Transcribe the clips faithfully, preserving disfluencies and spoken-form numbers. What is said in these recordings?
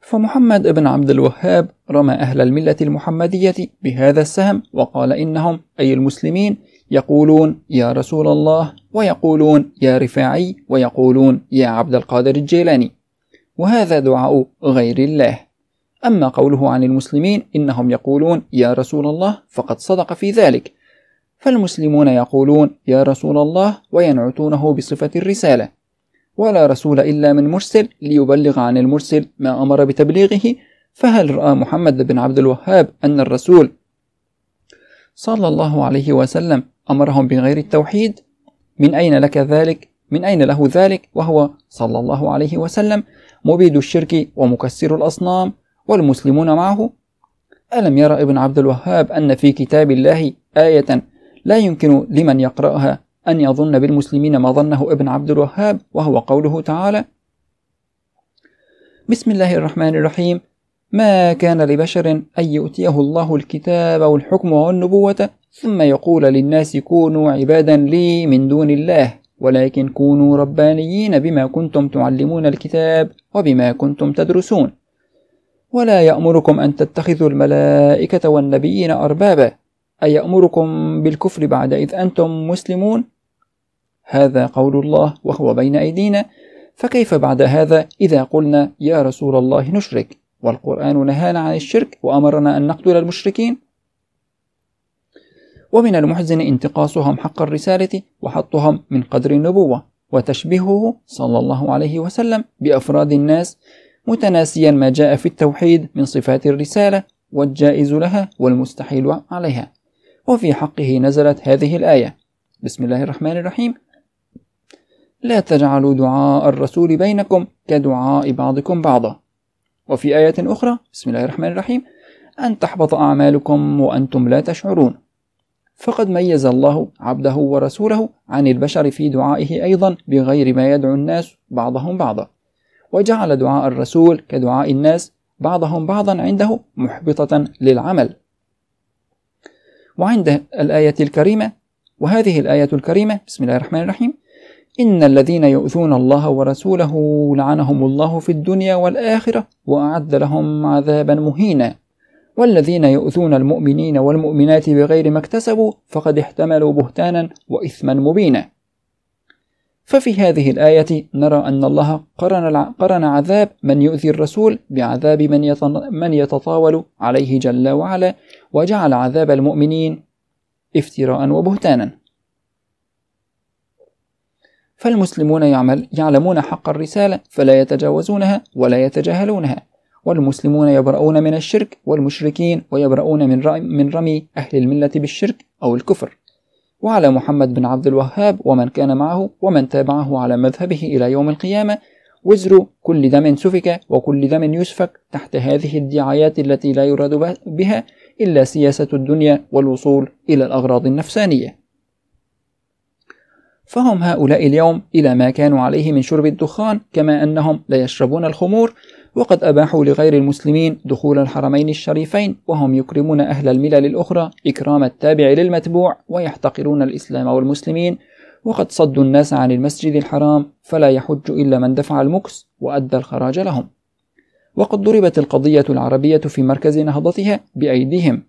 فمحمد بن عبد الوهاب رمى أهل الملة المحمدية بهذا السهم وقال إنهم أي المسلمين يقولون يا رسول الله، ويقولون يا رفاعي، ويقولون يا عبد القادر الجيلاني، وهذا دعاء غير الله. أما قوله عن المسلمين إنهم يقولون يا رسول الله فقد صدق في ذلك، فالمسلمون يقولون يا رسول الله وينعتونه بصفة الرسالة، ولا رسول إلا من مرسل ليبلغ عن المرسل ما أمر بتبليغه. فهل رأى محمد بن عبد الوهاب أن الرسول صلى الله عليه وسلم أمرهم بغير التوحيد؟ من أين لك ذلك؟ من أين له ذلك وهو صلى الله عليه وسلم مبيد الشرك ومكسر الأصنام والمسلمون معه؟ ألم يرى ابن عبد الوهاب أن في كتاب الله آية لا يمكن لمن يقرأها أن يظن بالمسلمين ما ظنه ابن عبد الوهاب، وهو قوله تعالى: بسم الله الرحمن الرحيم: ما كان لبشر أن يؤتيه الله الكتاب والحكم والنبوة ثم يقول للناس كونوا عبادا لي من دون الله ولكن كونوا ربانيين بما كنتم تعلمون الكتاب وبما كنتم تدرسون ولا يأمركم أن تتخذوا الملائكة والنبيين أربابا أيأمركم بالكفر بعد إذ أنتم مسلمون؟ هذا قول الله وهو بين أيدينا، فكيف بعد هذا إذا قلنا يا رسول الله نشرك والقرآن نهانا عن الشرك وأمرنا أن نقتل المشركين؟ ومن المحزن انتقاصهم حق الرسالة وحطهم من قدر النبوة وتشبيهه صلى الله عليه وسلم بأفراد الناس، متناسيا ما جاء في التوحيد من صفات الرسالة والجائز لها والمستحيل عليها. وفي حقه نزلت هذه الآية: بسم الله الرحمن الرحيم: لا تجعلوا دعاء الرسول بينكم كدعاء بعضكم بعضا. وفي آية أخرى: بسم الله الرحمن الرحيم: أن تحبط أعمالكم وأنتم لا تشعرون. فقد ميز الله عبده ورسوله عن البشر في دعائه أيضا بغير ما يدعو الناس بعضهم بعضا، وجعل دعاء الرسول كدعاء الناس بعضهم بعضا عنده محبطة للعمل. وعند الآية الكريمة، وهذه الآية الكريمة: بسم الله الرحمن الرحيم: إن الذين يؤذون الله ورسوله لعنهم الله في الدنيا والآخرة وأعد لهم عذابا مهينا والذين يؤذون المؤمنين والمؤمنات بغير ما اكتسبوا فقد احتملوا بهتانا وإثما مبينا. ففي هذه الآية نرى أن الله قرن عذاب من يؤذي الرسول بعذاب من يتطاول عليه جل وعلا، وجعل عذاب المؤمنين افتراء وبهتانا. فالمسلمون يعلمون حق الرسالة فلا يتجاوزونها ولا يتجاهلونها، والمسلمون يبرؤون من الشرك، والمشركين ويبرؤون من رمي أهل الملة بالشرك أو الكفر. وعلى محمد بن عبد الوهاب ومن كان معه ومن تابعه على مذهبه إلى يوم القيامة وزر كل دم سفك وكل دم يسفك تحت هذه الدعايات التي لا يراد بها إلا سياسة الدنيا والوصول إلى الأغراض النفسانية. فهم هؤلاء اليوم إلى ما كانوا عليه من شرب الدخان، كما أنهم لا يشربون الخمور، وقد أباحوا لغير المسلمين دخول الحرمين الشريفين، وهم يكرمون أهل الملل الأخرى إكرام التابع للمتبوع، ويحتقرون الإسلام والمسلمين، وقد صدوا الناس عن المسجد الحرام فلا يحج إلا من دفع المكس وأدى الخراج لهم. وقد ضربت القضية العربية في مركز نهضتها بأيديهم،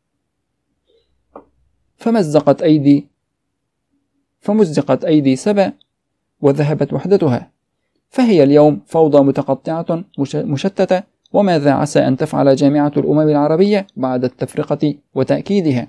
فمزقت أيدي فمزقت أيدي سبا وذهبت وحدتها، فهي اليوم فوضى متقطعة مشتتة. وماذا عسى أن تفعل جامعة الأمم العربية بعد التفرقة وتأكيدها؟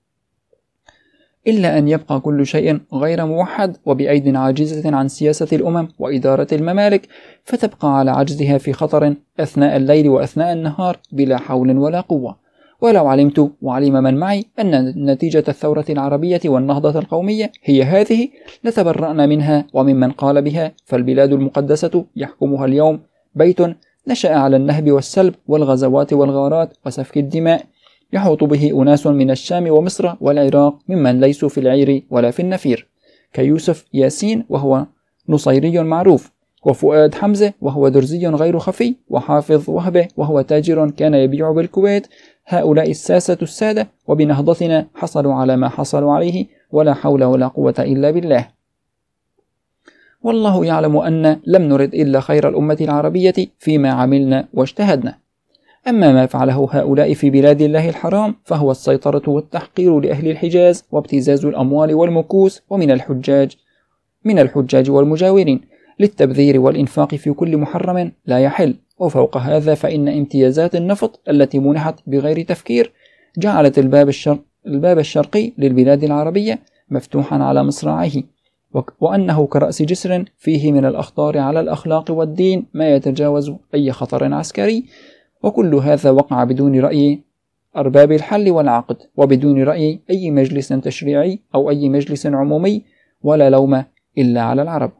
إلا أن يبقى كل شيء غير موحد وبأيد عاجزة عن سياسة الأمم وإدارة الممالك، فتبقى على عجزها في خطر أثناء الليل وأثناء النهار بلا حول ولا قوة. ولو علمت وعلم من معي أن نتيجة الثورة العربية والنهضة القومية هي هذه لتبرأنا منها وممن قال بها، فالبلاد المقدسة يحكمها اليوم بيت نشأ على النهب والسلب والغزوات والغارات وسفك الدماء، يحوط به أناس من الشام ومصر والعراق ممن ليسوا في العير ولا في النفير، كيوسف ياسين وهو نصيري معروف، وفؤاد حمزة وهو درزي غير خفي، وحافظ وهبة وهو تاجر كان يبيع بالكويت. هؤلاء الساسة السادة، وبنهضتنا حصلوا على ما حصلوا عليه، ولا حول ولا قوة إلا بالله. والله يعلم أن لم نرد إلا خير الأمة العربية فيما عملنا واجتهدنا. أما ما فعله هؤلاء في بلاد الله الحرام فهو السيطرة والتحقير لأهل الحجاز وابتزاز الأموال والمكوس ومن الحجاج من الحجاج والمجاورين للتبذير والإنفاق في كل محرم لا يحل. وفوق هذا فإن امتيازات النفط التي منحت بغير تفكير جعلت الباب, الشرق الباب الشرقي للبلاد العربية مفتوحا على مصراعيه، وأنه كرأس جسر فيه من الأخطار على الأخلاق والدين ما يتجاوز أي خطر عسكري. وكل هذا وقع بدون رأي أرباب الحل والعقد، وبدون رأي أي مجلس تشريعي أو أي مجلس عمومي، ولا لوم إلا على العرب.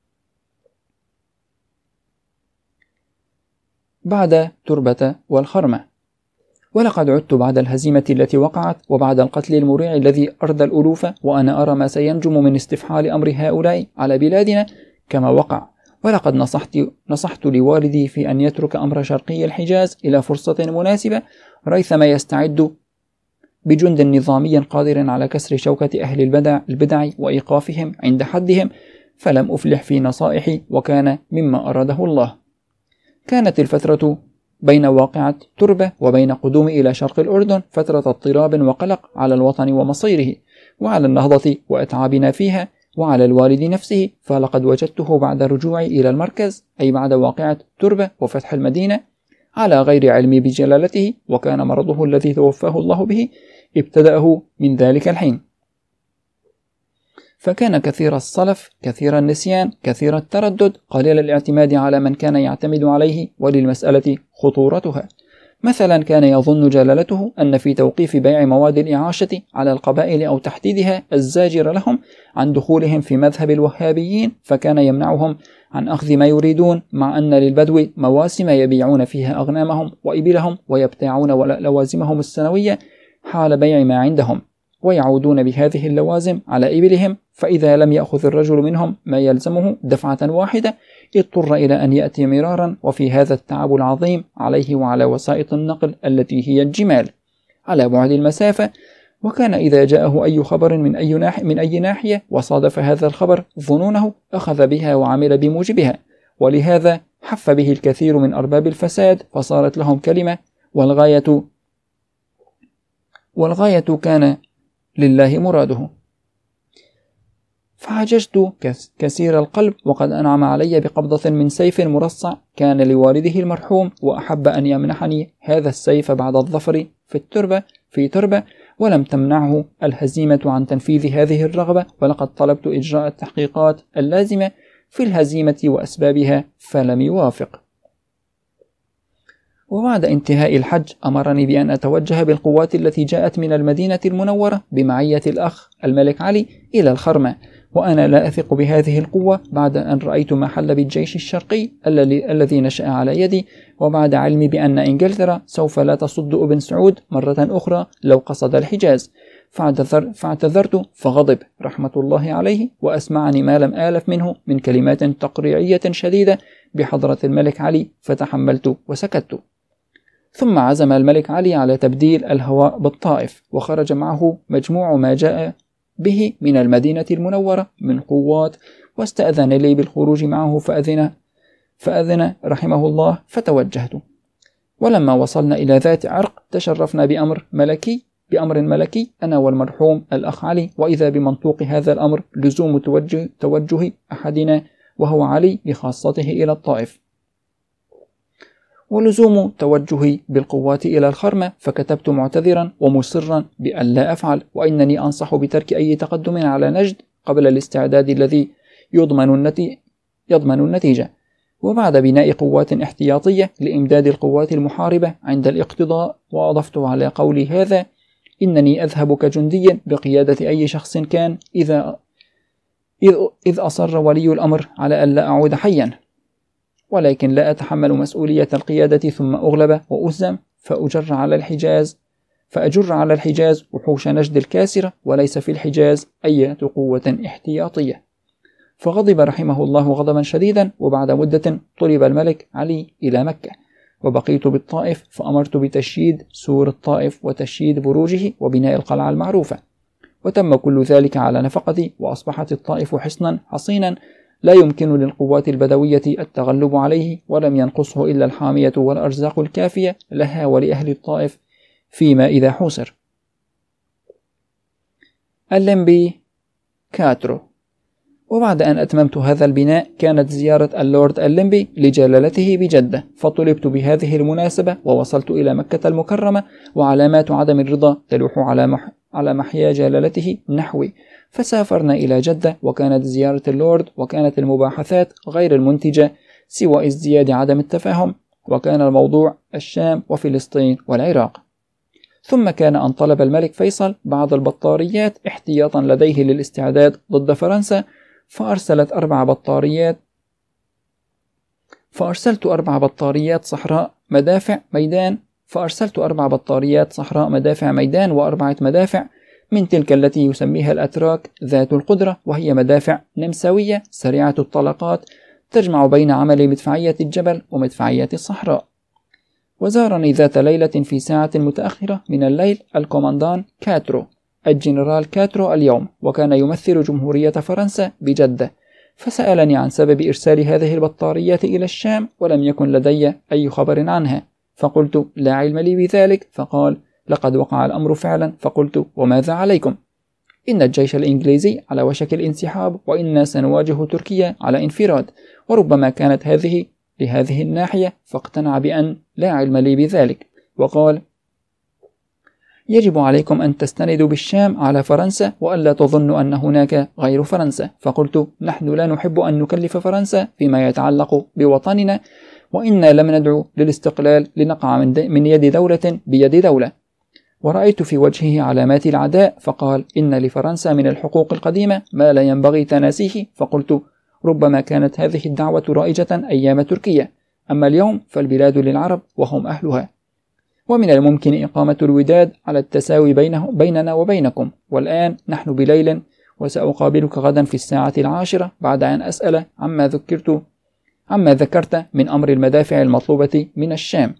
بعد تربة والخرمة. ولقد عدت بعد الهزيمة التي وقعت وبعد القتل المريع الذي أردى الألوف، وأنا أرى ما سينجم من استفحال أمر هؤلاء على بلادنا كما وقع. ولقد نصحت, نصحت لوالدي في أن يترك أمر شرقي الحجاز إلى فرصة مناسبة ريثما يستعد بجند نظامي قادر على كسر شوكة أهل البدع, البدع وإيقافهم عند حدهم، فلم أفلح في نصائحي وكان مما أراده الله. كانت الفترة بين واقعة تربة وبين قدومي إلى شرق الأردن فترة اضطراب وقلق على الوطن ومصيره، وعلى النهضة وأتعابنا فيها، وعلى الوالد نفسه. فلقد وجدته بعد رجوعي إلى المركز، أي بعد واقعة تربة وفتح المدينة، على غير علمي بجلالته، وكان مرضه الذي توفاه الله به ابتدأه من ذلك الحين. فكان كثير الصلف، كثير النسيان، كثير التردد، قليل الاعتماد على من كان يعتمد عليه، وللمسألة خطورتها. مثلا كان يظن جلالته أن في توقيف بيع مواد الإعاشة على القبائل أو تحديدها الزاجر لهم عن دخولهم في مذهب الوهابيين، فكان يمنعهم عن أخذ ما يريدون، مع أن للبدو مواسم يبيعون فيها أغنامهم وإبلهم ويبتاعون لوازمهم السنوية حال بيع ما عندهم، ويعودون بهذه اللوازم على إبلهم، فإذا لم يأخذ الرجل منهم ما يلزمه دفعة واحدة اضطر إلى أن يأتي مرارا، وفي هذا التعب العظيم عليه وعلى وسائط النقل التي هي الجمال على بعد المسافة. وكان إذا جاءه أي خبر من أي ناحية, من أي ناحية وصادف هذا الخبر ظنونه أخذ بها وعمل بموجبها، ولهذا حف به الكثير من أرباب الفساد، فصارت لهم كلمة، والغاية والغاية كان لله مراده. فعججت كثير القلب، وقد أنعم علي بقبضة من سيف مرصع كان لوالده المرحوم، وأحب أن يمنحني هذا السيف بعد الظفر في التربة في تربة، ولم تمنعه الهزيمة عن تنفيذ هذه الرغبة. ولقد طلبت إجراء التحقيقات اللازمة في الهزيمة وأسبابها فلم يوافق. وبعد انتهاء الحج أمرني بأن أتوجه بالقوات التي جاءت من المدينة المنورة بمعية الأخ الملك علي إلى الخرمة، وأنا لا أثق بهذه القوة بعد أن رأيت ما حل بالجيش الشرقي الذي نشأ على يدي، وبعد علمي بأن إنجلترا سوف لا تصد ابن سعود مرة أخرى لو قصد الحجاز. فاعتذر فاعتذرت فغضب رحمة الله عليه، وأسمعني ما لم آلف منه من كلمات تقريعية شديدة بحضرة الملك علي، فتحملت وسكت. ثم عزم الملك علي على تبديل الهواء بالطائف، وخرج معه مجموع ما جاء به من المدينة المنورة من قوات، واستأذن لي بالخروج معه فأذن, فأذن رحمه الله، فتوجهت. ولما وصلنا إلى ذات عرق تشرفنا بأمر ملكي بأمر ملكي أنا والمرحوم الأخ علي، وإذا بمنطوق هذا الأمر لزوم توجه, توجه أحدنا وهو علي بخاصته إلى الطائف، ولزوم توجهي بالقوات إلى الخرمة. فكتبت معتذرا ومصرا بأن لا أفعل، وإنني أنصح بترك أي تقدم على نجد قبل الاستعداد الذي يضمن, النتي... يضمن النتيجة، وبعد بناء قوات احتياطية لإمداد القوات المحاربة عند الاقتضاء. وأضفت على قولي هذا إنني أذهب كجندي بقيادة أي شخص كان، إذا إذ أصر ولي الأمر على أن لا أعود حيا، ولكن لا أتحمل مسؤولية القيادة ثم أغلب وأهزم فأجر على الحجاز فأجر على الحجاز وحوش نجد الكاسرة، وليس في الحجاز أي قوة احتياطية. فغضب رحمه الله غضبا شديدا، وبعد مدة طلب الملك علي إلى مكة، وبقيت بالطائف، فأمرت بتشييد سور الطائف وتشييد بروجه وبناء القلعة المعروفة، وتم كل ذلك على نفقتي، وأصبحت الطائف حصنا حصينا لا يمكن للقوات البدوية التغلب عليه، ولم ينقصه إلا الحامية والأرزاق الكافية لها ولأهل الطائف فيما إذا حوصر. الليمبي كاترو. وبعد أن أتممت هذا البناء كانت زيارة اللورد الليمبي لجلالته بجدة، فطلبت بهذه المناسبة ووصلت إلى مكة المكرمة، وعلامات عدم الرضا تلوح على مح على محيا جلالته نحوي، فسافرنا إلى جدة، وكانت زيارة اللورد وكانت المباحثات غير المنتجة سوى ازدياد عدم التفاهم، وكان الموضوع الشام وفلسطين والعراق. ثم كان أن طلب الملك فيصل بعض البطاريات احتياطا لديه للاستعداد ضد فرنسا، فأرسلت أربع بطاريات فأرسلت أربع بطاريات صحراء مدافع ميدان فأرسلت أربع بطاريات صحراء مدافع ميدان وأربعة مدافع من تلك التي يسميها الأتراك ذات القدرة، وهي مدافع نمساوية سريعة الطلقات تجمع بين عمل مدفعية الجبل ومدفعية الصحراء. وزارني ذات ليلة في ساعة متأخرة من الليل الكوماندان كاترو، الجنرال كاترو اليوم، وكان يمثل جمهورية فرنسا بجدة، فسألني عن سبب إرسال هذه البطاريات إلى الشام، ولم يكن لدي أي خبر عنها، فقلت لا علم لي بذلك، فقال لقد وقع الأمر فعلا. فقلت وماذا عليكم؟ إن الجيش الإنجليزي على وشك الانسحاب، وإنا سنواجه تركيا على انفراد، وربما كانت هذه لهذه الناحية، فاقتنع بأن لا علم لي بذلك، وقال يجب عليكم أن تستندوا بالشام على فرنسا، وألا تظنوا أن هناك غير فرنسا. فقلت نحن لا نحب أن نكلف فرنسا فيما يتعلق بوطننا، وإنا لم ندعو للاستقلال لنقع من يد دولة بيد دولة. ورأيت في وجهه علامات العداء، فقال إن لفرنسا من الحقوق القديمة ما لا ينبغي تناسيه. فقلت ربما كانت هذه الدعوة رائجة أيام تركيا، أما اليوم فالبلاد للعرب وهم أهلها، ومن الممكن إقامة الوداد على التساوي بينه بيننا وبينكم. والآن نحن بليل، وسأقابلك غدا في الساعة العاشرة بعد أن أسأل عما ذكرت عما ذكرت من أمر المدافع المطلوبة من الشام.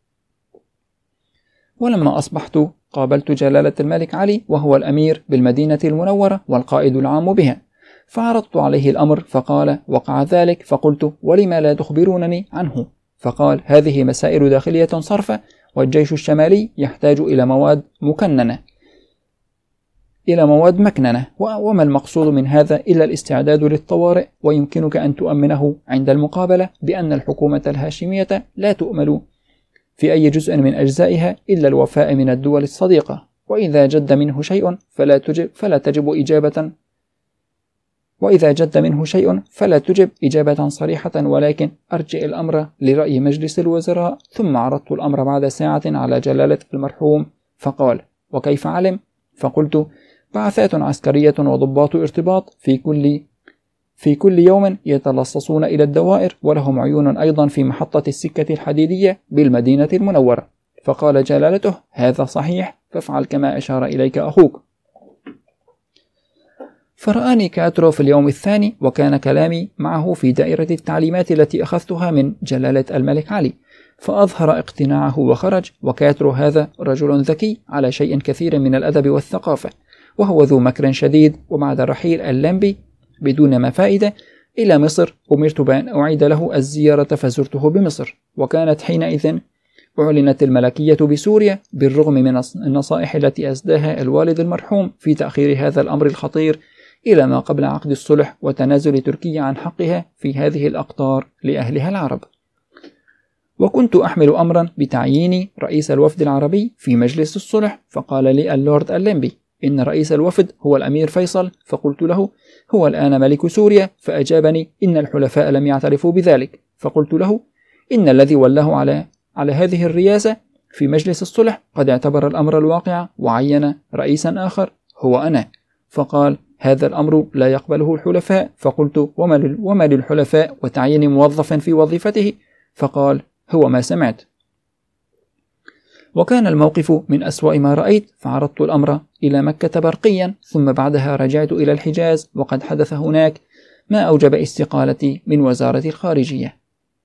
ولما أصبحت قابلت جلالة الملك علي، وهو الأمير بالمدينة المنورة والقائد العام بها، فعرضت عليه الأمر، فقال وقع ذلك. فقلت ولما لا تخبرونني عنه؟ فقال هذه مسائل داخلية صرفة، والجيش الشمالي يحتاج إلى مواد مكننة إلى مواد مكننة، وما المقصود من هذا إلا الاستعداد للطوارئ، ويمكنك أن تؤمنه عند المقابلة بأن الحكومة الهاشمية لا تؤمل في أي جزء من أجزائها إلا الوفاء من الدول الصديقة، وإذا جد منه شيء فلا تجب فلا تجب إجابة وإذا جد منه شيء فلا تجب إجابة صريحة، ولكن أرجئ الأمر لرأي مجلس الوزراء. ثم عرضت الأمر بعد ساعة على جلالة المرحوم، فقال وكيف علم؟ فقلت بعثات عسكرية وضباط ارتباط في كل في كل يوم يتلصصون إلى الدوائر، ولهم عيون أيضا في محطة السكة الحديدية بالمدينة المنورة. فقال جلالته هذا صحيح، فافعل كما أشار إليك أخوك. فرآني كاترو في اليوم الثاني، وكان كلامي معه في دائرة التعليمات التي أخذتها من جلالة الملك علي، فأظهر اقتناعه وخرج. وكاترو هذا رجل ذكي على شيء كثير من الأدب والثقافة، وهو ذو مكر شديد. وبعد رحيل الليمبي بدون ما فائدة إلى مصر، أمرت بأن أعيد له الزيارة، فزرته بمصر، وكانت حينئذ أعلنت الملكية بسوريا، بالرغم من النصائح التي أسداها الوالد المرحوم في تأخير هذا الأمر الخطير إلى ما قبل عقد الصلح وتنازل تركيا عن حقها في هذه الأقطار لأهلها العرب. وكنت أحمل أمرا بتعيين رئيس الوفد العربي في مجلس الصلح، فقال لي اللورد الليمبي إن رئيس الوفد هو الأمير فيصل، فقلت له هو الآن ملك سوريا، فأجابني إن الحلفاء لم يعترفوا بذلك. فقلت له إن الذي ولاه على على هذه الرياسة في مجلس الصلح قد اعتبر الأمر الواقع وعين رئيسا آخر هو أنا. فقال هذا الأمر لا يقبله الحلفاء. فقلت وما للحلفاء وتعيين موظف في وظيفته؟ فقال هو ما سمعت. وكان الموقف من أسوأ ما رأيت، فعرضت الأمر إلى مكة برقيا، ثم بعدها رجعت إلى الحجاز، وقد حدث هناك ما أوجب استقالتي من وزارة الخارجية.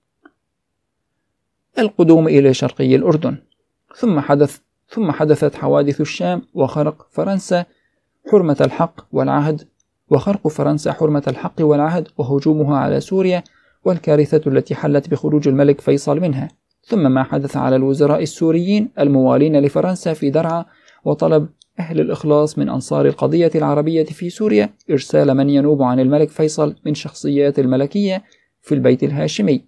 القدوم إلى شرقي الأردن. ثم حدث ثم حدثت حوادث الشام وخرق فرنسا حرمة الحق والعهد وخرق فرنسا حرمة الحق والعهد وهجومها على سوريا والكارثة التي حلت بخروج الملك فيصل منها، ثم ما حدث على الوزراء السوريين الموالين لفرنسا في درعا وطلب أهل الإخلاص من أنصار القضية العربية في سوريا إرسال من ينوب عن الملك فيصل من شخصيات الملكية في البيت الهاشمي.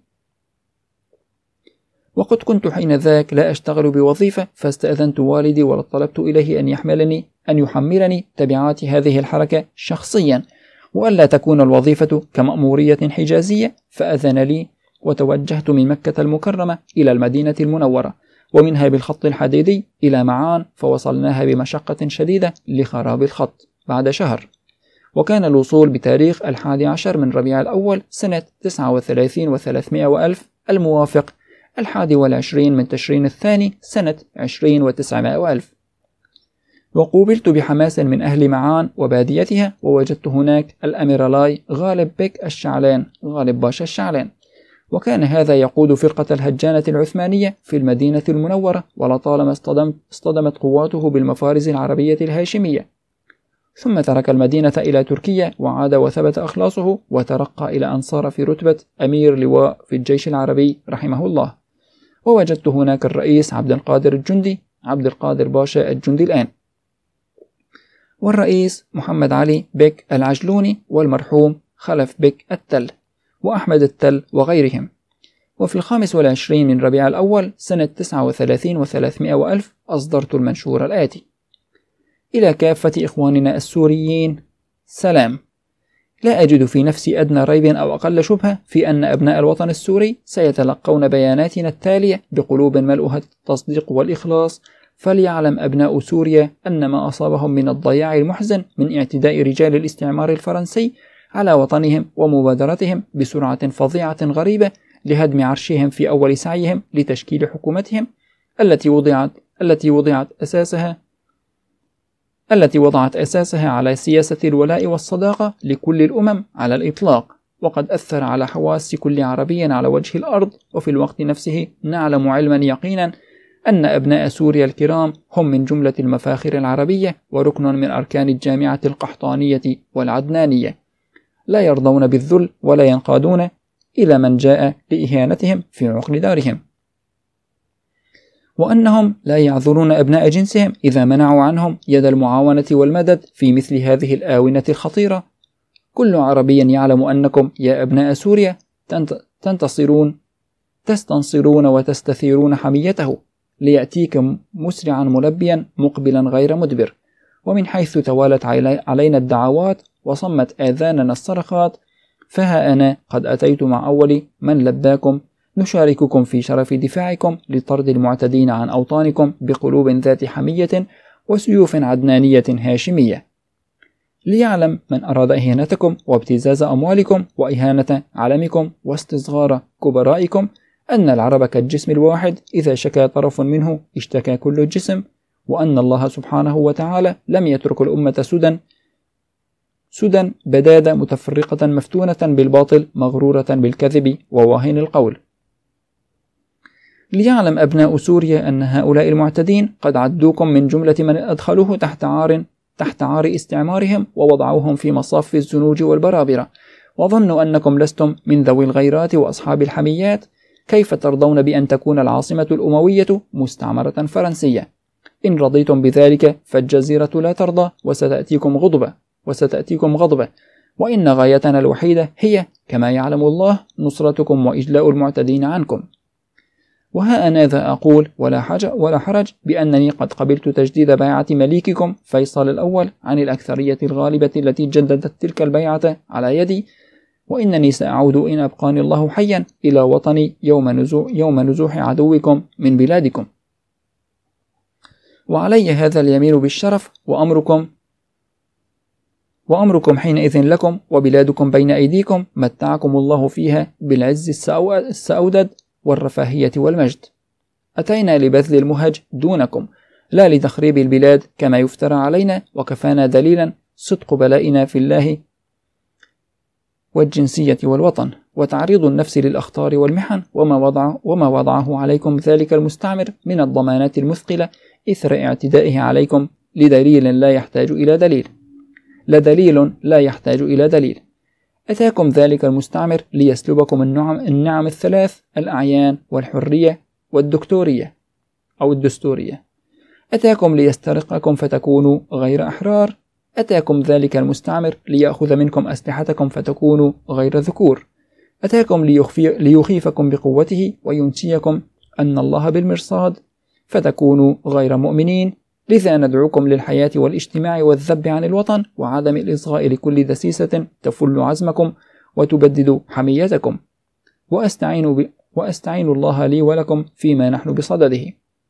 وقد كنت حين ذاك لا أشتغل بوظيفة، فاستأذنت والدي وطلبت إليه أن يحملني أن يحملني تبعات هذه الحركة شخصيا، وألا تكون الوظيفة كمأمورية حجازية، فأذن لي وتوجهت من مكة المكرمة إلى المدينة المنورة، ومنها بالخط الحديدي إلى معان، فوصلناها بمشقة شديدة لخراب الخط بعد شهر. وكان الوصول بتاريخ الحادي عشر من ربيع الأول سنة تسعة وثلاثين وثلاثمائة وألف الموافق الحادي والعشرين من تشرين الثاني سنة عشرين وتسعمائة وألف. وقوبلت بحماس من أهل معان وباديتها، ووجدت هناك الأميرالاي غالب بك الشعلان غالب باشا الشعلان، وكان هذا يقود فرقة الهجانة العثمانية في المدينة المنورة، ولطالما اصطدمت, اصطدمت قواته بالمفارز العربية الهاشمية، ثم ترك المدينة إلى تركيا وعاد وثبت أخلاصه وترقى إلى أن صار في رتبة أمير لواء في الجيش العربي رحمه الله. ووجدت هناك الرئيس عبد القادر الجندي عبد القادر باشا الجندي الآن، والرئيس محمد علي بك العجلوني، والمرحوم خلف بك التل، وأحمد التل وغيرهم. وفي الخامس والعشرين من ربيع الأول سنة تسعة وثلاثين وثلاثمائة وألف أصدرت المنشور الآتي: إلى كافة إخواننا السوريين سلام. لا أجد في نفسي أدنى ريب أو أقل شبهة في أن أبناء الوطن السوري سيتلقون بياناتنا التالية بقلوب ملؤها التصديق والإخلاص، فليعلم أبناء سوريا أن ما أصابهم من الضياع المحزن من اعتداء رجال الاستعمار الفرنسي على وطنهم ومبادرتهم بسرعة فظيعة غريبة لهدم عرشهم في أول سعيهم لتشكيل حكومتهم التي وضعت التي وضعت أساسها التي وضعت أساسها على سياسة الولاء والصداقة لكل الأمم على الإطلاق، وقد أثر على حواس كل عربي على وجه الأرض. وفي الوقت نفسه نعلم علما يقينا أن أبناء سوريا الكرام هم من جملة المفاخر العربية وركن من أركان الجامعة القحطانية والعدنانية، لا يرضون بالذل ولا ينقادون إلى من جاء لإهانتهم في عقل دارهم، وأنهم لا يعذرون أبناء جنسهم إذا منعوا عنهم يد المعاونة والمدد في مثل هذه الآونة الخطيرة. كل عربي يعلم أنكم يا أبناء سوريا تنتصرون تستنصرون وتستثيرون حميته ليأتيكم مسرعا ملبيا مقبلا غير مدبر. ومن حيث توالت علينا الدعوات وصمت آذاننا الصرخات، فها أنا قد أتيت مع أول من لباكم نشارككم في شرف دفاعكم لطرد المعتدين عن أوطانكم بقلوب ذات حمية وسيوف عدنانية هاشمية، ليعلم من أراد إهانتكم وابتزاز أموالكم وإهانة علمكم واستصغار كبرائكم أن العرب كالجسم الواحد، إذا شكى طرف منه اشتكى كل الجسم، وأن الله سبحانه وتعالى لم يترك الأمة سدى سدى بدادة متفرقة مفتونة بالباطل مغرورة بالكذب وواهن القول. ليعلم أبناء سوريا أن هؤلاء المعتدين قد عدوكم من جملة من أدخلوه تحت عار تحت عار استعمارهم ووضعوهم في مصاف الزنوج والبرابرة، وظنوا أنكم لستم من ذوي الغيرات وأصحاب الحميات. كيف ترضون بأن تكون العاصمة الأموية مستعمرة فرنسية؟ إن رضيتم بذلك فالجزيرة لا ترضى، وستأتيكم غضبة وستأتيكم غضبة وإن غايتنا الوحيدة هي كما يعلم الله نصرتكم وإجلاء المعتدين عنكم. وها أنا ذا أقول ولا حرج, ولا حرج بأنني قد قبلت تجديد بيعة مليككم فيصل الأول عن الأكثرية الغالبة التي جددت تلك البيعة على يدي، وإنني سأعود إن أبقاني الله حيا إلى وطني يوم نزوح, يوم نزوح عدوكم من بلادكم، وعلي هذا اليمين بالشرف، وأمركم وأمركم حينئذ لكم، وبلادكم بين أيديكم متعكم الله فيها بالعز السأودد والرفاهية والمجد. أتينا لبذل المهج دونكم لا لتخريب البلاد كما يفترى علينا، وكفانا دليلا صدق بلائنا في الله والجنسية والوطن، وتعريض النفس للأخطار والمحن وما, وضع وما وضعه عليكم ذلك المستعمر من الضمانات المثقلة إثر اعتدائه عليكم لدليل لا يحتاج إلى دليل. لدليل لا يحتاج إلى دليل. أتاكم ذلك المستعمر ليسلبكم النعم, النعم الثلاث: الأعيان والحرية والدكتورية أو الدستورية. أتاكم ليسترقكم فتكونوا غير أحرار. أتاكم ذلك المستعمر ليأخذ منكم أسلحتكم فتكونوا غير ذكور. أتاكم ليخفي ليخيفكم بقوته وينسيكم أن الله بالمرصاد فتكونوا غير مؤمنين. لذا ندعوكم للحياة والاجتماع والذب عن الوطن وعدم الإصغاء لكل دسيسة تفل عزمكم وتبدد حميتكم، وأستعين, ب... وأستعين الله لي ولكم فيما نحن بصدده.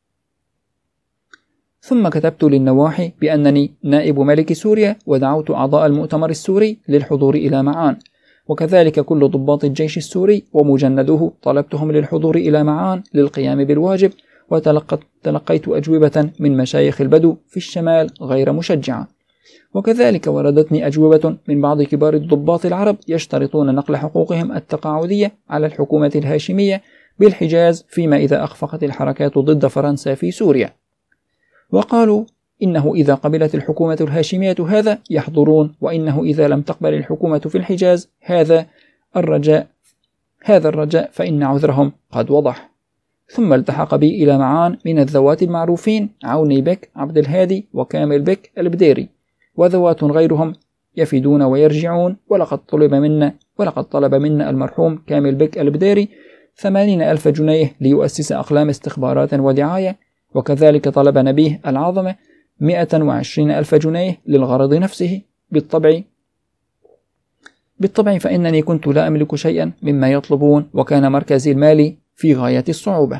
ثم كتبت للنواحي بأنني نائب ملك سوريا، ودعوت أعضاء المؤتمر السوري للحضور إلى معان، وكذلك كل ضباط الجيش السوري ومجندوه طلبتهم للحضور إلى معان للقيام بالواجب. وتلقيت أجوبة من مشايخ البدو في الشمال غير مشجعة، وكذلك وردتني أجوبة من بعض كبار الضباط العرب يشترطون نقل حقوقهم التقاعدية على الحكومة الهاشمية بالحجاز فيما إذا أخفقت الحركات ضد فرنسا في سوريا، وقالوا إنه إذا قبلت الحكومة الهاشمية هذا يحضرون، وإنه إذا لم تقبل الحكومة في الحجاز هذا الرجاء هذا الرجاء فإن عذرهم قد وضح. ثم التحق بي إلى معان من الذوات المعروفين عوني بك عبد الهادي وكامل بك البديري، وذوات غيرهم يفيدون ويرجعون. ولقد طلب منا ولقد طلب منا المرحوم كامل بك البديري ثمانين ألف جنيه ليؤسس أقلام استخبارات ودعاية، وكذلك طلب نبيه العظمة مئة وعشرين ألف جنيه للغرض نفسه. بالطبع بالطبع فإنني كنت لا أملك شيئا مما يطلبون، وكان مركزي المالي في غاية الصعوبة.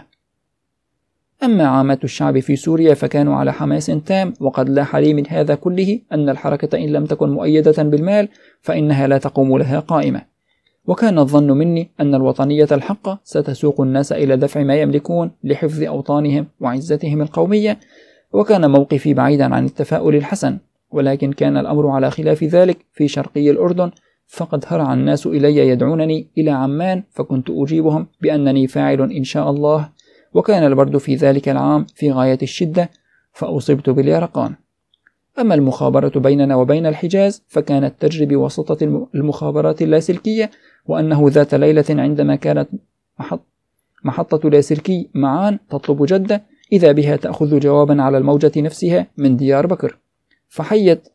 أما عامة الشعب في سوريا فكانوا على حماس تام، وقد لاح لي من هذا كله أن الحركة إن لم تكن مؤيدة بالمال فإنها لا تقوم لها قائمة، وكان الظن مني أن الوطنية الحقة ستسوق الناس إلى دفع ما يملكون لحفظ أوطانهم وعزتهم القومية، وكان موقفي بعيدا عن التفاؤل الحسن. ولكن كان الأمر على خلاف ذلك في شرقي الأردن، فقد هرع الناس إلي يدعونني إلى عمان، فكنت أجيبهم بأنني فاعل إن شاء الله، وكان البرد في ذلك العام في غاية الشدة فأصبت باليرقان. أما المخابرة بيننا وبين الحجاز فكانت تجري بواسطة المخابرات اللاسلكية، وأنه ذات ليلة عندما كانت محطة لاسلكي معان تطلب جدة إذا بها تأخذ جوابا على الموجة نفسها من ديار بكر، فحيت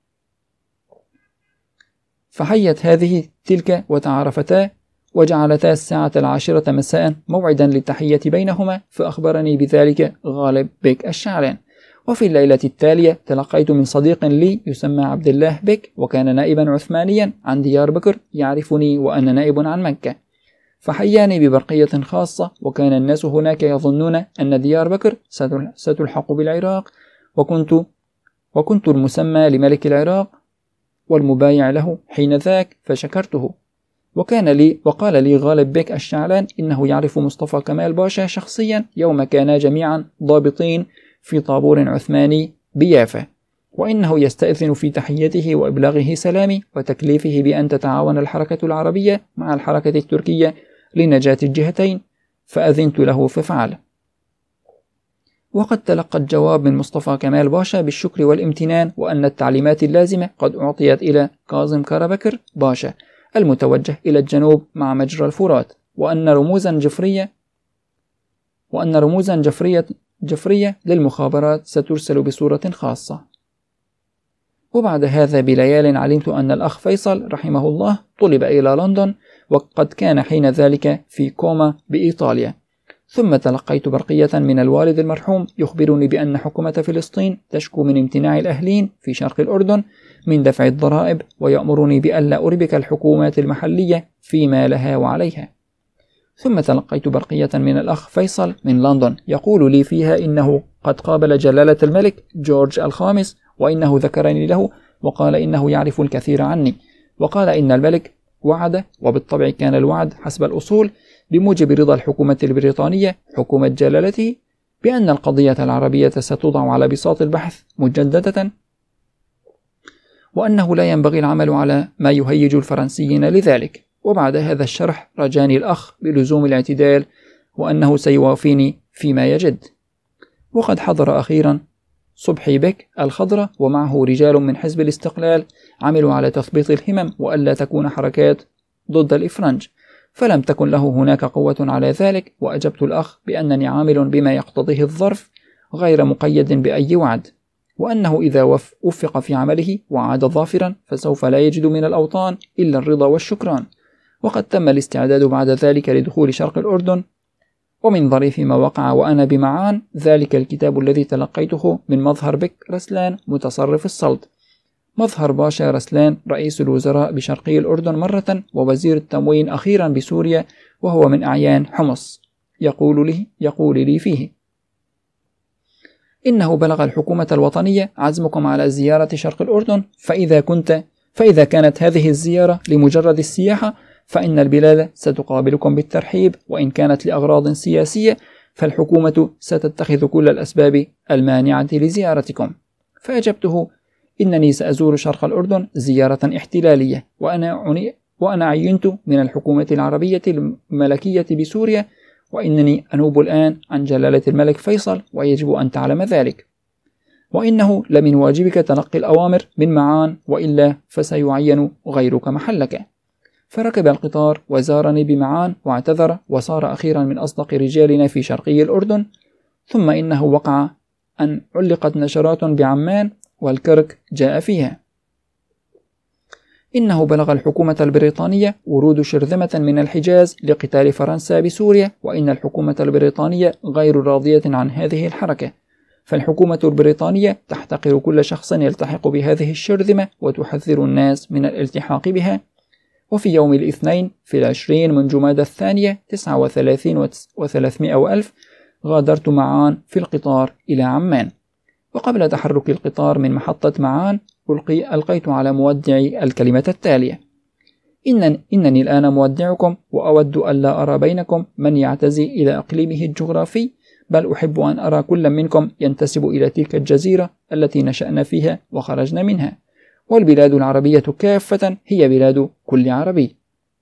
فحيت هذه تلك وتعارفتا، وجعلتا الساعة العاشرة مساء موعدا للتحية بينهما، فأخبرني بذلك غالب بك الشعلان. وفي الليلة التالية تلقيت من صديق لي يسمى عبد الله بك، وكان نائبا عثمانيا عن ديار بكر يعرفني وأنا نائب عن مكة، فحياني ببرقية خاصة، وكان الناس هناك يظنون أن ديار بكر ستلحق بالعراق، وكنت وكنت المسمى لملك العراق والمبايع له حين ذاك، فشكرته. وكان لي وقال لي غالب بك الشعلان إنه يعرف مصطفى كمال باشا شخصيا يوم كانا جميعا ضابطين في طابور عثماني بيافا، وإنه يستأذن في تحيته وإبلاغه سلامي وتكليفه بأن تتعاون الحركة العربية مع الحركة التركية لنجاة الجهتين، فأذنت له ففعل. وقد تلقى الجواب من مصطفى كمال باشا بالشكر والامتنان، وأن التعليمات اللازمة قد أعطيت إلى كاظم كارابكر باشا المتوجه إلى الجنوب مع مجرى الفرات، وأن رموزا جفرية وأن رموزا جفرية جفرية للمخابرات سترسل بصورة خاصة. وبعد هذا بليال علمت أن الأخ فيصل رحمه الله طلب إلى لندن، وقد كان حين ذلك في كوما بإيطاليا. ثم تلقيت برقية من الوالد المرحوم يخبرني بأن حكومة فلسطين تشكو من امتناع الأهلين في شرق الأردن من دفع الضرائب، ويأمرني بألا أربك الحكومات المحلية فيما لها وعليها. ثم تلقيت برقية من الأخ فيصل من لندن يقول لي فيها إنه قد قابل جلالة الملك جورج الخامس، وإنه ذكرني له وقال إنه يعرف الكثير عني، وقال إن الملك وعد، وبالطبع كان الوعد حسب الأصول بموجب رضا الحكومة البريطانية حكومة جلالته بأن القضية العربية ستوضع على بساط البحث مجددة، وأنه لا ينبغي العمل على ما يهيج الفرنسيين لذلك. وبعد هذا الشرح رجاني الأخ بلزوم الاعتدال، وأنه سيوافيني فيما يجد. وقد حضر أخيرا صبحي بك الخضراء ومعه رجال من حزب الاستقلال عملوا على تثبيط الهمم وألا تكون حركات ضد الإفرنج، فلم تكن له هناك قوة على ذلك. وأجبت الأخ بأنني عامل بما يقتضيه الظرف غير مقيد بأي وعد، وأنه إذا وفق في عمله وعاد ظافرا فسوف لا يجد من الأوطان إلا الرضا والشكران. وقد تم الاستعداد بعد ذلك لدخول شرق الأردن. ومن ظريف ما وقع وأنا بمعان ذلك الكتاب الذي تلقيته من مظهر بك رسلان متصرف الصلد. مظهر باشا رسلان رئيس الوزراء بشرقي الأردن مرة ووزير التموين أخيرا بسوريا، وهو من أعيان حمص، يقول لي, يقول لي فيه: إنه بلغ الحكومة الوطنية عزمكم على زيارة شرق الأردن، فإذا كنت فإذا كانت هذه الزيارة لمجرد السياحة فإن البلاد ستقابلكم بالترحيب، وإن كانت لأغراض سياسية فالحكومة ستتخذ كل الأسباب المانعة لزيارتكم. فأجبته: إنني سأزور شرق الأردن زيارة احتلالية، وأنا, عني وأنا عينت من الحكومة العربية الملكية بسوريا، وإنني أنوب الآن عن جلالة الملك فيصل، ويجب أن تعلم ذلك، وإنه لمن واجبك تلقي الأوامر من معان، وإلا فسيعين غيرك محلك. فركب القطار وزارني بمعان واعتذر، وصار أخيرا من أصدق رجالنا في شرقي الأردن. ثم إنه وقع أن علقت نشرات بعمان والكرك جاء فيها: إنه بلغ الحكومة البريطانية ورود شرذمة من الحجاز لقتال فرنسا بسوريا، وإن الحكومة البريطانية غير راضية عن هذه الحركة، فالحكومة البريطانية تحتقر كل شخص يلتحق بهذه الشرذمة وتحذر الناس من الالتحاق بها. وفي يوم الاثنين في العشرين من جمادى الثانية تسعة وثلاثين وثلاثمائة وألف غادرت معان في القطار إلى عمان. وقبل تحرك القطار من محطة معان ألقي ألقيت على مودعي الكلمة التالية: إن إنني الآن مودعكم، وأود ألا أرى بينكم من يعتزي إلى إقليمه الجغرافي، بل أحب أن أرى كل منكم ينتسب إلى تلك الجزيرة التي نشأنا فيها وخرجنا منها، والبلاد العربية كافة هي بلاد كل عربي.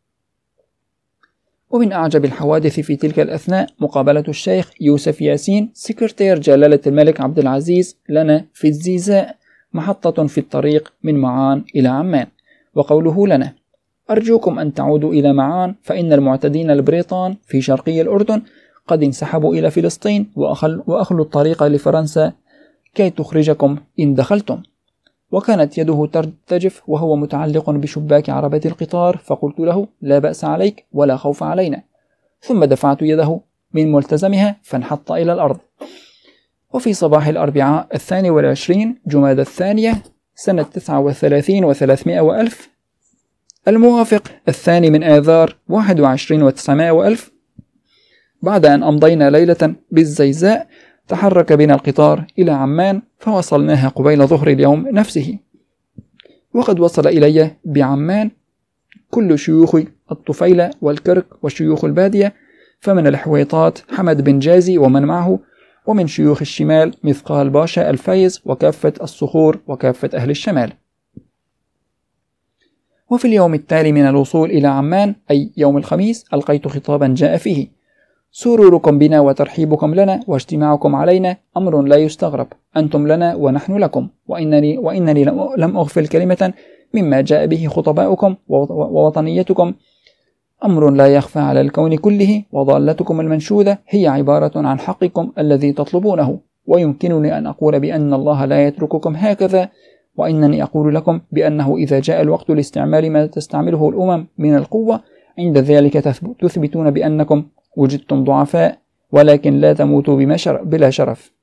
ومن أعجب الحوادث في تلك الأثناء مقابلة الشيخ يوسف ياسين سكرتير جلالة الملك عبد العزيز لنا في الزيزاء، محطة في الطريق من معان إلى عمان، وقوله لنا: أرجوكم أن تعودوا إلى معان، فإن المعتدين البريطان في شرقي الأردن قد انسحبوا إلى فلسطين وأخلوا الطريق لفرنسا كي تخرجكم إن دخلتم. وكانت يده ترتجف وهو متعلق بشباك عربة القطار، فقلت له: لا بأس عليك ولا خوف علينا. ثم دفعت يده من ملتزمها فانحط إلى الأرض. وفي صباح الأربعاء الثاني والعشرين جمادى الثانية سنة تسعة وثلاثين وثلاثمائة وألف الموافق الثاني من آذار واحد وعشرين وتسعمائة وألف، بعد أن أمضينا ليلة بالزيزاء تحرك بنا القطار إلى عمان، فوصلناها قبيل ظهر اليوم نفسه. وقد وصل إلي بعمان كل شيوخ الطفيلة والكرك وشيوخ البادية، فمن الحويطات حمد بن جازي ومن معه، ومن شيوخ الشمال مثقال باشا الفايز وكافة الصخور وكافة أهل الشمال. وفي اليوم التالي من الوصول إلى عمان أي يوم الخميس ألقيت خطابا جاء فيه: سروركم بنا وترحيبكم لنا واجتماعكم علينا أمر لا يستغرب، أنتم لنا ونحن لكم، وإنني, وإنني لم أغفل كلمة مما جاء به خطباؤكم ووطنيتكم، أمر لا يخفى على الكون كله، وضالتكم المنشودة هي عبارة عن حقكم الذي تطلبونه، ويمكنني أن أقول بأن الله لا يترككم هكذا، وإنني أقول لكم بأنه إذا جاء الوقت لاستعمال ما تستعمله الأمم من القوة عند ذلك تثبتون بأنكم وجدتم ضعفاء، ولكن لا تموتوا بلا شرف.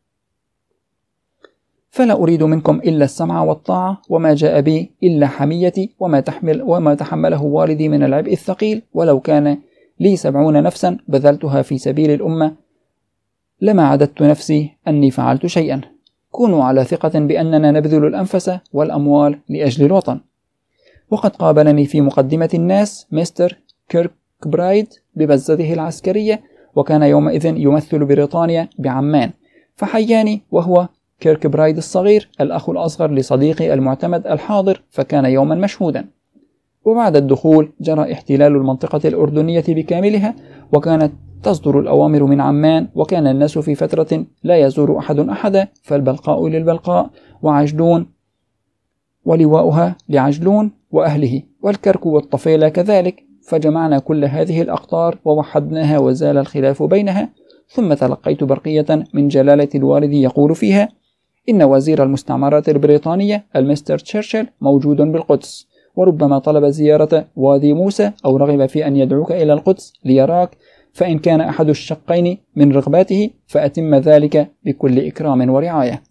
فلا أريد منكم إلا السمع والطاعة، وما جاء بي إلا حميتي وما, تحمل وما تحمله والدي من العبء الثقيل، ولو كان لي سبعون نفسا بذلتها في سبيل الأمة لما عددت نفسي أني فعلت شيئا. كونوا على ثقة بأننا نبذل الأنفس والأموال لأجل الوطن. وقد قابلني في مقدمة الناس مستر كيركبرايد ببزته العسكرية، وكان يومئذ يمثل بريطانيا بعمان، فحياني وهو كيركبرايد الصغير الأخ الأصغر لصديقي المعتمد الحاضر، فكان يوما مشهودا. وبعد الدخول جرى احتلال المنطقة الأردنية بكاملها، وكانت تصدر الأوامر من عمان، وكان الناس في فترة لا يزور أحد أحدا، فالبلقاء للبلقاء، وعجلون ولواؤها لعجلون وأهله، والكرك والطفيلة كذلك، فجمعنا كل هذه الأقطار ووحدناها وزال الخلاف بينها. ثم تلقيت برقية من جلالة الوالد يقول فيها: إن وزير المستعمرات البريطانية المستر تشرشل موجود بالقدس، وربما طلب زيارة وادي موسى أو رغب في أن يدعوك إلى القدس ليراك، فإن كان أحد الشقين من رغباته فأتم ذلك بكل إكرام ورعاية.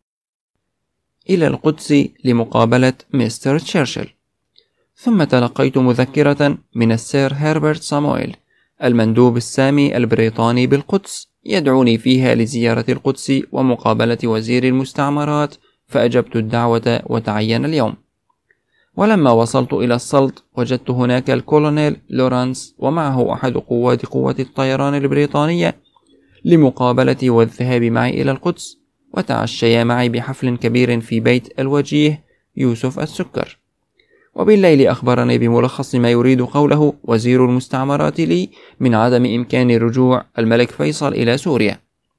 إلى القدس لمقابلة مستر تشرشل. ثم تلقيت مذكرة من السير هربرت صامويل المندوب السامي البريطاني بالقدس يدعوني فيها لزيارة القدس ومقابلة وزير المستعمرات، فأجبت الدعوة وتعين اليوم. ولما وصلت إلى السلط وجدت هناك الكولونيل لورانس ومعه أحد قوات قوة الطيران البريطانية لمقابلتي والذهاب معي إلى القدس، وتعشيا معي بحفل كبير في بيت الوجيه يوسف السكر. وبالليل أخبرني بملخص ما يريد قوله وزير المستعمرات لي من عدم إمكان رجوع الملك فيصل إلى سوريا،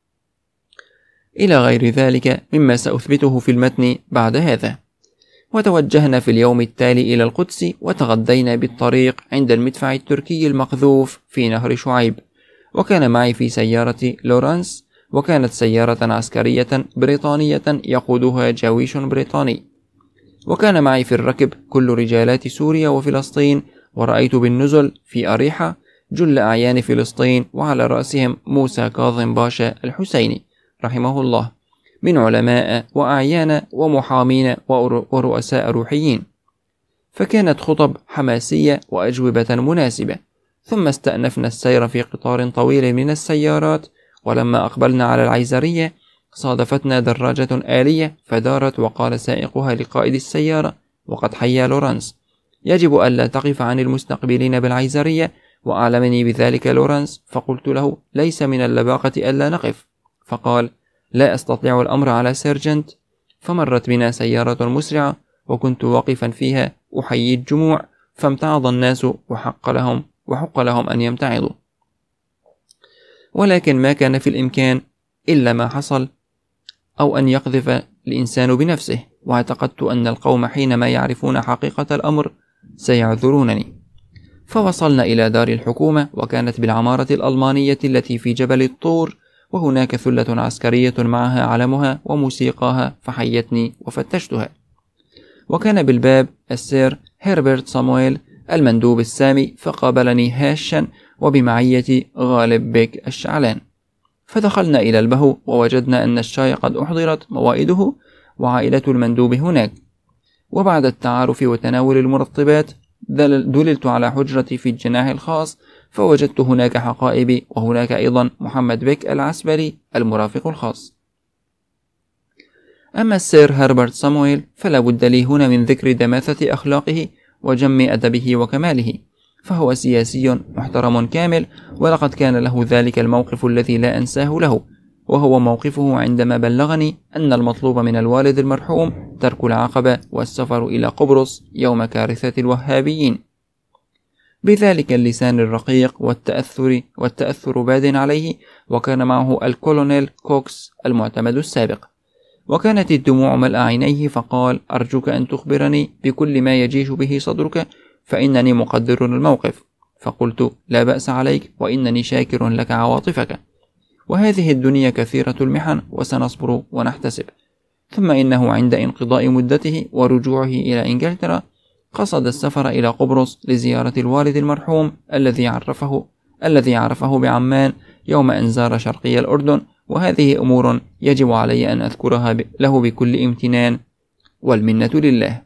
إلى غير ذلك مما سأثبته في المتن بعد هذا. وتوجهنا في اليوم التالي إلى القدس، وتغدينا بالطريق عند المدفع التركي المقذوف في نهر شعيب، وكان معي في سيارة لورانس، وكانت سيارة عسكرية بريطانية يقودها جويش بريطاني، وكان معي في الركب كل رجالات سوريا وفلسطين. ورأيت بالنزل في أريحة جل أعيان فلسطين، وعلى رأسهم موسى كاظم باشا الحسيني رحمه الله من علماء وأعيان ومحامين ورؤساء روحيين، فكانت خطب حماسية وأجوبة مناسبة. ثم استأنفنا السير في قطار طويل من السيارات، ولما أقبلنا على العيزرية صادفتنا دراجة آلية فدارت، وقال سائقها لقائد السيارة وقد حيا لورانس: يجب ألا تقف عن المستقبلين بالعيزرية، وأعلمني بذلك لورانس، فقلت له: ليس من اللباقة ألا نقف. فقال: لا أستطيع الأمر على سيرجنت. فمرت بنا سيارة مسرعة وكنت واقفا فيها أحيي الجموع، فامتعض الناس وحق لهم وحق لهم أن يمتعضوا، ولكن ما كان في الإمكان إلا ما حصل، أو أن يقذف الإنسان بنفسه. واعتقدت أن القوم حينما يعرفون حقيقة الأمر سيعذرونني. فوصلنا إلى دار الحكومة، وكانت بالعمارة الألمانية التي في جبل الطور، وهناك ثلة عسكرية معها علمها وموسيقاها، فحيتني وفتشتها. وكان بالباب السير هربرت صامويل المندوب السامي، فقابلني هاشا وبمعية غالب بيك الشعلان. فدخلنا إلى البهو، ووجدنا أن الشاي قد أحضرت موائده وعائلة المندوب هناك. وبعد التعارف وتناول المرطبات دللت على حجرتي في الجناح الخاص، فوجدت هناك حقائبي، وهناك أيضا محمد بيك العسبري المرافق الخاص. أما السير هربرت صامويل فلا بد لي هنا من ذكر دماثة أخلاقه وجم أدبه وكماله، فهو سياسي محترم كامل، ولقد كان له ذلك الموقف الذي لا أنساه له، وهو موقفه عندما بلغني أن المطلوب من الوالد المرحوم ترك العقبة والسفر إلى قبرص يوم كارثة الوهابيين، بذلك اللسان الرقيق والتأثر والتأثر باد عليه. وكان معه الكولونيل كوكس المعتمد السابق، وكانت الدموع ملأ عينيه، فقال: أرجوك أن تخبرني بكل ما يجيش به صدرك، فإنني مقدر الموقف. فقلت: لا بأس عليك، وإنني شاكر لك عواطفك، وهذه الدنيا كثيرة المحن، وسنصبر ونحتسب. ثم إنه عند انقضاء مدته ورجوعه إلى إنجلترا قصد السفر إلى قبرص لزيارة الوالد المرحوم الذي عرفه الذي عرفه بعمان يوم أن زار شرقي الأردن، وهذه أمور يجب علي أن أذكرها له بكل امتنان، والمنة لله.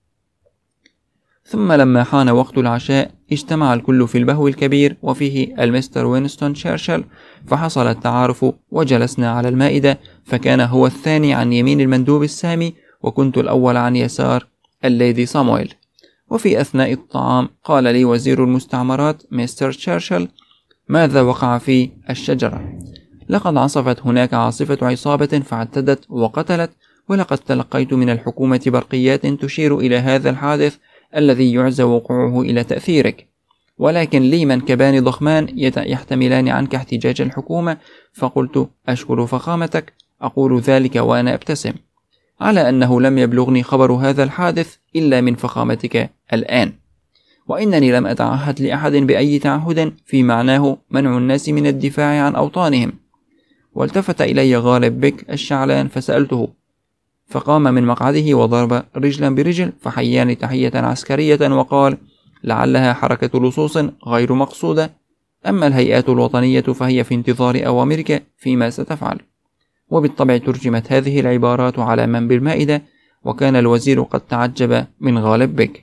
ثم لما حان وقت العشاء اجتمع الكل في البهو الكبير، وفيه المستر وينستون تشرشل، فحصل التعارف وجلسنا على المائدة، فكان هو الثاني عن يمين المندوب السامي، وكنت الأول عن يسار الليدي صامويل. وفي أثناء الطعام قال لي وزير المستعمرات مستر تشرشل: ماذا وقع في الشجرة؟ لقد عصفت هناك عاصفة عصابة فاعتدت وقتلت، ولقد تلقيت من الحكومة برقيات تشير إلى هذا الحادث الذي يعزى وقوعه إلى تأثيرك، ولكن لي منكبان ضخمان يحتملان عنك احتجاج الحكومة. فقلت: أشكر فخامتك، أقول ذلك وأنا أبتسم، على أنه لم يبلغني خبر هذا الحادث إلا من فخامتك الآن، وإنني لم أتعهد لأحد بأي تعهد في معناه منع الناس من الدفاع عن أوطانهم. والتفت إلي غالب بك الشعلان فسألته، فقام من مقعده وضرب رجلا برجل فحياني تحية عسكرية وقال: لعلها حركة لصوص غير مقصودة، أما الهيئات الوطنية فهي في انتظار أوامرك فيما ستفعل. وبالطبع ترجمت هذه العبارات على من بالمائدة، وكان الوزير قد تعجب من غالب بك.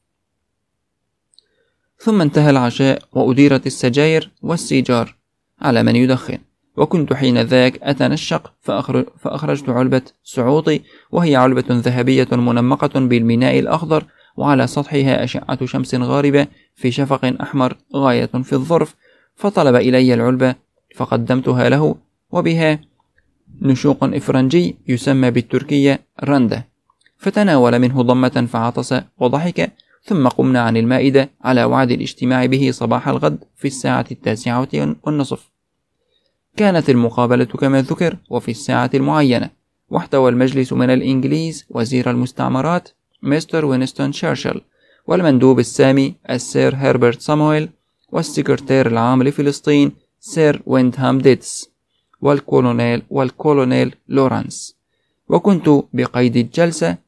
ثم انتهى العشاء وأديرت السجاير والسيجار على من يدخن، وكنت حين ذاك أتنشق فأخرجت علبة سعوطي، وهي علبة ذهبية منمقة بالميناء الأخضر، وعلى سطحها أشعة شمس غاربة في شفق أحمر غاية في الظرف، فطلب إلي العلبة فقدمتها له، وبها نشوق إفرنجي يسمى بالتركية رندة، فتناول منه ضمة فعطس وضحك، ثم قمنا عن المائدة على وعد الاجتماع به صباح الغد في الساعة التاسعة والنصف. كانت المقابلة كما ذكر وفي الساعة المعينة، واحتوى المجلس من الإنجليز وزير المستعمرات مستر وينستون تشرشل، والمندوب السامي السير هربرت سامويل، والسكرتير العام لفلسطين سير ويندهام ديتس، والكولونيل والكولونيل لورانس. وكنت بقيد الجلسة،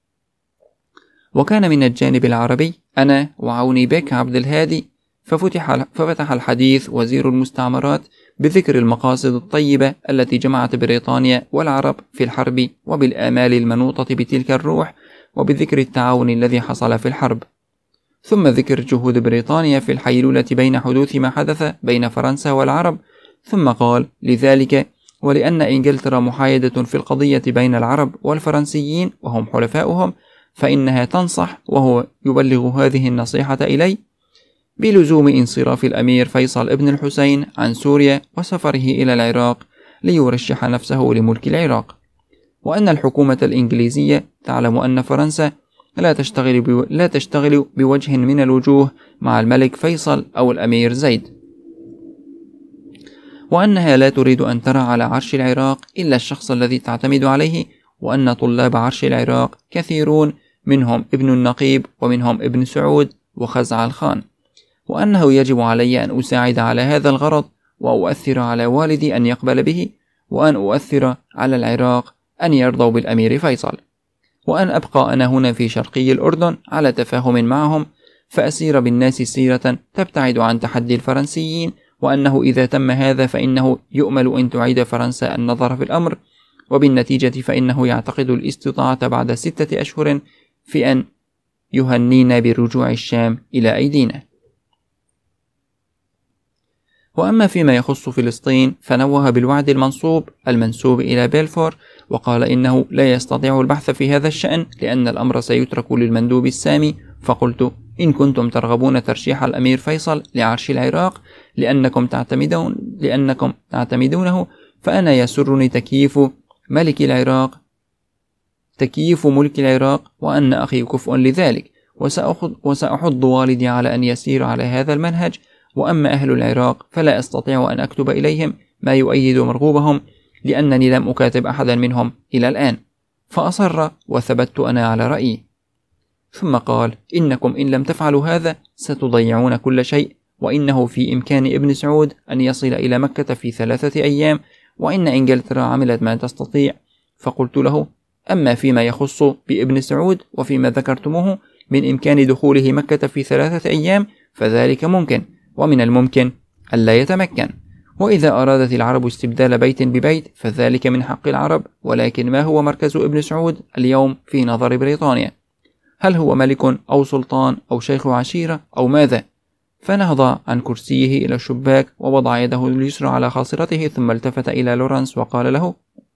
وكان من الجانب العربي أنا وعوني بك عبد الهادي. ففتح, ففتح الحديث وزير المستعمرات بذكر المقاصد الطيبة التي جمعت بريطانيا والعرب في الحرب، وبالآمال المنوطة بتلك الروح، وبذكر التعاون الذي حصل في الحرب، ثم ذكر جهود بريطانيا في الحيلولة بين حدوث ما حدث بين فرنسا والعرب. ثم قال: لذلك ولأن إنجلترا محايدة في القضية بين العرب والفرنسيين وهم حلفاؤهم، فإنها تنصح وهو يبلغ هذه النصيحة إلي بلزوم انصراف الأمير فيصل ابن الحسين عن سوريا وسفره إلى العراق ليرشح نفسه لملك العراق، وأن الحكومة الإنجليزية تعلم أن فرنسا لا تشتغل, بو... لا تشتغل بوجه من الوجوه مع الملك فيصل أو الأمير زيد، وأنها لا تريد أن ترى على عرش العراق إلا الشخص الذي تعتمد عليه، وأن طلاب عرش العراق كثيرون، منهم ابن النقيب ومنهم ابن سعود وخزع الخان، وأنه يجب علي أن أساعد على هذا الغرض، وأؤثر على والدي أن يقبل به، وأن أؤثر على العراق أن يرضوا بالأمير فيصل، وأن أبقى أنا هنا في شرقي الأردن على تفاهم معهم، فأسير بالناس سيرة تبتعد عن تحدي الفرنسيين، وأنه إذا تم هذا فإنه يؤمل أن تعيد فرنسا النظر في الأمر، وبالنتيجة فإنه يعتقد الاستطاعة بعد ستة أشهر في أن يهنينا برجوع الشام إلى أيدينا. وأما فيما يخص فلسطين فنوه بالوعد المنصوب المنسوب إلى بلفور، وقال إنه لا يستطيع البحث في هذا الشأن لأن الأمر سيترك للمندوب السامي. فقلت: إن كنتم ترغبون ترشيح الأمير فيصل لعرش العراق لأنكم تعتمدون لأنكم تعتمدونه، فأنا يسرني تكييف ملك العراق تكييف ملك العراق، وأن أخي كفء لذلك، وسأحض والدي على أن يسير على هذا المنهج. وأما أهل العراق فلا أستطيع أن أكتب إليهم ما يؤيد مرغوبهم، لأنني لم أكاتب أحدا منهم إلى الآن. فأصر وثبت أنا على رأيي. ثم قال: إنكم إن لم تفعلوا هذا ستضيعون كل شيء، وإنه في إمكان ابن سعود أن يصل إلى مكة في ثلاثة أيام، وإن إنجلترا عملت ما تستطيع. فقلت له: أما فيما يخص بابن سعود وفيما ذكرتموه من إمكان دخوله مكة في ثلاثة أيام فذلك ممكن، ومن الممكن ألا يتمكن. وإذا أرادت العرب استبدال بيت ببيت فذلك من حق العرب، ولكن ما هو مركز ابن سعود اليوم في نظر بريطانيا؟ هل هو ملك أو سلطان أو شيخ عشيرة أو ماذا؟ فنهض عن كرسيه إلى الشباك ووضع يده اليسرى على خاصرته، ثم التفت إلى لورانس وقال له: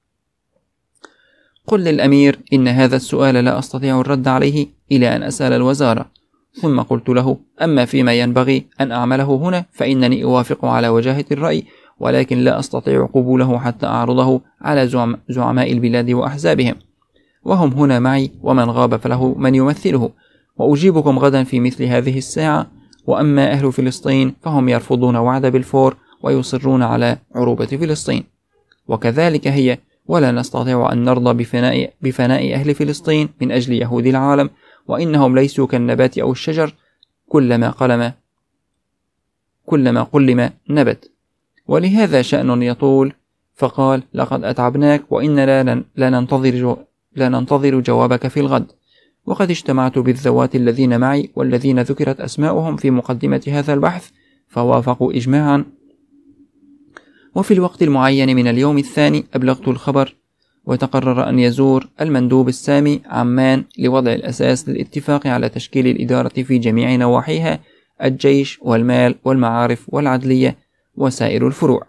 قل للأمير إن هذا السؤال لا أستطيع الرد عليه إلى أن أسأل الوزارة. ثم قلت له: أما فيما ينبغي أن أعمله هنا فإنني أوافق على وجاهة الرأي، ولكن لا أستطيع قبوله حتى أعرضه على زعماء البلاد وأحزابهم، وهم هنا معي، ومن غاب فله من يمثله، وأجيبكم غدا في مثل هذه الساعة، وأما أهل فلسطين فهم يرفضون وعد بلفور ويصرون على عروبة فلسطين. وكذلك هي، ولا نستطيع أن نرضى بفناء, بفناء أهل فلسطين من أجل يهود العالم، وإنهم ليسوا كالنبات أو الشجر، كلما قلم كلما قلم نبت. ولهذا شأن يطول، فقال: لقد أتعبناك وإننا لا ننتظر, لا ننتظر جوابك في الغد. وقد اجتمعت بالذوات الذين معي والذين ذكرت أسماؤهم في مقدمة هذا البحث فوافقوا إجماعا. وفي الوقت المعين من اليوم الثاني أبلغت الخبر، وتقرر أن يزور المندوب السامي عمان لوضع الأساس للاتفاق على تشكيل الإدارة في جميع نواحيها: الجيش والمال والمعارف والعدلية وسائر الفروع.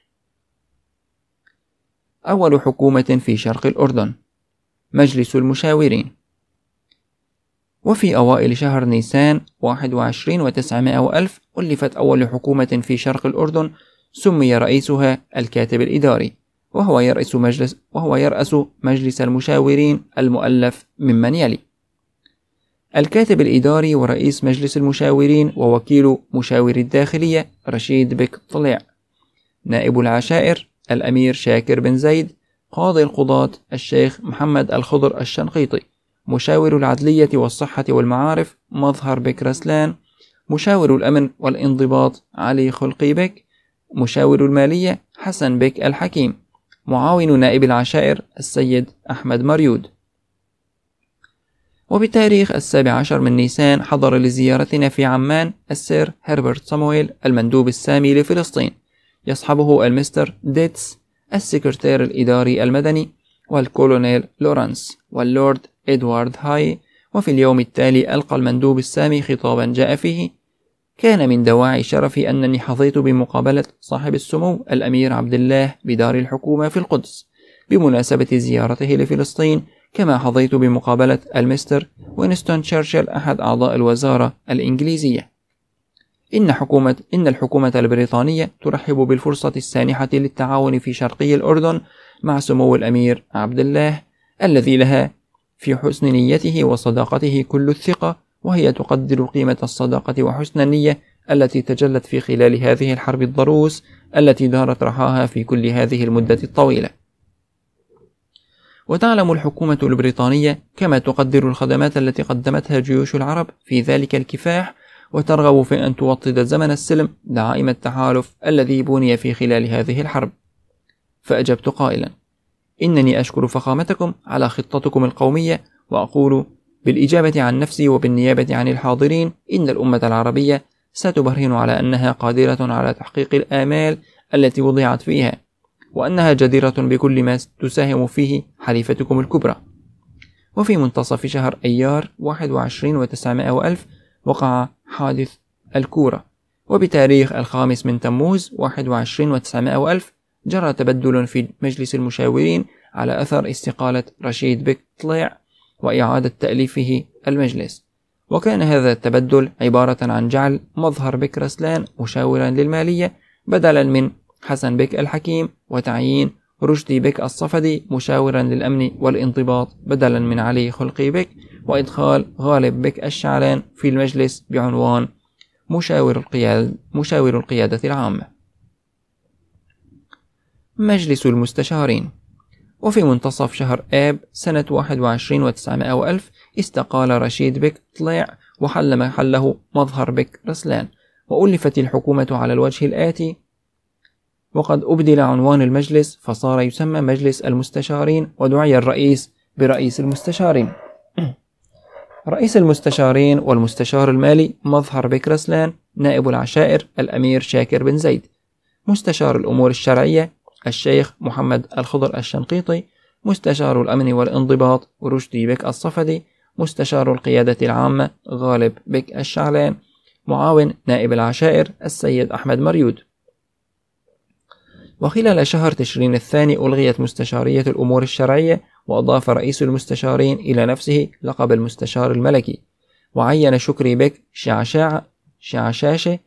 أول حكومة في شرق الأردن، مجلس المشاورين. وفي أوائل شهر نيسان واحد وعشرين وتسعمائة وألف ألفت أول حكومة في شرق الأردن، سمي رئيسها الكاتب الإداري، وهو يرأس مجلس وهو يرأس مجلس المشاورين المؤلف ممن يلي: الكاتب الإداري ورئيس مجلس المشاورين ووكيل مشاور الداخلية رشيد بك طليع، نائب العشائر الأمير شاكر بن زيد، قاضي القضاة الشيخ محمد الخضر الشنقيطي، مشاور العدلية والصحة والمعارف مظهر بك رسلان، مشاور الأمن والانضباط علي خلقي بك، مشاور المالية حسن بك الحكيم، معاون نائب العشائر السيد أحمد مريود. وبتاريخ السابع عشر من نيسان حضر لزيارتنا في عمان السير هربرت سامويل المندوب السامي لفلسطين، يصحبه المستر ديتس السكرتير الإداري المدني والكولونيل لورانس واللورد إدوارد هاي. وفي اليوم التالي ألقى المندوب السامي خطابا جاء فيه: كان من دواعي شرفي أنني حظيت بمقابلة صاحب السمو الأمير عبد الله بدار الحكومة في القدس بمناسبة زيارته لفلسطين، كما حظيت بمقابلة المستر وينستون تشرشل أحد أعضاء الوزارة الإنجليزية. إن حكومة إن الحكومة البريطانية ترحب بالفرصة السانحة للتعاون في شرقي الأردن مع سمو الأمير عبد الله، الذي لها في حسن نيته وصداقته كل الثقة، وهي تقدر قيمة الصداقة وحسن النية التي تجلت في خلال هذه الحرب الضروس التي دارت رحاها في كل هذه المدة الطويلة. وتعلم الحكومة البريطانية كما تقدر الخدمات التي قدمتها جيوش العرب في ذلك الكفاح، وترغب في أن توطد زمن السلم دعائم التحالف الذي بني في خلال هذه الحرب. فأجبت قائلا: إنني أشكر فخامتكم على خطتكم القومية، وأقول بالإجابة عن نفسي وبالنيابة عن الحاضرين إن الأمة العربية ستبرهن على أنها قادرة على تحقيق الآمال التي وضعت فيها، وأنها جديرة بكل ما تساهم فيه حليفتكم الكبرى. وفي منتصف شهر أيار واحد وعشرين وتسعمائة وألف وقع حادث الكورة، وبتاريخ الخامس من تموز واحد وعشرين وتسعمائة وألف جرى تبدل في مجلس المشاورين على أثر استقالة رشيد بك طليع وإعادة تأليفه المجلس. وكان هذا التبدل عبارة عن جعل مظهر بك رسلان مشاورا للمالية بدلا من حسن بك الحكيم، وتعيين رشدي بك الصفدي مشاورا للأمن والانضباط بدلا من علي خلقي بك، وإدخال غالب بك الشعلان في المجلس بعنوان مشاور القيادة, مشاور القيادة العامة. مجلس المستشارين. وفي منتصف شهر آب سنة واحد وعشرين وتسعمائة وألف استقال رشيد بك طليع وحل محله مظهر بك رسلان، وألفت الحكومة على الوجه الآتي: وقد أبدل عنوان المجلس فصار يسمى مجلس المستشارين، ودعي الرئيس برئيس المستشارين. رئيس المستشارين والمستشار المالي مظهر بك رسلان، نائب العشائر الأمير شاكر بن زيد، مستشار الأمور الشرعية الشيخ محمد الخضر الشنقيطي، مستشار الأمن والانضباط رشدي بك الصفدي، مستشار القيادة العامة غالب بك الشعلان، معاون نائب العشائر السيد أحمد مريود. وخلال شهر تشرين الثاني ألغيت مستشارية الأمور الشرعية، وأضاف رئيس المستشارين إلى نفسه لقب المستشار الملكي، وعين شكري بك شعشاع شعشاشة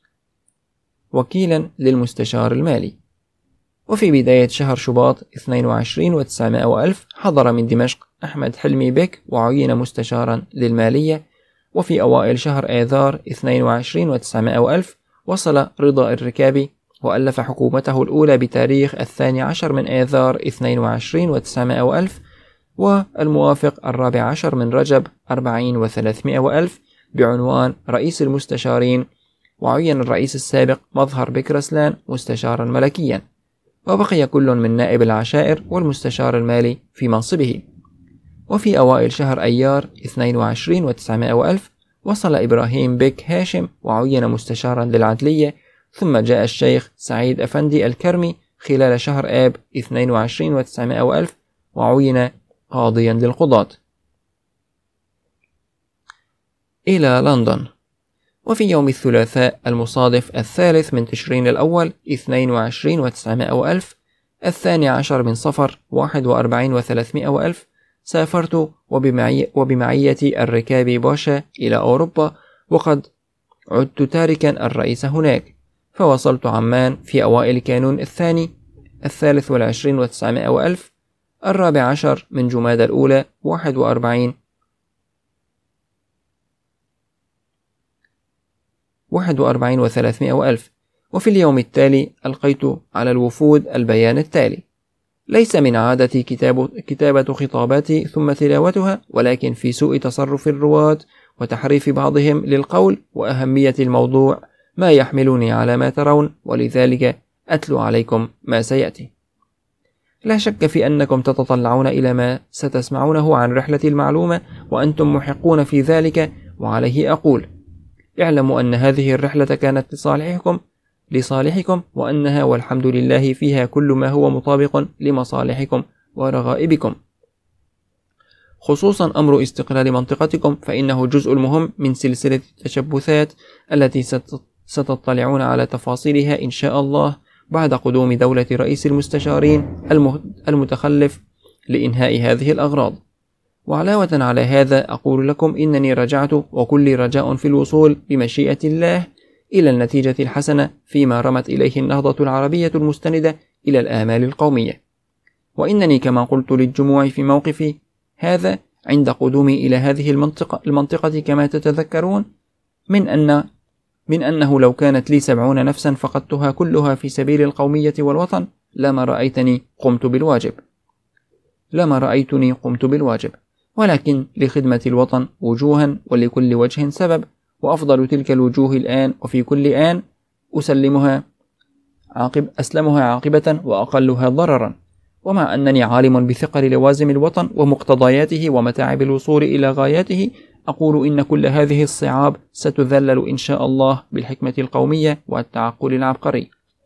وكيلا للمستشار المالي. وفي بداية شهر شباط اثنين وعشرين وتسعمائة وألف حضر من دمشق أحمد حلمي بك وعين مستشارا للمالية، وفي أوائل شهر آذار اثنين وعشرين وتسعمائة وألف وصل رضا الركابي وألف حكومته الأولى بتاريخ الثاني عشر من آذار اثنين وعشرين وتسعمائة وألف، والموافق الرابع عشر من رجب أربعين وثلاثمائة وألف بعنوان رئيس المستشارين، وعين الرئيس السابق مظهر بك رسلان مستشارا ملكيا، وبقي كل من نائب العشائر والمستشار المالي في منصبه. وفي أوائل شهر أيار اثنين وعشرين وتسعمائة وألف وصل إبراهيم بك هاشم وعين مستشارا للعدلية، ثم جاء الشيخ سعيد أفندي الكرمي خلال شهر آب اثنين وعشرين وتسعمائة وألف وعين قاضيا للقضاة. إلى لندن. وفي يوم الثلاثاء المصادف الثالث من تشرين الأول اثنين وعشرين وتسعمائة وألف الثاني عشر من صفر واحد وأربعين وثلاثمائة وألف سافرت وبمعي وبمعية الركاب باشا إلى أوروبا، وقد عدت تاركا الرئيس هناك، فوصلت عمان في أوائل كانون الثاني الثالث والعشرين وتسعمائة وألف الرابع عشر من جماد الأولى واحد وأربعين واحد وأربعين وثلاثمائة وألف. وفي اليوم التالي ألقيت على الوفود البيان التالي: ليس من عادتي كتاب كتابة خطاباتي ثم تلاوتها، ولكن في سوء تصرف الرواة وتحريف بعضهم للقول وأهمية الموضوع ما يحملني على ما ترون، ولذلك أتلو عليكم ما سيأتي. لا شك في أنكم تتطلعون إلى ما ستسمعونه عن رحلة المعلومة، وأنتم محقون في ذلك، وعليه أقول: اعلموا أن هذه الرحلة كانت لصالحكم لصالحكم وأنها والحمد لله فيها كل ما هو مطابق لمصالحكم ورغائبكم، خصوصا أمر استقلال منطقتكم، فإنه جزء مهم من سلسلة التشبثات التي ستطلعون على تفاصيلها إن شاء الله بعد قدوم دولة رئيس المستشارين المتخلف لإنهاء هذه الأغراض. وعلاوة على هذا أقول لكم إنني رجعت وكل رجاء في الوصول بمشيئة الله إلى النتيجة الحسنة فيما رمت إليه النهضة العربية المستندة إلى الآمال القومية، وإنني كما قلت للجموع في موقفي هذا عند قدومي إلى هذه المنطقة, المنطقة كما تتذكرون من أن من أنه لو كانت لي سبعون نفسا فقدتها كلها في سبيل القومية والوطن لما رأيتني قمت بالواجب لما رأيتني قمت بالواجب ولكن لخدمة الوطن وجوها ولكل وجه سبب، وأفضل تلك الوجوه الآن وفي كل آن أسلمها عاقب أسلمها عاقبة وأقلها ضررا. ومع أنني عالم بثقل لوازم الوطن ومقتضياته ومتاعب الوصول إلى غاياته، أقول إن كل هذه الصعاب ستذلل إن شاء الله بالحكمة القومية والتعقل العبقري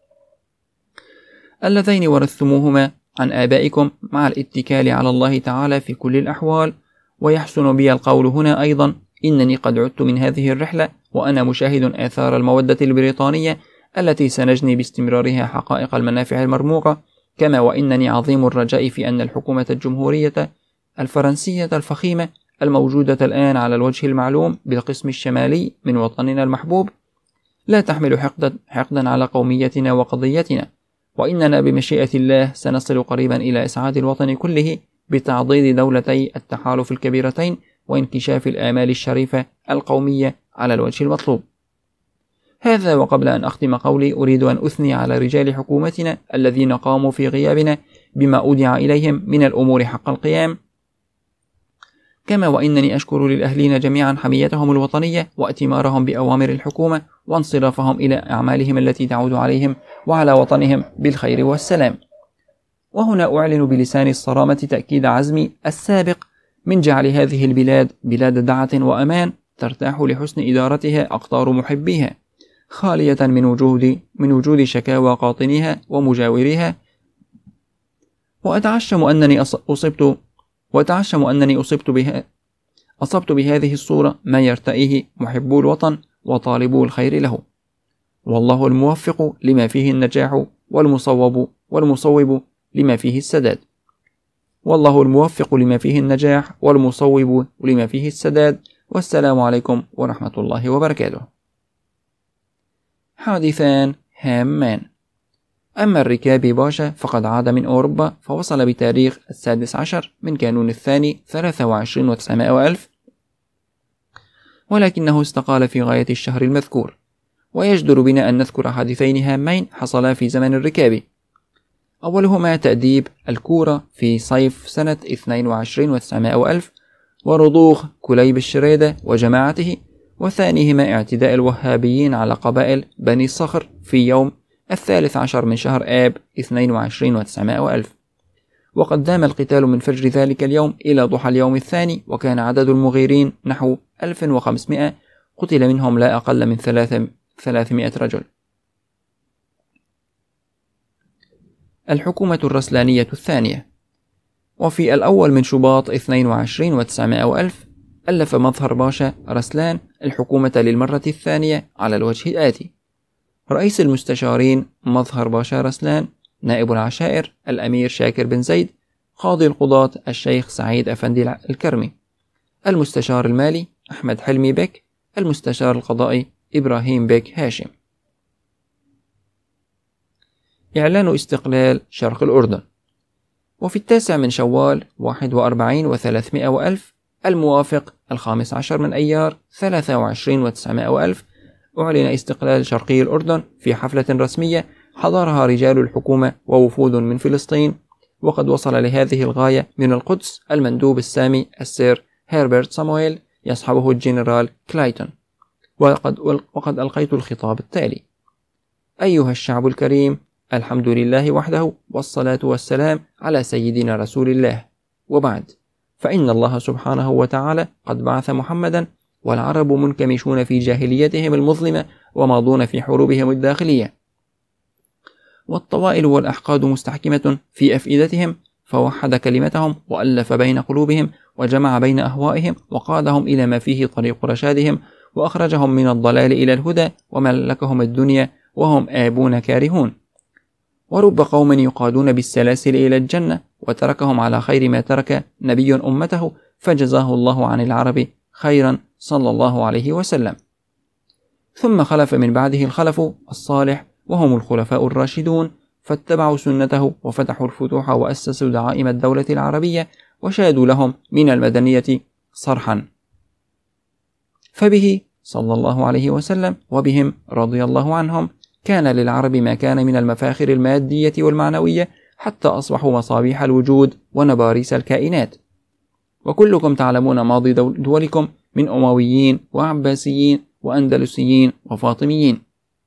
اللذين ورثتموهما عن آبائكم، مع الاتكال على الله تعالى في كل الأحوال. ويحسن بي القول هنا أيضا إنني قد عدت من هذه الرحلة وأنا مشاهد آثار المودة البريطانية التي سنجني باستمرارها حقائق المنافع المرموقة، كما وإنني عظيم الرجاء في أن الحكومة الجمهورية الفرنسية الفخيمة الموجودة الآن على الوجه المعلوم بالقسم الشمالي من وطننا المحبوب لا تحمل حقدا, حقدا على قوميتنا وقضيتنا، وإننا بمشيئة الله سنصل قريبا إلى إسعاد الوطن كله بتعضيد دولتي التحالف الكبيرتين وانكشاف الآمال الشريفة القومية على الوجه المطلوب. هذا وقبل أن أختم قولي أريد أن أثني على رجال حكومتنا الذين قاموا في غيابنا بما أودع إليهم من الأمور حق القيام، كما وإنني أشكر للأهلين جميعا حميتهم الوطنية وأتمارهم بأوامر الحكومة وانصرافهم إلى أعمالهم التي تعود عليهم وعلى وطنهم بالخير والسلام. وهنا أعلن بلسان الصرامة تأكيد عزمي السابق من جعل هذه البلاد بلاد دعة وأمان ترتاح لحسن إدارتها أقطار محبيها، خالية من وجود من وجود شكاوى قاطنيها ومجاوريها. وأتعشم أنني أصبت وأتعشم أنني أصبت بها أصبت بهذه الصورة ما يرتئيه محبو الوطن وطالبو الخير له، والله الموفق لما فيه النجاح والمصوب والمصوب لما فيه السداد والله الموفق لما فيه النجاح والمصوب لما فيه السداد. والسلام عليكم ورحمة الله وبركاته. حادثان هامان. أما الركابي باشا فقد عاد من أوروبا، فوصل بتاريخ السادس عشر من كانون الثاني ثلاثة وعشرين وتسعمائة وألف ولكنه استقال في غاية الشهر المذكور. ويجدر بنا أن نذكر حادثين هامين حصلا في زمن الركاب. أولهما تأديب الكورة في صيف سنة اثنين وعشرين وتسعمائة وألف ورضوخ كليب الشريدة وجماعته، وثانيهما اعتداء الوهابيين على قبائل بني الصخر في يوم الثالث عشر من شهر آب اثنين وعشرين وتسعمائة وألف. وقد دام القتال من فجر ذلك اليوم إلى ضحى اليوم الثاني، وكان عدد المغيرين نحو ألف وخمسمائة، قتل منهم لا أقل من ثلاثمائة رجل. الحكومة الرسلانية الثانية. وفي الأول من شباط اثنين وعشرين وتسعمائة وألف ألف مظهر باشا رسلان الحكومة للمرة الثانية على الوجه الآتي: رئيس المستشارين مظهر باشا رسلان، نائب العشائر الأمير شاكر بن زيد، قاضي القضاة الشيخ سعيد أفندي الكرمي، المستشار المالي أحمد حلمي بك، المستشار القضائي إبراهيم بك هاشم. إعلان استقلال شرق الأردن. وفي التاسع من شوال واحد وأربعين وثلاثمائة وألف الموافق الخامس عشر من أيار ثلاثة وعشرين وتسعمائة وألف أعلن استقلال شرقي الأردن في حفلة رسمية حضرها رجال الحكومة ووفود من فلسطين. وقد وصل لهذه الغاية من القدس المندوب السامي السير هيربرت صامويل يصحبه الجنرال كلايتون. وقد, وقد ألقيت الخطاب التالي: أيها الشعب الكريم، الحمد لله وحده، والصلاة والسلام على سيدنا رسول الله، وبعد، فإن الله سبحانه وتعالى قد بعث محمدا، والعرب منكمشون في جاهليتهم المظلمة وماضون في حروبهم الداخلية، والطوائل والأحقاد مستحكمة في أفئدتهم، فوحد كلمتهم وألف بين قلوبهم وجمع بين أهوائهم وقادهم إلى ما فيه طريق رشادهم، وأخرجهم من الضلال إلى الهدى، وملكهم الدنيا وهم آبون كارهون. ورب قوم يقادون بالسلاسل إلى الجنة، وتركهم على خير ما ترك نبي أمته، فجزاه الله عن العرب خيرا صلى الله عليه وسلم. ثم خلف من بعده الخلف الصالح، وهم الخلفاء الراشدون، فاتبعوا سنته وفتحوا الفتوح وأسسوا دعائم الدولة العربية، وشادوا لهم من المدنية صرحا. فبه صلى الله عليه وسلم وبهم رضي الله عنهم كان للعرب ما كان من المفاخر المادية والمعنوية، حتى أصبحوا مصابيح الوجود ونباريس الكائنات. وكلكم تعلمون ماضي دولكم من أمويين وعباسيين وأندلسيين وفاطميين.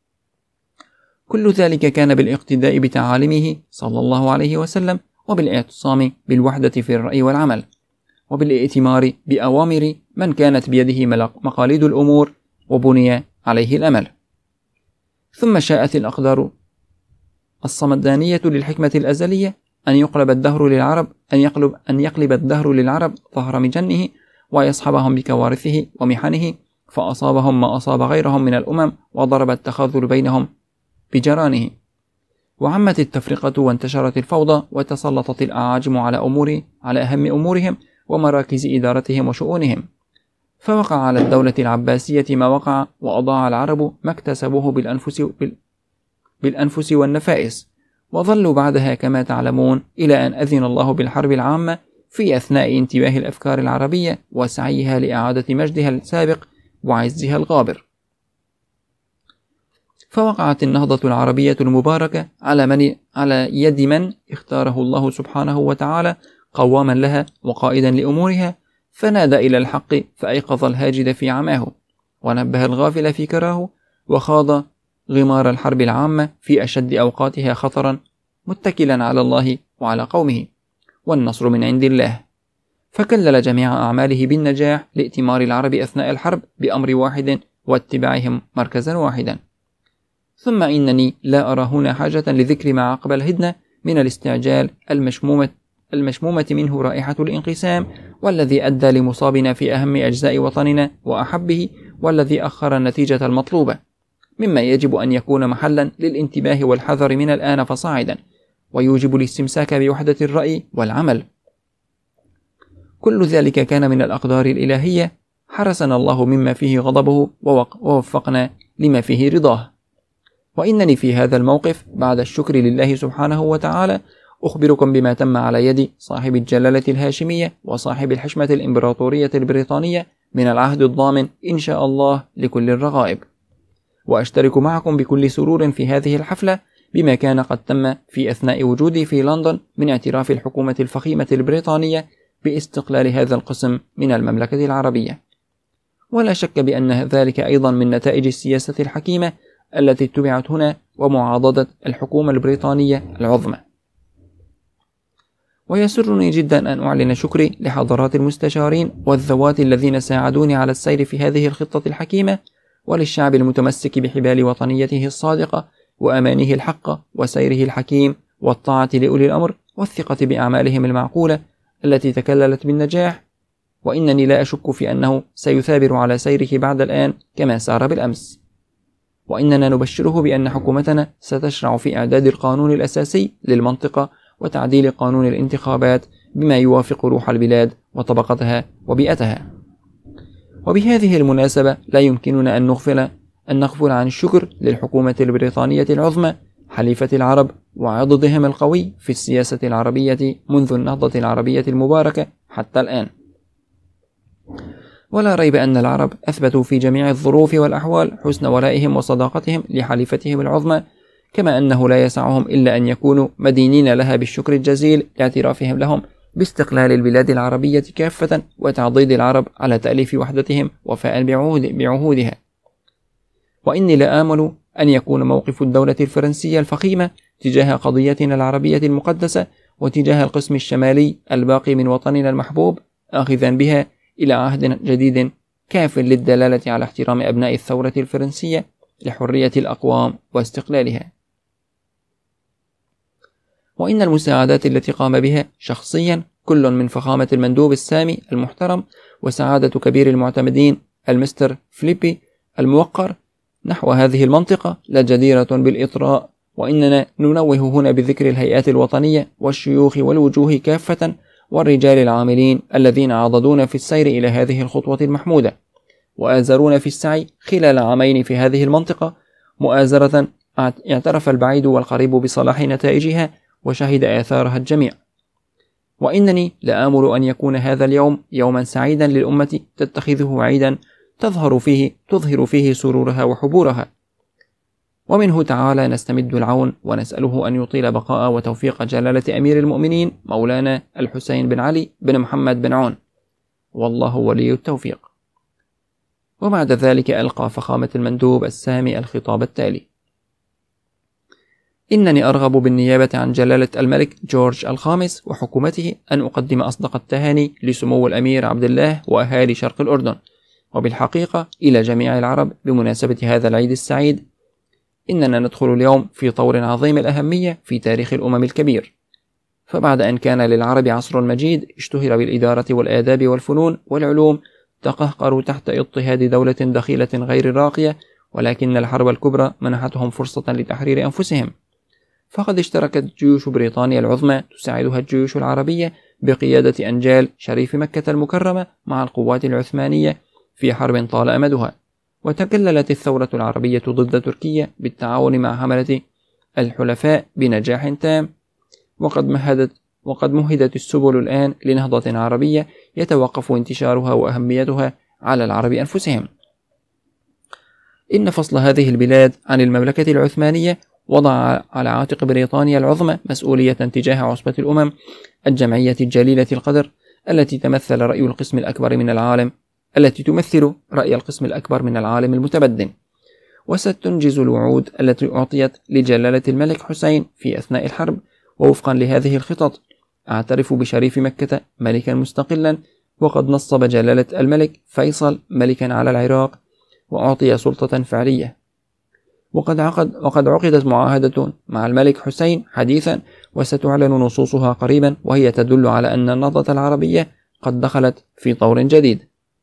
كل ذلك كان بالاقتداء بتعاليمه صلى الله عليه وسلم، وبالاعتصام بالوحدة في الرأي والعمل، وبالائتمار بأوامر من كانت بيده مقاليد الأمور وبني عليه الأمل. ثم شاءت الأقدار الصمدانية للحكمة الأزلية أن يقلب الدهر للعرب أن يقلب أن يقلب الدهر للعرب ظهر مجنه، ويصحبهم بكوارثه ومحنه، فأصابهم ما أصاب غيرهم من الأمم، وضرب التخاذل بينهم بجرانه، وعمت التفرقة وانتشرت الفوضى، وتسلطت الأعاجم على أمور على أهم أمورهم ومراكز إدارتهم وشؤونهم، فوقع على الدولة العباسية ما وقع، وأضاع العرب ما اكتسبوه بالأنفس, بالأنفس والنفائس، وظلوا بعدها كما تعلمون إلى أن أذن الله بالحرب العامة في أثناء انتباه الأفكار العربية وسعيها لإعادة مجدها السابق وعزها الغابر. فوقعت النهضة العربية المباركة على, من على يد من اختاره الله سبحانه وتعالى قواما لها وقائدا لأمورها، فنادى إلى الحق فأيقظ الهاجد في عماه، ونبه الغافل في كراه، وخاض غمار الحرب العامة في أشد أوقاتها خطرا، متكلا على الله وعلى قومه، والنصر من عند الله، فكلل جميع أعماله بالنجاح لائتمار العرب أثناء الحرب بأمر واحد واتباعهم مركزا واحدا. ثم إنني لا أرى هنا حاجة لذكر ما عقب الهدنة من الاستعجال المشمومة, المشمومة منه رائحة الانقسام، والذي أدى لمصابنا في أهم أجزاء وطننا وأحبه، والذي أخر النتيجة المطلوبة، مما يجب أن يكون محلا للانتباه والحذر من الآن فصاعدا، ويوجب الاستمساك بوحدة الرأي والعمل. كل ذلك كان من الأقدار الإلهية، حرسنا الله مما فيه غضبه ووفقنا لما فيه رضاه. وإنني في هذا الموقف بعد الشكر لله سبحانه وتعالى أخبركم بما تم على يد صاحب الجلالة الهاشمية وصاحب الحشمة الإمبراطورية البريطانية من العهد الضامن إن شاء الله لكل الرغائب. وأشترك معكم بكل سرور في هذه الحفلة بما كان قد تم في أثناء وجودي في لندن من اعتراف الحكومة الفخيمة البريطانية باستقلال هذا القسم من المملكة العربية. ولا شك بأن ذلك أيضا من نتائج السياسة الحكيمة التي اتبعت هنا ومعاضدة الحكومة البريطانية العظمى. ويسرني جدا أن أعلن شكري لحضرات المستشارين والذوات الذين ساعدوني على السير في هذه الخطة الحكيمة، وللشعب المتمسك بحبال وطنيته الصادقة وأمانه الحقة وسيره الحكيم والطاعة لأولي الأمر والثقة بأعمالهم المعقولة التي تكللت بالنجاح، وإنني لا أشك في أنه سيثابر على سيره بعد الآن كما سار بالأمس. وإننا نبشره بأن حكومتنا ستشرع في إعداد القانون الأساسي للمنطقة وتعديل قانون الانتخابات بما يوافق روح البلاد وطبقتها وبيئتها. وبهذه المناسبة لا يمكننا أن نغفل أن نغفل عن الشكر للحكومة البريطانية العظمى حليفة العرب وعضدهم القوي في السياسة العربية منذ النهضة العربية المباركة حتى الآن. ولا ريب أن العرب أثبتوا في جميع الظروف والأحوال حسن ولائهم وصداقتهم لحليفتهم العظمى، كما أنه لا يسعهم إلا أن يكونوا مدينين لها بالشكر الجزيل لاعترافهم لهم باستقلال البلاد العربية كافة وتعضيد العرب على تأليف وحدتهم وفاء بعهود بعهودها. وإني لا آمل أن يكون موقف الدولة الفرنسية الفخيمة تجاه قضيتنا العربية المقدسة وتجاه القسم الشمالي الباقي من وطننا المحبوب آخذا بها إلى عهد جديد كاف للدلالة على احترام أبناء الثورة الفرنسية لحرية الأقوام واستقلالها. وإن المساعدات التي قام بها شخصيا كل من فخامة المندوب السامي المحترم وسعادة كبير المعتمدين المستر فليبي الموقر نحو هذه المنطقة لجديرة بالإطراء، وإننا ننوه هنا بذكر الهيئات الوطنية والشيوخ والوجوه كافة والرجال العاملين الذين عضدون في السير إلى هذه الخطوة المحمودة وآزرون في السعي خلال عامين في هذه المنطقة، مؤازرة اعترف البعيد والقريب بصلاح نتائجها وشهد آثارها الجميع. وإنني لآمل أن يكون هذا اليوم يوما سعيدا للأمة تتخذه عيدا تظهر فيه تظهر فيه سرورها وحبورها، ومنه تعالى نستمد العون ونسأله أن يطيل بقاء وتوفيق جلالة أمير المؤمنين مولانا الحسين بن علي بن محمد بن عون، والله ولي التوفيق. وبعد ذلك ألقى فخامة المندوب السامي الخطاب التالي: إنني أرغب بالنيابة عن جلالة الملك جورج الخامس وحكومته أن أقدم أصدق التهاني لسمو الأمير عبد الله وأهالي شرق الأردن، وبالحقيقة إلى جميع العرب بمناسبة هذا العيد السعيد. إننا ندخل اليوم في طور عظيم الأهمية في تاريخ الأمم الكبير، فبعد أن كان للعرب عصر مجيد اشتهر بالإدارة والآداب والفنون والعلوم تقهقروا تحت اضطهاد دولة دخيلة غير راقية، ولكن الحرب الكبرى منحتهم فرصة لتحرير أنفسهم، فقد اشتركت جيوش بريطانيا العظمى تساعدها الجيوش العربية بقيادة أنجال شريف مكة المكرمة مع القوات العثمانية في حرب طال أمدها، وتكللت الثورة العربية ضد تركيا بالتعاون مع حملة الحلفاء بنجاح تام، وقد مهدت وقد مهدت السبل الآن لنهضة عربية يتوقف انتشارها وأهميتها على العرب أنفسهم. إن فصل هذه البلاد عن المملكة العثمانية وضع على عاتق بريطانيا العظمى مسؤولية تجاه عصبة الأمم الجمعية الجليلة القدر التي تمثل رأي القسم الأكبر من العالم التي تمثل رأي القسم الأكبر من العالم المتبدن، وستنجز الوعود التي أعطيت لجلالة الملك حسين في أثناء الحرب. ووفقا لهذه الخطط أعترف بشريف مكة ملكا مستقلا، وقد نصب جلالة الملك فيصل ملكا على العراق وأعطي سلطة فعلية، وقد عقد وقد عقدت معاهدة مع الملك حسين حديثا وستعلن نصوصها قريبا، وهي تدل على أن النهضة العربية قد دخلت في طور جديد.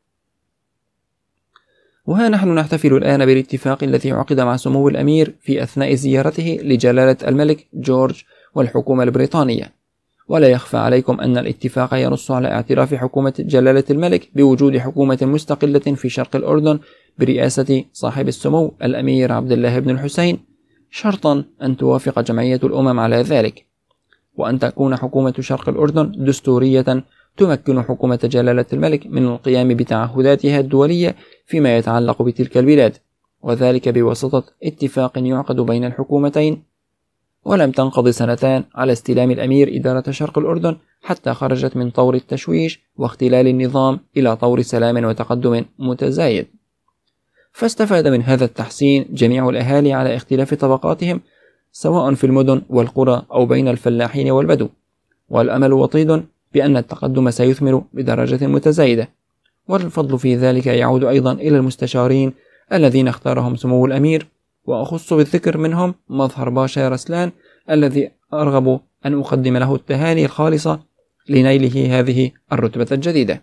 وها نحن نحتفل الآن بالاتفاق الذي عقد مع سمو الأمير في أثناء زيارته لجلالة الملك جورج والحكومة البريطانية، ولا يخفى عليكم أن الاتفاق ينص على اعتراف حكومة جلالة الملك بوجود حكومة مستقلة في شرق الأردن برئاسة صاحب السمو الأمير عبد الله بن الحسين، شرطا أن توافق جمعية الأمم على ذلك، وأن تكون حكومة شرق الأردن دستورية تمكن حكومة جلالة الملك من القيام بتعهداتها الدولية فيما يتعلق بتلك البلاد، وذلك بواسطة اتفاق يعقد بين الحكومتين. ولم تنقض سنتان على استلام الأمير إدارة شرق الأردن حتى خرجت من طور التشويش واختلال النظام إلى طور سلام وتقدم متزايد. فاستفاد من هذا التحسين جميع الأهالي على اختلاف طبقاتهم، سواء في المدن والقرى أو بين الفلاحين والبدو، والأمل وطيد بأن التقدم سيثمر بدرجة متزايدة. والفضل في ذلك يعود أيضا إلى المستشارين الذين اختارهم سمو الأمير، وأخص بالذكر منهم مظهر باشا رسلان الذي أرغب أن أقدم له التهاني الخالصة لنيله هذه الرتبة الجديدة.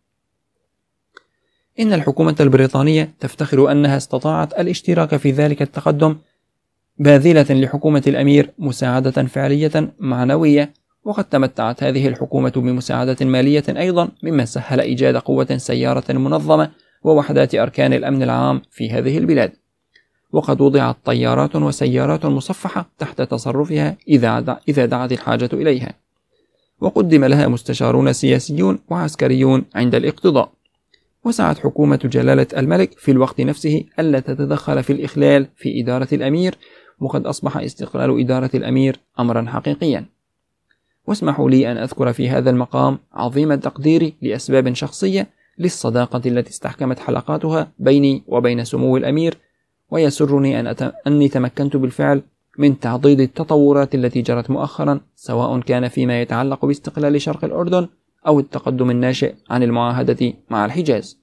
إن الحكومة البريطانية تفتخر أنها استطاعت الاشتراك في ذلك التقدم، باذلة لحكومة الأمير مساعدة فعلية معنوية، وقد تمتعت هذه الحكومة بمساعدة مالية أيضا، مما سهل إيجاد قوة سيارة منظمة ووحدات أركان الأمن العام في هذه البلاد. وقد وضعت طيارات وسيارات مصفحة تحت تصرفها إذا دعت الحاجة إليها، وقدم لها مستشارون سياسيون وعسكريون عند الاقتضاء. وسعت حكومة جلالة الملك في الوقت نفسه ألا تتدخل في الإخلال في إدارة الأمير، وقد أصبح استقلال إدارة الأمير أمرا حقيقيا. واسمحوا لي أن أذكر في هذا المقام عظيم التقدير لأسباب شخصية للصداقة التي استحكمت حلقاتها بيني وبين سمو الأمير، ويسرني أن أت... أني تمكنت بالفعل من تعضيد التطورات التي جرت مؤخرا، سواء كان فيما يتعلق باستقلال شرق الأردن أو التقدم الناشئ عن المعاهدة مع الحجاز.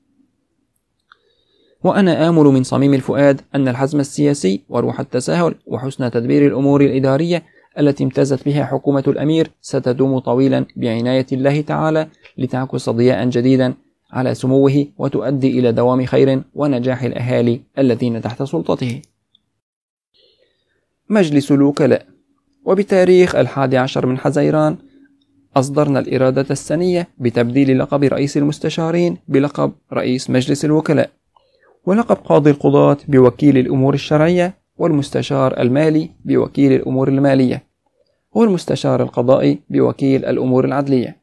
وأنا آمل من صميم الفؤاد أن الحزم السياسي وروح التساهل وحسن تدبير الأمور الإدارية التي امتازت بها حكومة الأمير ستدوم طويلا بعناية الله تعالى، لتعكس ضياء جديدا على سموه وتؤدي إلى دوام خير ونجاح الأهالي الذين تحت سلطته. مجلس الوكلاء. وبتاريخ الحادي عشر من حزيران أصدرنا الإرادة السنية بتبديل لقب رئيس المستشارين بلقب رئيس مجلس الوكلاء، ولقب قاضي القضاة بوكيل الأمور الشرعية، والمستشار المالي بوكيل الأمور المالية، والمستشار القضائي بوكيل الأمور العدلية.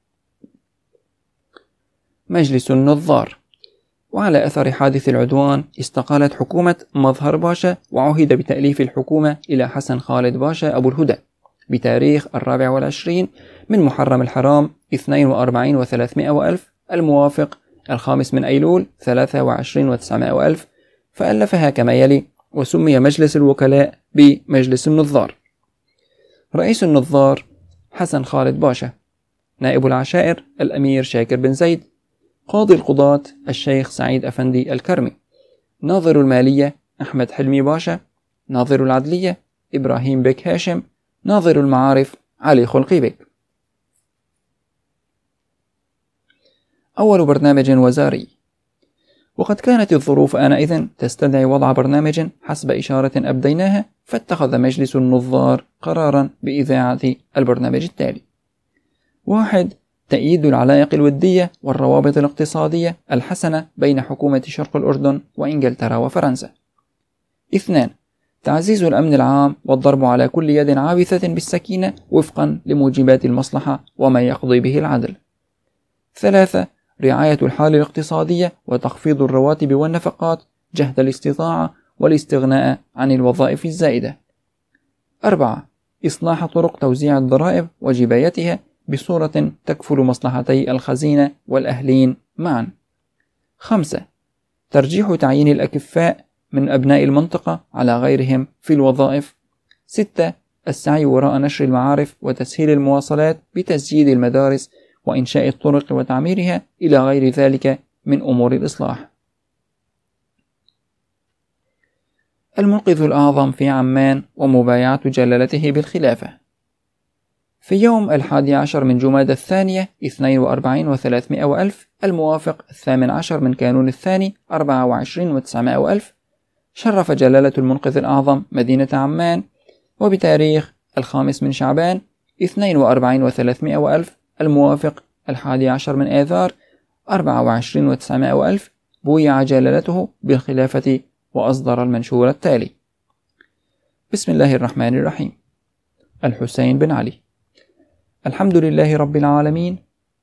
مجلس النظار. وعلى أثر حادث العدوان استقالت حكومة مظهر باشا، وعهد بتأليف الحكومة إلى حسن خالد باشا أبو الهدى بتاريخ الرابع والعشرين من محرم الحرام اثنين وأربعين وثلاثمائة وألف، الموافق الخامس من أيلول ثلاثة وعشرين وتسعمائة وألف، فألفها كما يلي. وسمي مجلس الوكلاء بمجلس النظار. رئيس النظار حسن خالد باشا، نائب العشائر الأمير شاكر بن زيد، قاضي القضاة الشيخ سعيد أفندي الكرمي، ناظر المالية أحمد حلمي باشا، ناظر العدلية إبراهيم بك هاشم، ناظر المعارف علي خلقي بك. أول برنامج وزاري. وقد كانت الظروف آنئذ تستدعي وضع برنامج حسب إشارة أبديناها، فاتخذ مجلس النظار قرارا بإذاعة البرنامج التالي: واحد. تأييد العلاقة الودية والروابط الاقتصادية الحسنة بين حكومة شرق الأردن وإنجلترا وفرنسا. اثنان. تعزيز الأمن العام والضرب على كل يد عابثة بالسكينة وفقا لموجبات المصلحة وما يقضي به العدل. ثلاثة. رعاية الحالة الاقتصادية وتخفيض الرواتب والنفقات جهد الاستطاعة والاستغناء عن الوظائف الزائدة. أربعة. إصلاح طرق توزيع الضرائب وجبايتها بصورة تكفل مصلحتي الخزينة والأهلين معا. خمسة. ترجيح تعيين الأكفاء من أبناء المنطقة على غيرهم في الوظائف. ستة. السعي وراء نشر المعارف وتسهيل المواصلات بتسجيل المدارس وإنشاء الطرق وتعميرها إلى غير ذلك من أمور الإصلاح. المنقذ الأعظم في عمان ومبايعة جلالته بالخلافة. في يوم الحادي عشر من جمادى الثانية اثنين وأربعين وثلاثمائة وألف، الموافق الثامن عشر من كانون الثاني أربعة وعشرين وتسعمائة وألف، شرف جلالة المنقذ الأعظم مدينة عمان، وبتاريخ الخامس من شعبان اثنين وأربعين وثلاثمائة وألف، الموافق الحادي عشر من آذار أربعة وعشرين وتسعمائة وألف، بويع جلالته بالخلافة وأصدر المنشور التالي: بسم الله الرحمن الرحيم. الحسين بن علي. الحمد لله رب العالمين،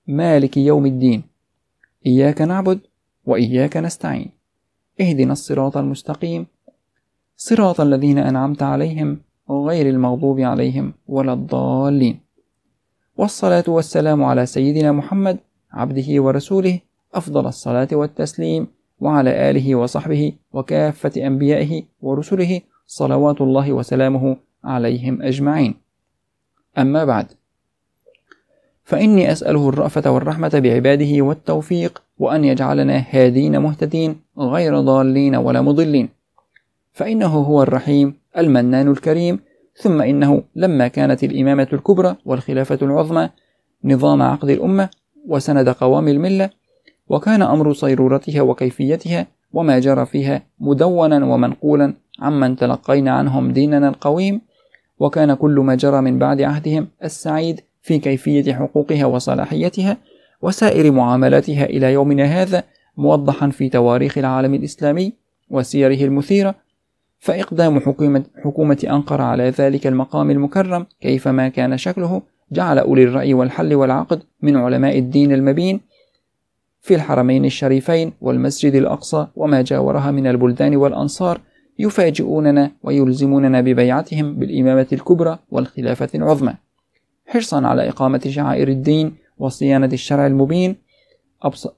مالك يوم الدين، إياك نعبد وإياك نستعين، اهدنا الصراط المستقيم، صراط الذين أنعمت عليهم غير المغضوب عليهم ولا الضالين. والصلاة والسلام على سيدنا محمد عبده ورسوله، أفضل الصلاة والتسليم، وعلى آله وصحبه وكافة أنبيائه ورسله صلوات الله وسلامه عليهم أجمعين. أما بعد، فإني أسأله الرأفة والرحمة بعباده والتوفيق، وأن يجعلنا هادين مهتدين غير ضالين ولا مضلين، فإنه هو الرحيم المنان الكريم. ثم إنه لما كانت الإمامة الكبرى والخلافة العظمى نظام عقد الأمة وسند قوام الملة، وكان أمر صيرورتها وكيفيتها وما جرى فيها مدونا ومنقولا عمن تلقينا عنهم ديننا القويم، وكان كل ما جرى من بعد عهدهم السعيد في كيفية حقوقها وصلاحيتها وسائر معاملاتها إلى يومنا هذا موضحا في تواريخ العالم الإسلامي وسيره المثيرة. فإقدام حكومة, حكومة أنقرة على ذلك المقام المكرم كيفما كان شكله جعل أولي الرأي والحل والعقد من علماء الدين المبين في الحرمين الشريفين والمسجد الأقصى وما جاورها من البلدان والأنصار يفاجئوننا ويلزموننا ببيعتهم بالإمامة الكبرى والخلافة العظمى، حرصا على إقامة شعائر الدين وصيانة الشرع المبين أبس...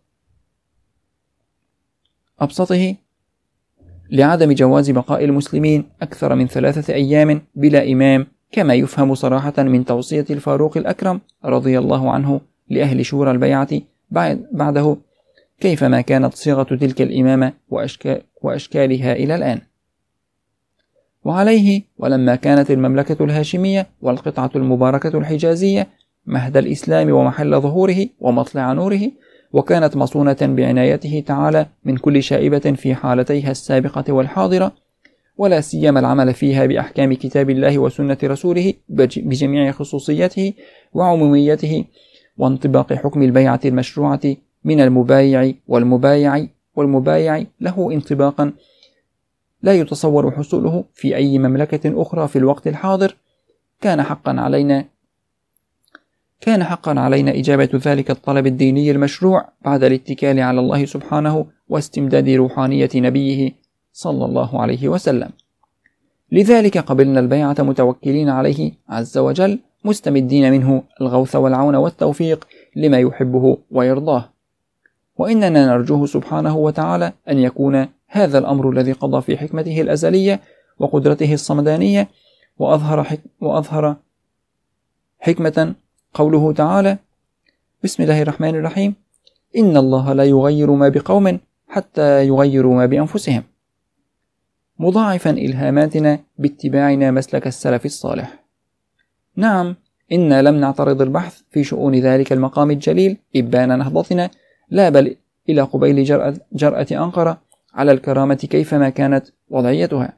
أبسطه، لعدم جواز بقاء المسلمين أكثر من ثلاثة أيام بلا إمام، كما يفهم صراحة من توصية الفاروق الأكرم رضي الله عنه لأهل شورى البيعة بعده، كيفما كانت صيغة تلك الإمامة وأشكال وأشكالها إلى الآن. وعليه، ولما كانت المملكة الهاشمية والقطعة المباركة الحجازية مهد الإسلام ومحل ظهوره ومطلع نوره، وكانت مصونة بعنايته تعالى من كل شائبة في حالتيها السابقة والحاضرة، ولا سيما العمل فيها بأحكام كتاب الله وسنة رسوله بجميع خصوصيته وعموميته، وانطباق حكم البيعة المشروعة من المبايع والمبايع والمبايع له انطباقا لا يتصور حصوله في أي مملكة أخرى في الوقت الحاضر، كان حقا علينا كان حقا علينا إجابة ذلك الطلب الديني المشروع بعد الاتكال على الله سبحانه واستمداد روحانية نبيه صلى الله عليه وسلم. لذلك قبلنا البيعة متوكلين عليه عز وجل، مستمدين منه الغوث والعون والتوفيق لما يحبه ويرضاه، وإننا نرجوه سبحانه وتعالى أن يكون هذا الأمر الذي قضى في حكمته الأزلية وقدرته الصمدانية، وأظهر, حك... وأظهر حكمة قوله تعالى: بسم الله الرحمن الرحيم، إن الله لا يغير ما بقوم حتى يغيروا ما بأنفسهم، مضاعفا إلهاماتنا باتباعنا مسلك السلف الصالح. نعم، إنا لم نعترض البحث في شؤون ذلك المقام الجليل إبان نهضتنا، لا بل إلى قبيل جرأة, جرأة أنقرة على الكرامة كيفما كانت وضعيتها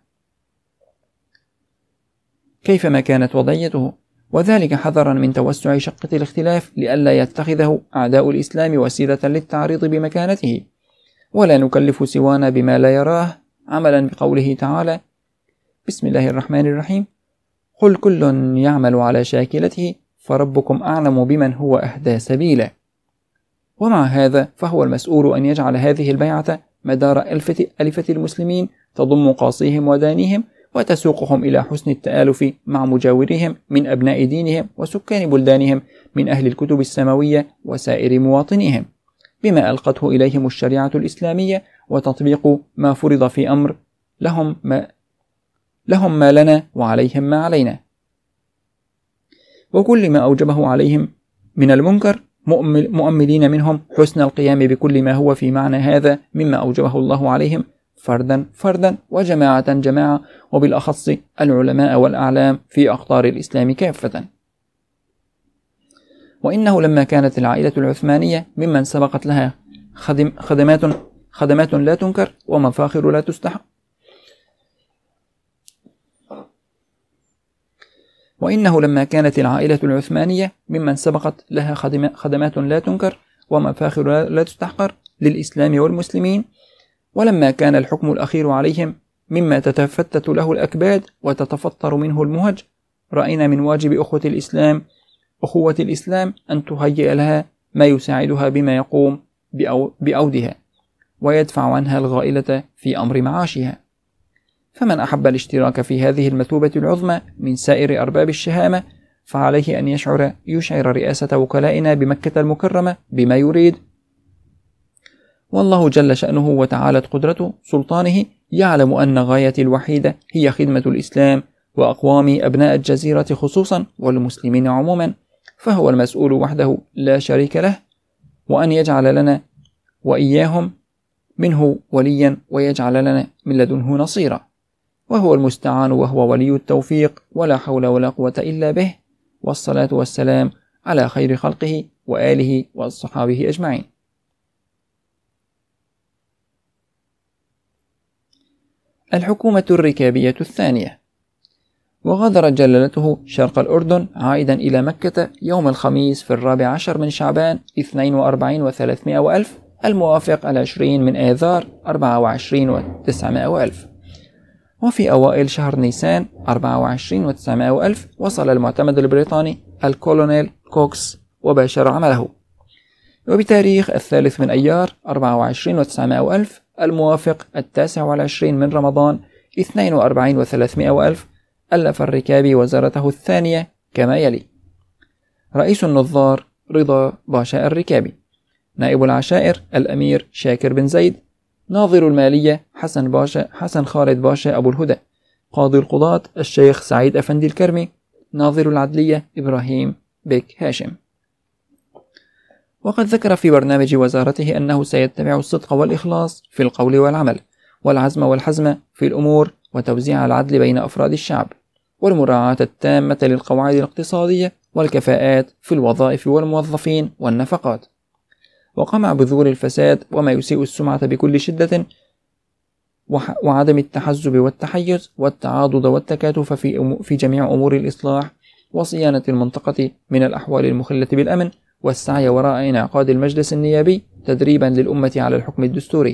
كيفما كانت وضعيته وذلك حذرا من توسع شقة الاختلاف لئلا يتخذه أعداء الإسلام وسيلة للتعريض بمكانته، ولا نكلف سوانا بما لا يراه، عملا بقوله تعالى: بسم الله الرحمن الرحيم، قل كل يعمل على شاكلته فربكم أعلم بمن هو أهدى سبيلا. ومع هذا فهو المسؤول أن يجعل هذه البيعة مدار ألفة, ألفة المسلمين تضم قاصيهم ودانيهم وتسوقهم إلى حسن التآلف مع مجاورهم من أبناء دينهم وسكان بلدانهم من أهل الكتب السماوية وسائر مواطنيهم، بما ألقته إليهم الشريعة الإسلامية، وتطبيق ما فرض في أمر لهم ما, لهم ما لنا وعليهم ما علينا، وكل ما أوجبه عليهم من المنكر، مؤملين منهم حسن القيام بكل ما هو في معنى هذا مما أوجبه الله عليهم فردا فردا وجماعة جماعة، وبالأخص العلماء والأعلام في أقطار الإسلام كافة. وإنه لما كانت العائلة العثمانية ممن سبقت لها خدم خدمات خدمات لا تنكر ومفاخر لا تستحق وإنه لما كانت العائلة العثمانية ممن سبقت لها خدمات لا تنكر ومفاخر لا تستحقر للإسلام والمسلمين، ولما كان الحكم الأخير عليهم مما تتفتت له الأكباد وتتفطر منه المهج، رأينا من واجب أخوة الإسلام أخوة الإسلام أن تهيئ لها ما يساعدها بما يقوم بأودها ويدفع عنها الغائلة في أمر معاشها. فمن أحب الاشتراك في هذه المثوبة العظمى من سائر أرباب الشهامة فعليه أن يشعر يشعر رئاسة وكلائنا بمكة المكرمة بما يريد، والله جل شأنه وتعالت قدرة سلطانه يعلم أن غايتي الوحيدة هي خدمة الإسلام وأقوام أبناء الجزيرة خصوصا والمسلمين عموما، فهو المسؤول وحده لا شريك له، وأن يجعل لنا وإياهم منه وليا ويجعل لنا من لدنه نصيرا، وهو المستعان وهو ولي التوفيق، ولا حول ولا قوة إلا به. والصلاة والسلام على خير خلقه وآله وأصحابه أجمعين. الحكومة الركابية الثانية. وغادرت جلالته شرق الأردن عائدا إلى مكة يوم الخميس في الرابع عشر من شعبان اثنين وأربعين وثلاثمائة وألف الموافق العشرين من آذار أربعة وعشرين وتسعمائة وألف، وفي أوائل شهر نيسان أربعة وعشرين وتسعمائة وألف وصل المعتمد البريطاني الكولونيل كوكس وباشر عمله، وبتاريخ الثالث من أيار أربعة وعشرين وتسعمائة ألف الموافق التاسع والعشرين من رمضان اثنين وأربعين وثلاثمائة وألف ألف الركابي وزارته الثانية كما يلي: رئيس النظار رضا باشا الركابي، نائب العشائر الأمير شاكر بن زيد، ناظر المالية حسن باشا حسن خالد باشا أبو الهدى، قاضي القضاة الشيخ سعيد أفندي الكرمي، ناظر العدلية إبراهيم بك هاشم. وقد ذكر في برنامج وزارته أنه سيتبع الصدق والإخلاص في القول والعمل، والعزم والحزم في الأمور، وتوزيع العدل بين أفراد الشعب، والمراعاة التامة للقواعد الاقتصادية والكفاءات في الوظائف والموظفين والنفقات، وقمع بذور الفساد وما يسيء السمعة بكل شدة، وعدم التحزب والتحيز والتعاضد والتكاتف في في جميع أمور الإصلاح، وصيانة المنطقة من الأحوال المخلة بالأمن، والسعي وراء انعقاد المجلس النيابي تدريبا للأمة على الحكم الدستوري.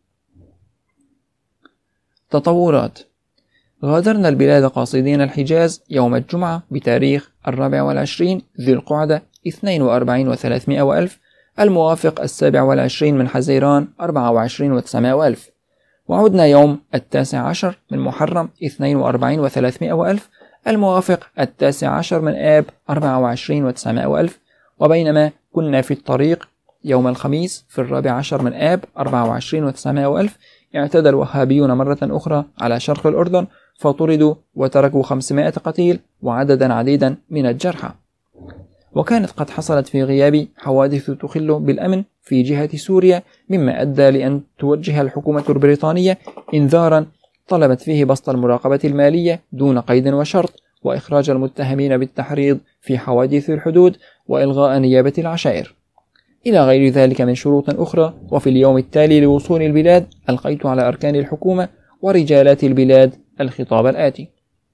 تطورات. غادرنا البلاد قاصدين الحجاز يوم الجمعة بتاريخ الرابع والعشرين ذي القعدة اثنين وأربعين وثلاثمائة وألف الموافق السابع والعشرين من حزيران أربعة وعشرين وتسعمائة ألف، وعدنا يوم التاسع عشر من محرم اثنين وأربعين وثلاثمائة ألف الموافق التاسع عشر من آب أربعة وعشرين وتسعمائة ألف، وبينما كنا في الطريق يوم الخميس في الرابع عشر من آب أربعة وعشرين وتسعمائة ألف اعتدى الوهابيون مرة أخرى على شرق الأردن فطردوا وتركوا خمسمائة قتيل وعددا عديدا من الجرحى، وكانت قد حصلت في غياب حوادث تخل بالأمن في جهة سوريا، مما أدى لأن توجه الحكومة البريطانية إنذارا طلبت فيه بسط المراقبة المالية دون قيد وشرط، وإخراج المتهمين بالتحريض في حوادث الحدود، وإلغاء نيابة العشائر، إلى غير ذلك من شروط أخرى. وفي اليوم التالي لوصول البلاد ألقيت على أركان الحكومة ورجالات البلاد الخطاب الآتي: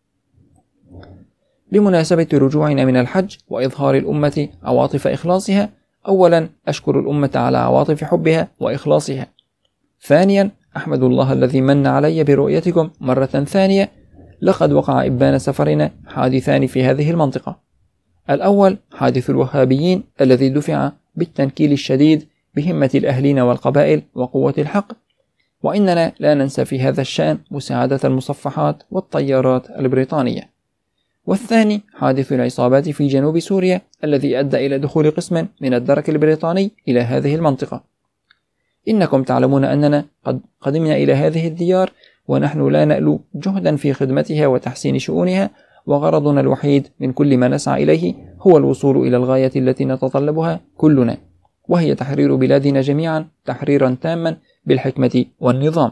بمناسبة رجوعنا من الحج وإظهار الأمة عواطف إخلاصها، أولا أشكر الأمة على عواطف حبها وإخلاصها. ثانيا أحمد الله الذي من علي برؤيتكم مرة ثانية. لقد وقع إبان سفرنا حادثان في هذه المنطقة: الأول حادث الوهابيين الذي دفع بالتنكيل الشديد بهمة الأهلين والقبائل وقوة الحق، وإننا لا ننسى في هذا الشأن مساعدة المصفحات والطيارات البريطانية. والثاني حادث العصابات في جنوب سوريا الذي أدى إلى دخول قسم من الدرك البريطاني إلى هذه المنطقة. إنكم تعلمون أننا قد قدمنا إلى هذه الديار ونحن لا نألو جهدا في خدمتها وتحسين شؤونها، وغرضنا الوحيد من كل ما نسعى إليه هو الوصول إلى الغاية التي نتطلبها كلنا، وهي تحرير بلادنا جميعا تحريرا تاما بالحكمة والنظام.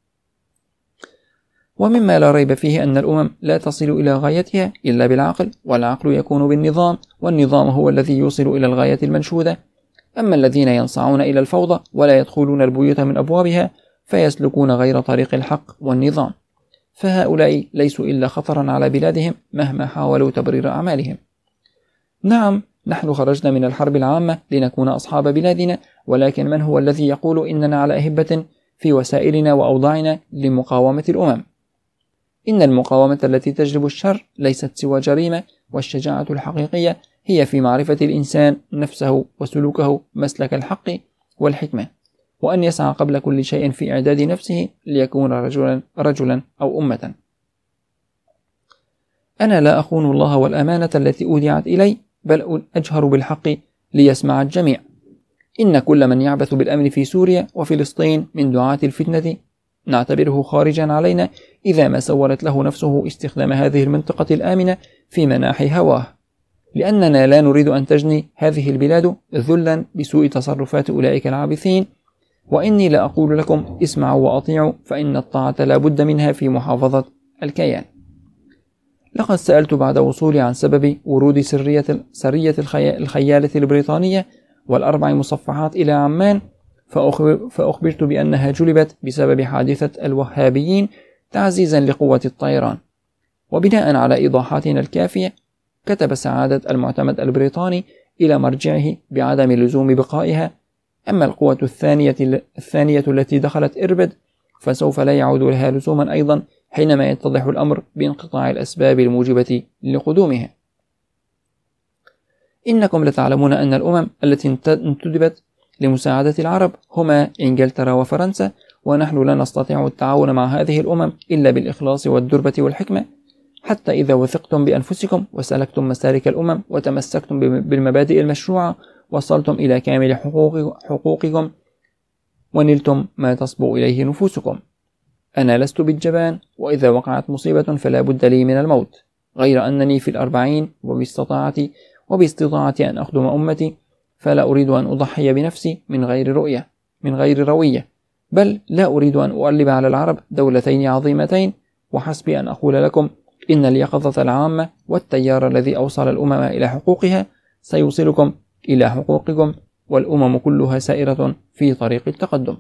ومما لا ريب فيه أن الأمم لا تصل إلى غايتها إلا بالعقل، والعقل يكون بالنظام، والنظام هو الذي يوصل إلى الغاية المنشودة. أما الذين ينصعون إلى الفوضى ولا يدخلون البيوت من أبوابها فيسلكون غير طريق الحق والنظام، فهؤلاء ليسوا إلا خطرا على بلادهم مهما حاولوا تبرير أعمالهم. نعم، نحن خرجنا من الحرب العامة لنكون أصحاب بلادنا، ولكن من هو الذي يقول إننا على أهبة في وسائلنا وأوضاعنا لمقاومة الأمم؟ إن المقاومة التي تجلب الشر ليست سوى جريمة، والشجاعة الحقيقية هي في معرفة الإنسان نفسه وسلوكه مسلك الحق والحكمة، وأن يسعى قبل كل شيء في إعداد نفسه ليكون رجلا, رجلا أو أمة. أنا لا أخون الله والأمانة التي أودعت إلي، بل أجهر بالحق ليسمع الجميع. إن كل من يعبث بالأمن في سوريا وفلسطين من دعاة الفتنة نعتبره خارجا علينا إذا ما سولت له نفسه استخدام هذه المنطقة الآمنة في مناحي هواه، لأننا لا نريد أن تجني هذه البلاد ذلا بسوء تصرفات أولئك العابثين. وإني لا أقول لكم اسمعوا وأطيعوا، فإن الطاعة لا بد منها في محافظة الكيان. لقد سألت بعد وصولي عن سبب ورود سرية, سرية الخيالة البريطانية والأربع مصفحات إلى عمان، فأخبرت بأنها جلبت بسبب حادثة الوهابيين تعزيزا لقوة الطيران. وبناء على إيضاحاتنا الكافية كتب سعادة المعتمد البريطاني إلى مرجعه بعدم لزوم بقائها. أما القوة الثانية, الثانية التي دخلت إربد فسوف لا يعود لها لزوما أيضا حينما يتضح الأمر بانقطاع الأسباب الموجبة لقدومها. إنكم لتعلمون أن الأمم التي انتدبت لمساعدة العرب هما إنجلترا وفرنسا، ونحن لا نستطيع التعاون مع هذه الأمم إلا بالإخلاص والدربة والحكمة. حتى إذا وثقتم بأنفسكم وسلكتم مسالك الأمم وتمسكتم بالمبادئ المشروعة وصلتم إلى كامل حقوق حقوقكم ونلتم ما تصبو إليه نفوسكم. أنا لست بالجبان، وإذا وقعت مصيبة فلا بد لي من الموت، غير أنني في الأربعين وباستطاعتي وباستطاعتي أن أخدم أمتي، فلا أريد أن أضحي بنفسي من غير رؤية من غير روية، بل لا أريد أن أؤلب على العرب دولتين عظيمتين. وحسبي أن أقول لكم إن اليقظة العامة والتيار الذي أوصل الأمم إلى حقوقها سيوصلكم إلى حقوقكم، والأمم كلها سائرة في طريق التقدم.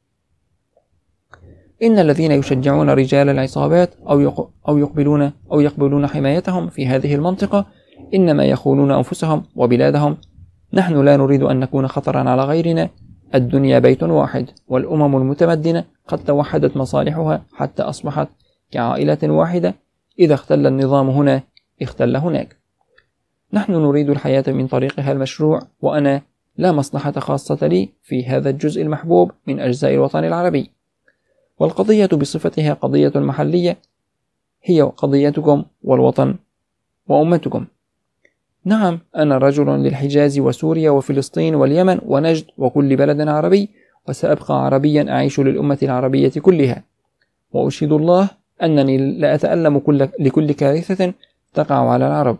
إن الذين يشجعون رجال العصابات أو أو يقبلون أو يقبلون حمايتهم في هذه المنطقة إنما يخونون أنفسهم وبلادهم. نحن لا نريد أن نكون خطرا على غيرنا. الدنيا بيت واحد، والأمم المتمدنة قد توحدت مصالحها حتى أصبحت كعائلة واحدة. إذا اختل النظام هنا اختل هناك. نحن نريد الحياة من طريقها المشروع، وأنا لا مصلحة خاصة لي في هذا الجزء المحبوب من أجزاء الوطن العربي. والقضية بصفتها قضية محلية هي قضيتكم والوطن وأمتكم. نعم، أنا رجل للحجاز وسوريا وفلسطين واليمن ونجد وكل بلد عربي، وسأبقى عربيا أعيش للأمة العربية كلها. وأشهد الله أنني لا أتألم كل لكل كارثة تقع على العرب.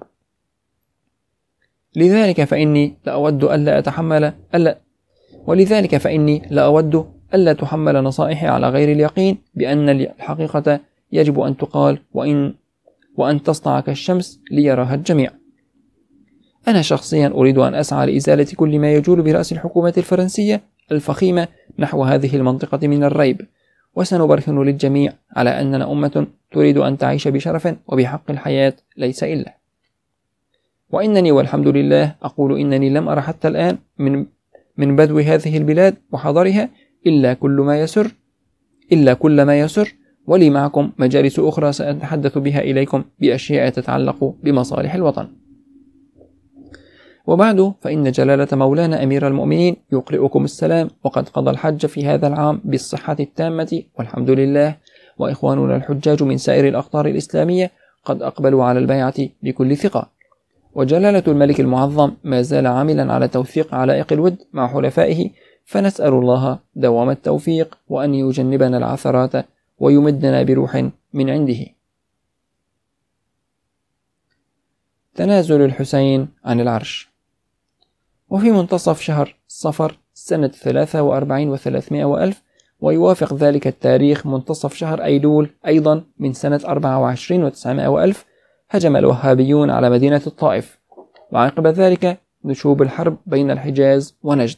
لذلك فإني لأود ألا أتحمل ألا ولذلك فإني لأود ألا تحمل نصائحي على غير اليقين بأن الحقيقة يجب أن تقال وإن وأن تصنع كالشمس ليراها الجميع. أنا شخصيا أريد أن أسعى لإزالة كل ما يجول برأس الحكومة الفرنسية الفخيمة نحو هذه المنطقة من الريب، وسنبرهن للجميع على أننا أمة تريد أن تعيش بشرف وبحق الحياة ليس إلا. وإنني والحمد لله أقول إنني لم أرى حتى الآن من من بدو هذه البلاد وحضرها إلا كل ما يسر إلا كل ما يسر ولي معكم مجالس أخرى سأتحدث بها إليكم بأشياء تتعلق بمصالح الوطن. وبعد فإن جلالة مولانا أمير المؤمنين يقرئكم السلام، وقد قضى الحج في هذا العام بالصحة التامة والحمد لله، وإخواننا الحجاج من سائر الأقطار الإسلامية قد أقبلوا على البيعة بكل ثقة. وجلالة الملك المعظم ما زال عاملا على توثيق علائق الود مع حلفائه، فنسأل الله دوام التوفيق وأن يجنبنا العثرات ويمدنا بروح من عنده. تنازل الحسين عن العرش. وفي منتصف شهر صفر سنة ثلاثة وأربعين وثلاثمائة وألف، ويوافق ذلك التاريخ منتصف شهر أيلول أيضا من سنة أربعة وعشرين وتسعمائة وألف، هجم الوهابيون على مدينة الطائف، وعقب ذلك نشوب الحرب بين الحجاز ونجد.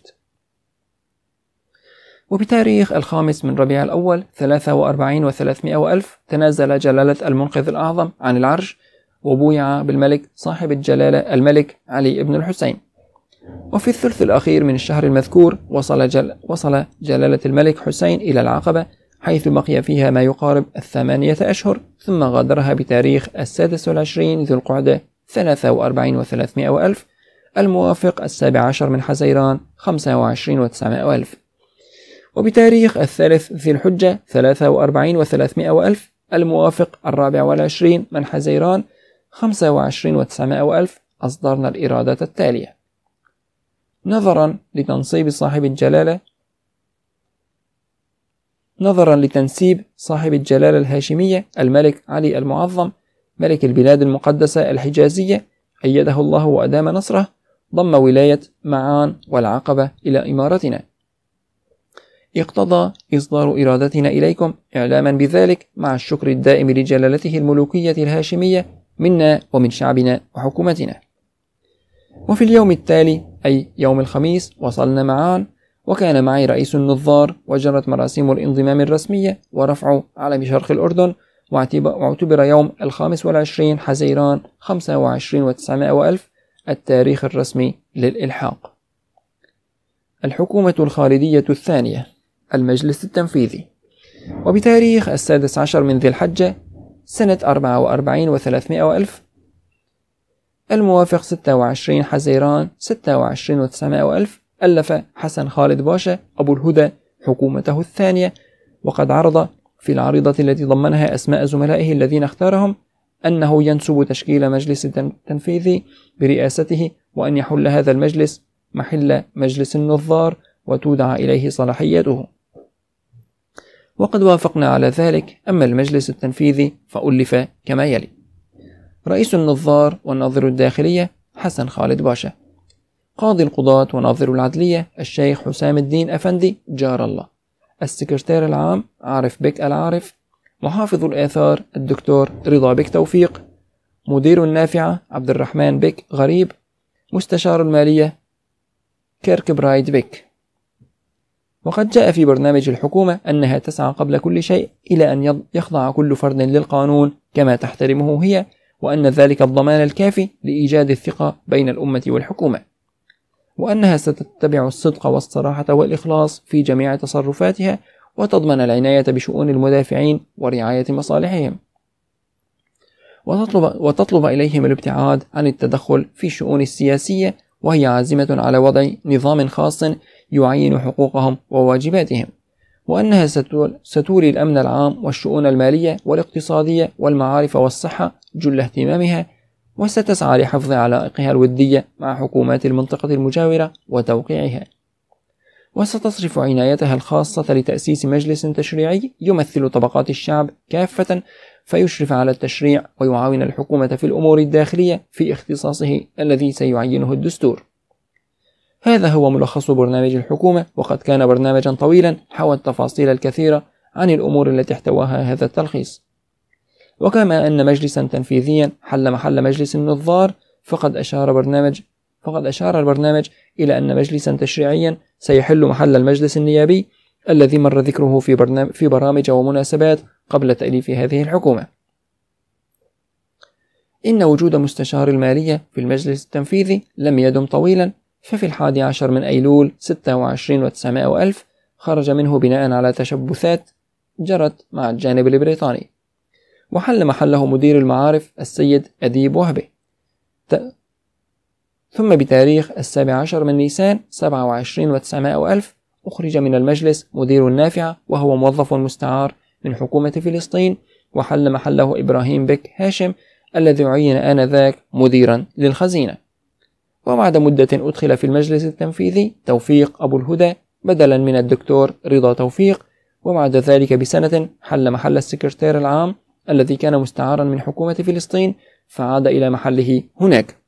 وبتاريخ الخامس من ربيع الأول ثلاثة وأربعين وثلاثمائة وألف تنازل جلالة المنقذ الأعظم عن العرش، وبويع بالملك صاحب الجلالة الملك علي بن الحسين. وفي الثلث الأخير من الشهر المذكور وصل, جل وصل جلالة الملك حسين إلى العقبة، حيث بقي فيها ما يقارب الثمانية أشهر، ثم غادرها بتاريخ السادس والعشرين ذو القعدة ثلاثة وأربعين وثلاثمائة وألف، الموافق السابع عشر من حزيران خمسة وعشرين وتسعمائة ألف. وبتاريخ الثالث ذي الحجة ثلاثة وأربعين وثلاثمائة ألف، الموافق الرابع والعشرين من حزيران خمسة وعشرين وتسعمائة ألف، أصدرنا الإرادة التالية: نظرا لتنصيب صاحب الجلالة نظرا لتنسيب صاحب الجلالة الهاشمية الملك علي المعظم ملك البلاد المقدسة الحجازية أيده الله وأدام نصره، ضم ولاية معان والعقبة إلى إمارتنا. اقتضى إصدار إرادتنا إليكم إعلاما بذلك مع الشكر الدائم لجلالته الملوكية الهاشمية منا ومن شعبنا وحكومتنا. وفي اليوم التالي أي يوم الخميس وصلنا معان، وكان معي رئيس النظار، وجرت مراسيم الانضمام الرسمية ورفع علم شرق الأردن، واعتبر يوم الخامس والعشرين حزيران خمسة وعشرين وتسعمائة ألف التاريخ الرسمي للإلحاق. الحكومة الخالدية الثانية، المجلس التنفيذي. وبتاريخ السادس عشر من ذي الحجة سنة أربعة وأربعين وثلاثمائة ألف، الموافق ستة وعشرين حزيران ستة وعشرين وتسعمائة ألف، ألف حسن خالد باشا أبو الهدى حكومته الثانية، وقد عرض في العريضة التي ضمنها أسماء زملائه الذين اختارهم أنه ينسب تشكيل مجلس تنفيذي برئاسته، وأن يحل هذا المجلس محل مجلس النظار وتودع إليه صلاحياته. وقد وافقنا على ذلك. أما المجلس التنفيذي فألف كما يلي: رئيس النظار والناظر الداخلية حسن خالد باشا، قاضي القضاة وناظر العدلية الشيخ حسام الدين أفندي جار الله، السكرتير العام عارف بك العارف، محافظ الآثار الدكتور رضا بك توفيق، مدير النافعة عبد الرحمن بك غريب، مستشار المالية كيرك برايد بك. وقد جاء في برنامج الحكومة أنها تسعى قبل كل شيء إلى أن يخضع كل فرد للقانون كما تحترمه هي، وأن ذلك الضمان الكافي لإيجاد الثقة بين الأمة والحكومة، وأنها ستتبع الصدق والصراحة والإخلاص في جميع تصرفاتها، وتضمن العناية بشؤون المدافعين ورعاية مصالحهم، وتطلب, وتطلب إليهم الابتعاد عن التدخل في الشؤون السياسية، وهي عازمة على وضع نظام خاص يعين حقوقهم وواجباتهم، وأنها ستولي الأمن العام والشؤون المالية والاقتصادية والمعارف والصحة جل اهتمامها، وستسعى لحفظ علاقها الودية مع حكومات المنطقة المجاورة وتوقيعها، وستصرف عنايتها الخاصة لتأسيس مجلس تشريعي يمثل طبقات الشعب كافة، فيشرف على التشريع ويعاون الحكومة في الأمور الداخلية في اختصاصه الذي سيعينه الدستور. هذا هو ملخص برنامج الحكومة، وقد كان برنامجا طويلا حوى التفاصيل الكثيرة عن الأمور التي احتواها هذا التلخيص. وكما أن مجلسا تنفيذيا حل محل مجلس النظار، فقد أشار برنامج فقد أشار البرنامج إلى أن مجلسا تشريعيا سيحل محل المجلس النيابي الذي مر ذكره في, برنامج في برامج ومناسبات قبل تأليف هذه الحكومة. إن وجود مستشار المالية في المجلس التنفيذي لم يدم طويلا، ففي الحادي عشر من أيلول ستة وعشرين وتسعمائة ألف خرج منه بناء على تشبثات جرت مع الجانب البريطاني، وحل محله مدير المعارف السيد أديب وهبة. ثم بتاريخ السابع عشر من نيسان سبعة وعشرين وتسعمائة ألف أخرج من المجلس مدير النافعة، وهو موظف مستعار من حكومة فلسطين، وحل محله إبراهيم بك هاشم الذي عين آنذاك مديرا للخزينة. وبعد مدة أدخل في المجلس التنفيذي توفيق أبو الهدى بدلا من الدكتور رضا توفيق، وبعد ذلك بسنة حل محل السكرتير العام الذي كان مستعارا من حكومة فلسطين، فعاد إلى محله هناك.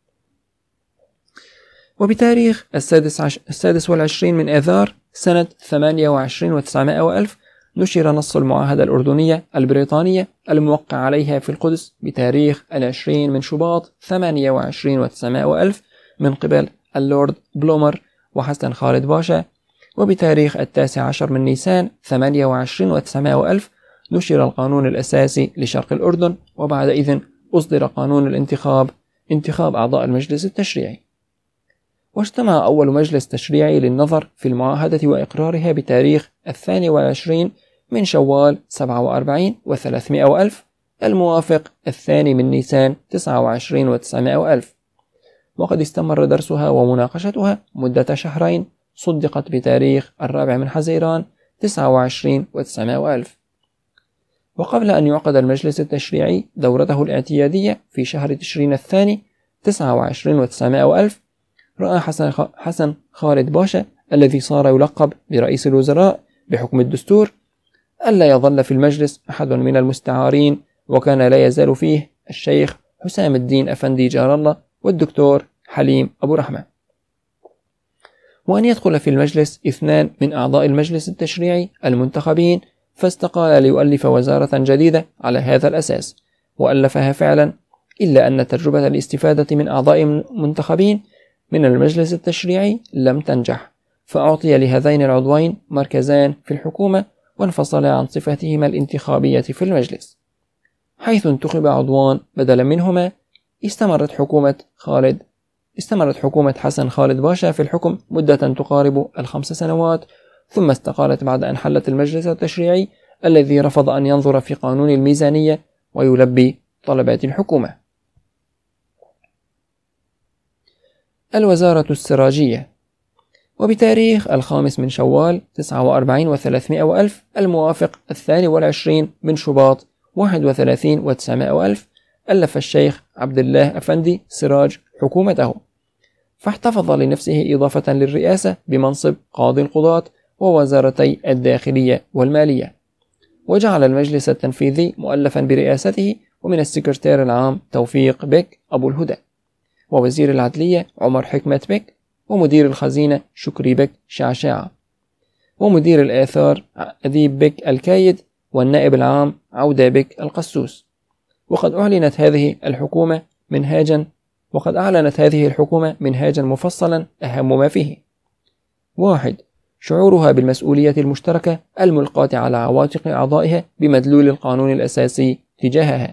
وبتاريخ السادس, عش... السادس والعشرين من آذار سنة ثمانية وعشرين وتسعمائة ألف نشر نص المعاهدة الأردنية البريطانية الموقع عليها في القدس بتاريخ العشرين من شباط ثمانية وعشرين وتسعمائة ألف من قبل اللورد بلومر وحسن خالد باشا. وبتاريخ التاسع عشر من نيسان ثمانية وعشرين وتسعمائة ألف نشر القانون الأساسي لشرق الأردن، وبعد إذن أصدر قانون الانتخاب انتخاب أعضاء المجلس التشريعي. واجتمع أول مجلس تشريعي للنظر في المعاهدة وإقرارها بتاريخ الثاني والعشرين من شوال سبعة وأربعين وثلاثمائة ألف الموافق الثاني من نيسان تسعة وعشرين وتسعمائة وألف، وقد استمر درسها ومناقشتها مدة شهرين، صدقت بتاريخ الرابع من حزيران تسعة وعشرين وتسعمائة وألف. وقبل أن يعقد المجلس التشريعي دورته الاعتيادية في شهر تشرين الثاني تسعة وعشرين وتسعمائة وألف، رأى حسن حسن خالد باشا الذي صار يلقب برئيس الوزراء بحكم الدستور ألا يظل في المجلس أحد من المستعارين، وكان لا يزال فيه الشيخ حسام الدين أفندي جار الله والدكتور حليم أبو رحمة، وأن يدخل في المجلس اثنان من أعضاء المجلس التشريعي المنتخبين، فاستقال ليؤلف وزارة جديدة على هذا الأساس، وألفها فعلا، إلا أن تجربة الاستفادة من أعضاء منتخبين من المجلس التشريعي لم تنجح، فأعطي لهذين العضوين مركزان في الحكومة، وانفصلا عن صفتهما الانتخابية في المجلس، حيث انتخب عضوان بدلا منهما. استمرت حكومة خالد استمرت حكومة حسن خالد باشا في الحكم مدة تقارب الخمس سنوات، ثم استقالت بعد أن حلت المجلس التشريعي الذي رفض أن ينظر في قانون الميزانية ويلبي طلبات الحكومة. الوزارة السراجية. وبتاريخ الخامس من شوال تسعة وأربعين وثلاثمائة وألف الموافق الثاني والعشرين من شباط واحد وثلاثين وتسعمائة وألف ألف الشيخ عبد الله أفندي سراج حكومته، فاحتفظ لنفسه إضافة للرئاسة بمنصب قاضي القضاة ووزارتي الداخلية والمالية، وجعل المجلس التنفيذي مؤلفا برئاسته، ومن السكرتير العام توفيق بك أبو الهدى، ووزير العدلية عمر حكمة بك، ومدير الخزينة شكري بك شعشاعة، ومدير الآثار أديب بك الكايد، والنائب العام عودة بك القسوس. وقد أعلنت هذه الحكومة منهاجا وقد أعلنت هذه الحكومة منهاجا مفصلا أهم ما فيه: واحد. شعورها بالمسؤولية المشتركة الملقاة على عواتق أعضائها بمدلول القانون الأساسي تجاهها.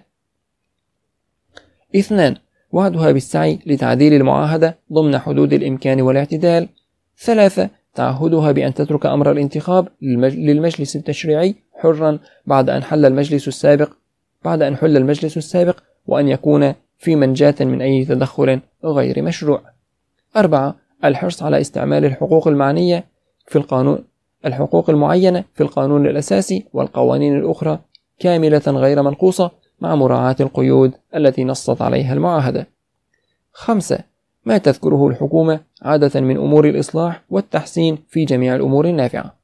اثنان. وعدها بالسعي لتعديل المعاهدة ضمن حدود الإمكان والاعتدال. ثلاثة. تعهدها بأن تترك أمر الانتخاب للمجلس التشريعي حرا بعد أن حل المجلس السابق بعد أن حل المجلس السابق وأن يكون في منجاة من أي تدخل غير مشروع. أربعة. الحرص على استعمال الحقوق المعنية في القانون الحقوق المعينة في القانون الأساسي والقوانين الأخرى كاملة غير منقوصة مع مراعاة القيود التي نصت عليها المعاهدة. خمسة. ما تذكره الحكومة عادة من أمور الإصلاح والتحسين في جميع الأمور النافعة.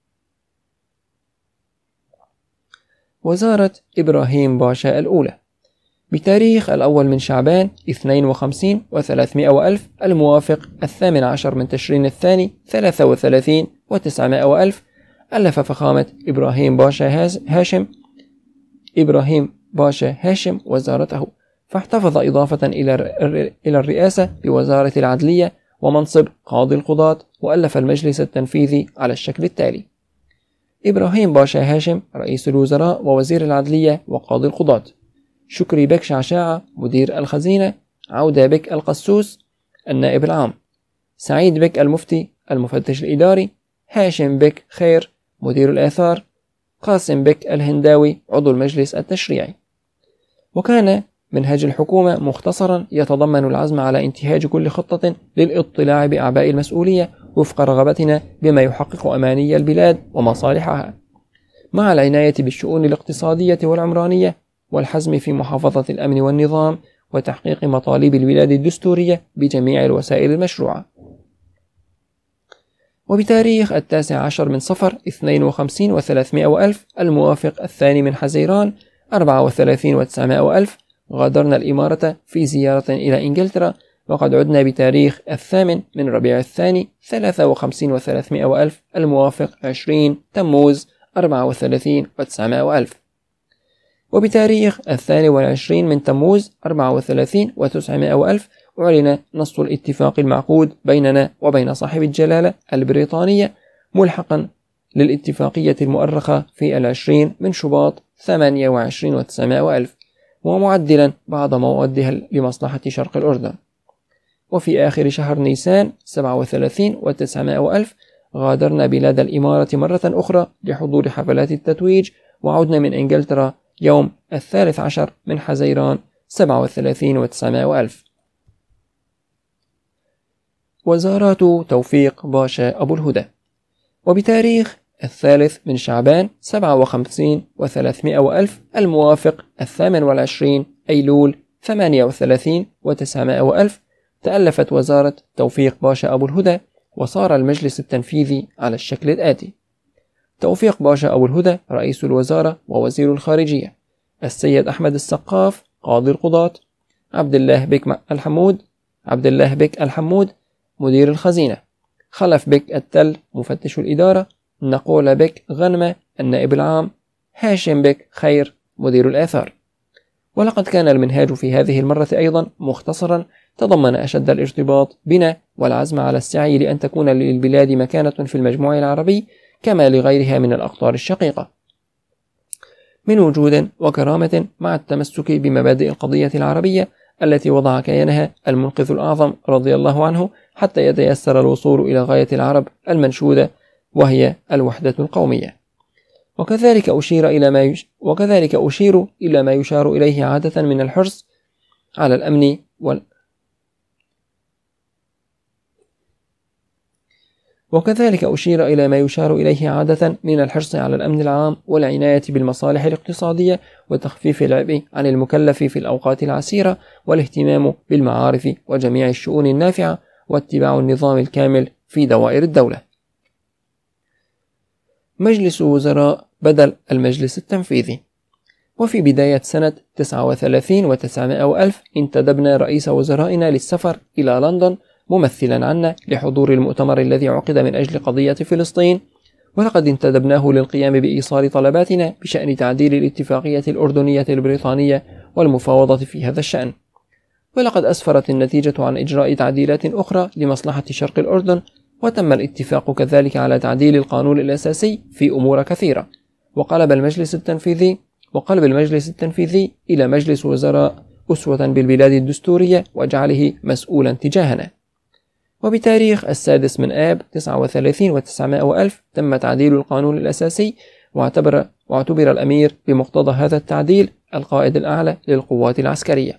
وزارة إبراهيم باشا الأولى. بتاريخ الأول من شعبان اثنين وخمسين وثلاثمائة وألف الموافق الثامن عشر من تشرين الثاني ثلاثة وثلاثين وتسعمائة وألف ألف فخامة إبراهيم باشا هاشم إبراهيم باشا هاشم وزارته، فاحتفظ إضافة إلى الرئاسة بوزارة العدلية ومنصب قاضي القضاة، وألف المجلس التنفيذي على الشكل التالي: إبراهيم باشا هاشم رئيس الوزراء ووزير العدلية وقاضي القضاة، شكري بك شعشاعة مدير الخزينة، عودة بك القسوس النائب العام، سعيد بك المفتي المفتش الإداري، هاشم بك خير مدير الآثار، قاسم بك الهنداوي عضو المجلس التشريعي. وكان منهج الحكومة مختصرا يتضمن العزم على انتهاج كل خطة للاطلاع بأعباء المسؤولية وفق رغبتنا بما يحقق أماني البلاد ومصالحها، مع العناية بالشؤون الاقتصادية والعمرانية والحزم في محافظة الأمن والنظام وتحقيق مطالب البلاد الدستورية بجميع الوسائل المشروعة. وبتاريخ التاسع عشر من صفر اثنين وخمسين وثلاثمائة وألف الموافق الثاني من حزيران أربعة وثلاثين وتسعمائة ألف غادرنا الإمارة في زيارة إلى إنجلترا، وقد عدنا بتاريخ الثامن من ربيع الثاني ثلاثة وخمسين وثلاثمائة ألف الموافق عشرين تموز أربعة وثلاثين وتسعمائة ألف. وبتاريخ الثاني والعشرين من تموز أربعة وثلاثين وتسعمائة ألف أعلن نص الاتفاق المعقود بيننا وبين صاحب الجلالة البريطانية ملحقا للاتفاقية المؤرخة في العشرين من شباط ثمانية وعشرين وتسعمائة ألف، ومعدلا بعض موادها لمصلحة شرق الأردن. وفي آخر شهر نيسان سبعة وثلاثين وتسعمائة ألف غادرنا بلاد الإمارة مرة أخرى لحضور حفلات التتويج، وعدنا من إنجلترا يوم الثالث عشر من حزيران سبعة وثلاثين وتسعمائة وألف. وزارات توفيق باشا أبو الهدى. وبتاريخ الثالث من شعبان سبعة وخمسين وثلاثمائة وألف الموافق الثامن والعشرين أيلول ثمانية وثلاثين وتسعمائة وألف تألفت وزارة توفيق باشا أبو الهدى، وصار المجلس التنفيذي على الشكل الآتي: توفيق باشا أبو الهدى رئيس الوزارة ووزير الخارجية، السيد أحمد السقاف قاضي القضاة، عبد الله بك الحمود عبد الله بك الحمود مدير الخزينة، خلف بك التل مفتش الإدارة، نقول بك غنمة النائب العام، هاشم بك خير مدير الآثار. ولقد كان المنهاج في هذه المرة أيضا مختصرا، تضمن أشد الارتباط بنا والعزم على السعي لأن تكون للبلاد مكانة في المجموع العربي كما لغيرها من الأقطار الشقيقة من وجود وكرامة، مع التمسك بمبادئ القضية العربية التي وضع كيانها المنقذ الأعظم رضي الله عنه حتى يتيسر الوصول إلى غاية العرب المنشودة، وهي الوحدة القومية. وكذلك أشير إلى ما يش... وكذلك أشير إلى ما يشار إليه عادة من الحرص على الأمن وال... وكذلك أشير إلى ما يشار إليه عادة من الحرص على الأمن العام والعناية بالمصالح الاقتصادية وتخفيف العبء عن المكلف في الأوقات العسيرة، والاهتمام بالمعارف وجميع الشؤون النافعة، واتباع النظام الكامل في دوائر الدولة. مجلس وزراء بدل المجلس التنفيذي. وفي بداية سنة تسعة وثلاثين وتسعمائة وألف انتدبنا رئيس وزرائنا للسفر إلى لندن ممثلا عنا لحضور المؤتمر الذي عقد من أجل قضية فلسطين، ولقد انتدبناه للقيام بإيصال طلباتنا بشأن تعديل الاتفاقية الأردنية البريطانية والمفاوضة في هذا الشأن. ولقد أسفرت النتيجة عن إجراء تعديلات أخرى لمصلحة شرق الأردن، وتم الاتفاق كذلك على تعديل القانون الأساسي في أمور كثيرة، وقلب المجلس التنفيذي وقلب المجلس التنفيذي إلى مجلس وزراء أسوة بالبلاد الدستورية وجعله مسؤولا تجاهنا. وبتاريخ السادس من آب تسعة وثلاثين وتسعمائة وألف تم تعديل القانون الأساسي، واعتبر, واعتبر الأمير بمقتضى هذا التعديل القائد الأعلى للقوات العسكرية،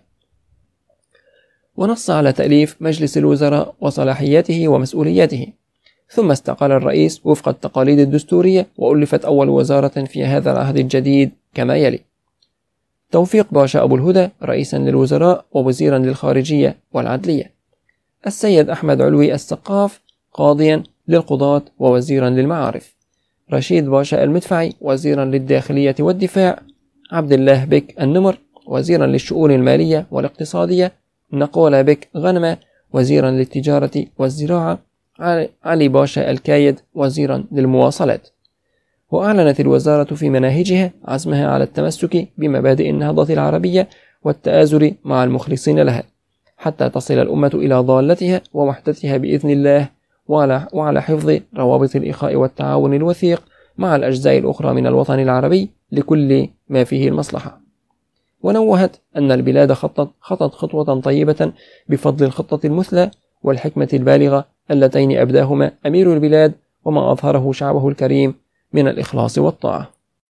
ونص على تأليف مجلس الوزراء وصلاحياته ومسؤولياته. ثم استقال الرئيس وفق التقاليد الدستورية، وألفت أول وزارة في هذا العهد الجديد كما يلي: توفيق باشا أبو الهدى رئيسا للوزراء ووزيرا للخارجية والعدلية، السيد أحمد علوي السقاف قاضيا للقضاة ووزيرا للمعارف، رشيد باشا المدفعي وزيرا للداخلية والدفاع، عبد الله بك النمر وزيرا للشؤون المالية والاقتصادية، نقول بك غنمة وزيرا للتجارة والزراعة، علي باشا الكايد وزيرا للمواصلات. وأعلنت الوزارة في مناهجها عزمها على التمسك بمبادئ النهضة العربية والتآزر مع المخلصين لها حتى تصل الأمة إلى ضالتها ووحدتها بإذن الله، وعلى حفظ روابط الإخاء والتعاون الوثيق مع الأجزاء الأخرى من الوطن العربي لكل ما فيه المصلحة. ونوهت أن البلاد خطت, خطت خطوة طيبة بفضل الخطة المثلى والحكمة البالغة اللتين أبداهما أمير البلاد وما أظهره شعبه الكريم من الإخلاص والطاعة.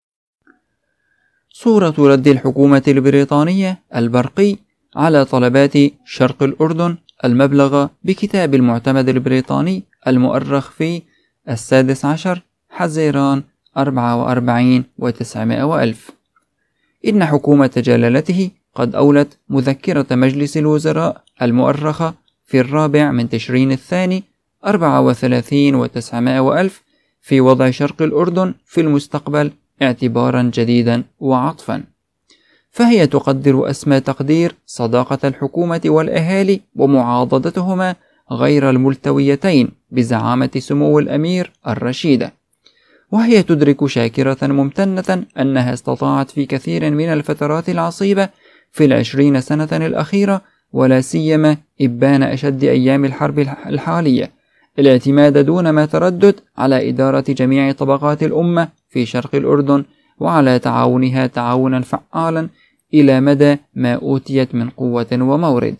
صورة رد الحكومة البريطانية البرقي على طلبات شرق الأردن المبلغة بكتاب المعتمد البريطاني المؤرخ في السادس عشر حزيران أربعة وأربعين وتسعمائة وألف. إن حكومة جلالته قد أولت مذكرة مجلس الوزراء المؤرخة في الرابع من تشرين الثاني أربعة وثلاثين وتسعمائة وألف في وضع شرق الأردن في المستقبل اعتبارا جديدا وعطفا، فهي تقدر أسمى تقدير صداقة الحكومة والأهالي ومعاضدتهما غير الملتويتين بزعامة سمو الأمير الرشيدة، وهي تدرك شاكرة ممتنة أنها استطاعت في كثير من الفترات العصيبة في العشرين سنة الأخيرة، ولا سيما إبان أشد أيام الحرب الحالية، الاعتماد دون ما تردد على إدارة جميع طبقات الأمة في شرق الأردن، وعلى تعاونها تعاونا فعالا إلى مدى ما أوتيت من قوة ومورد.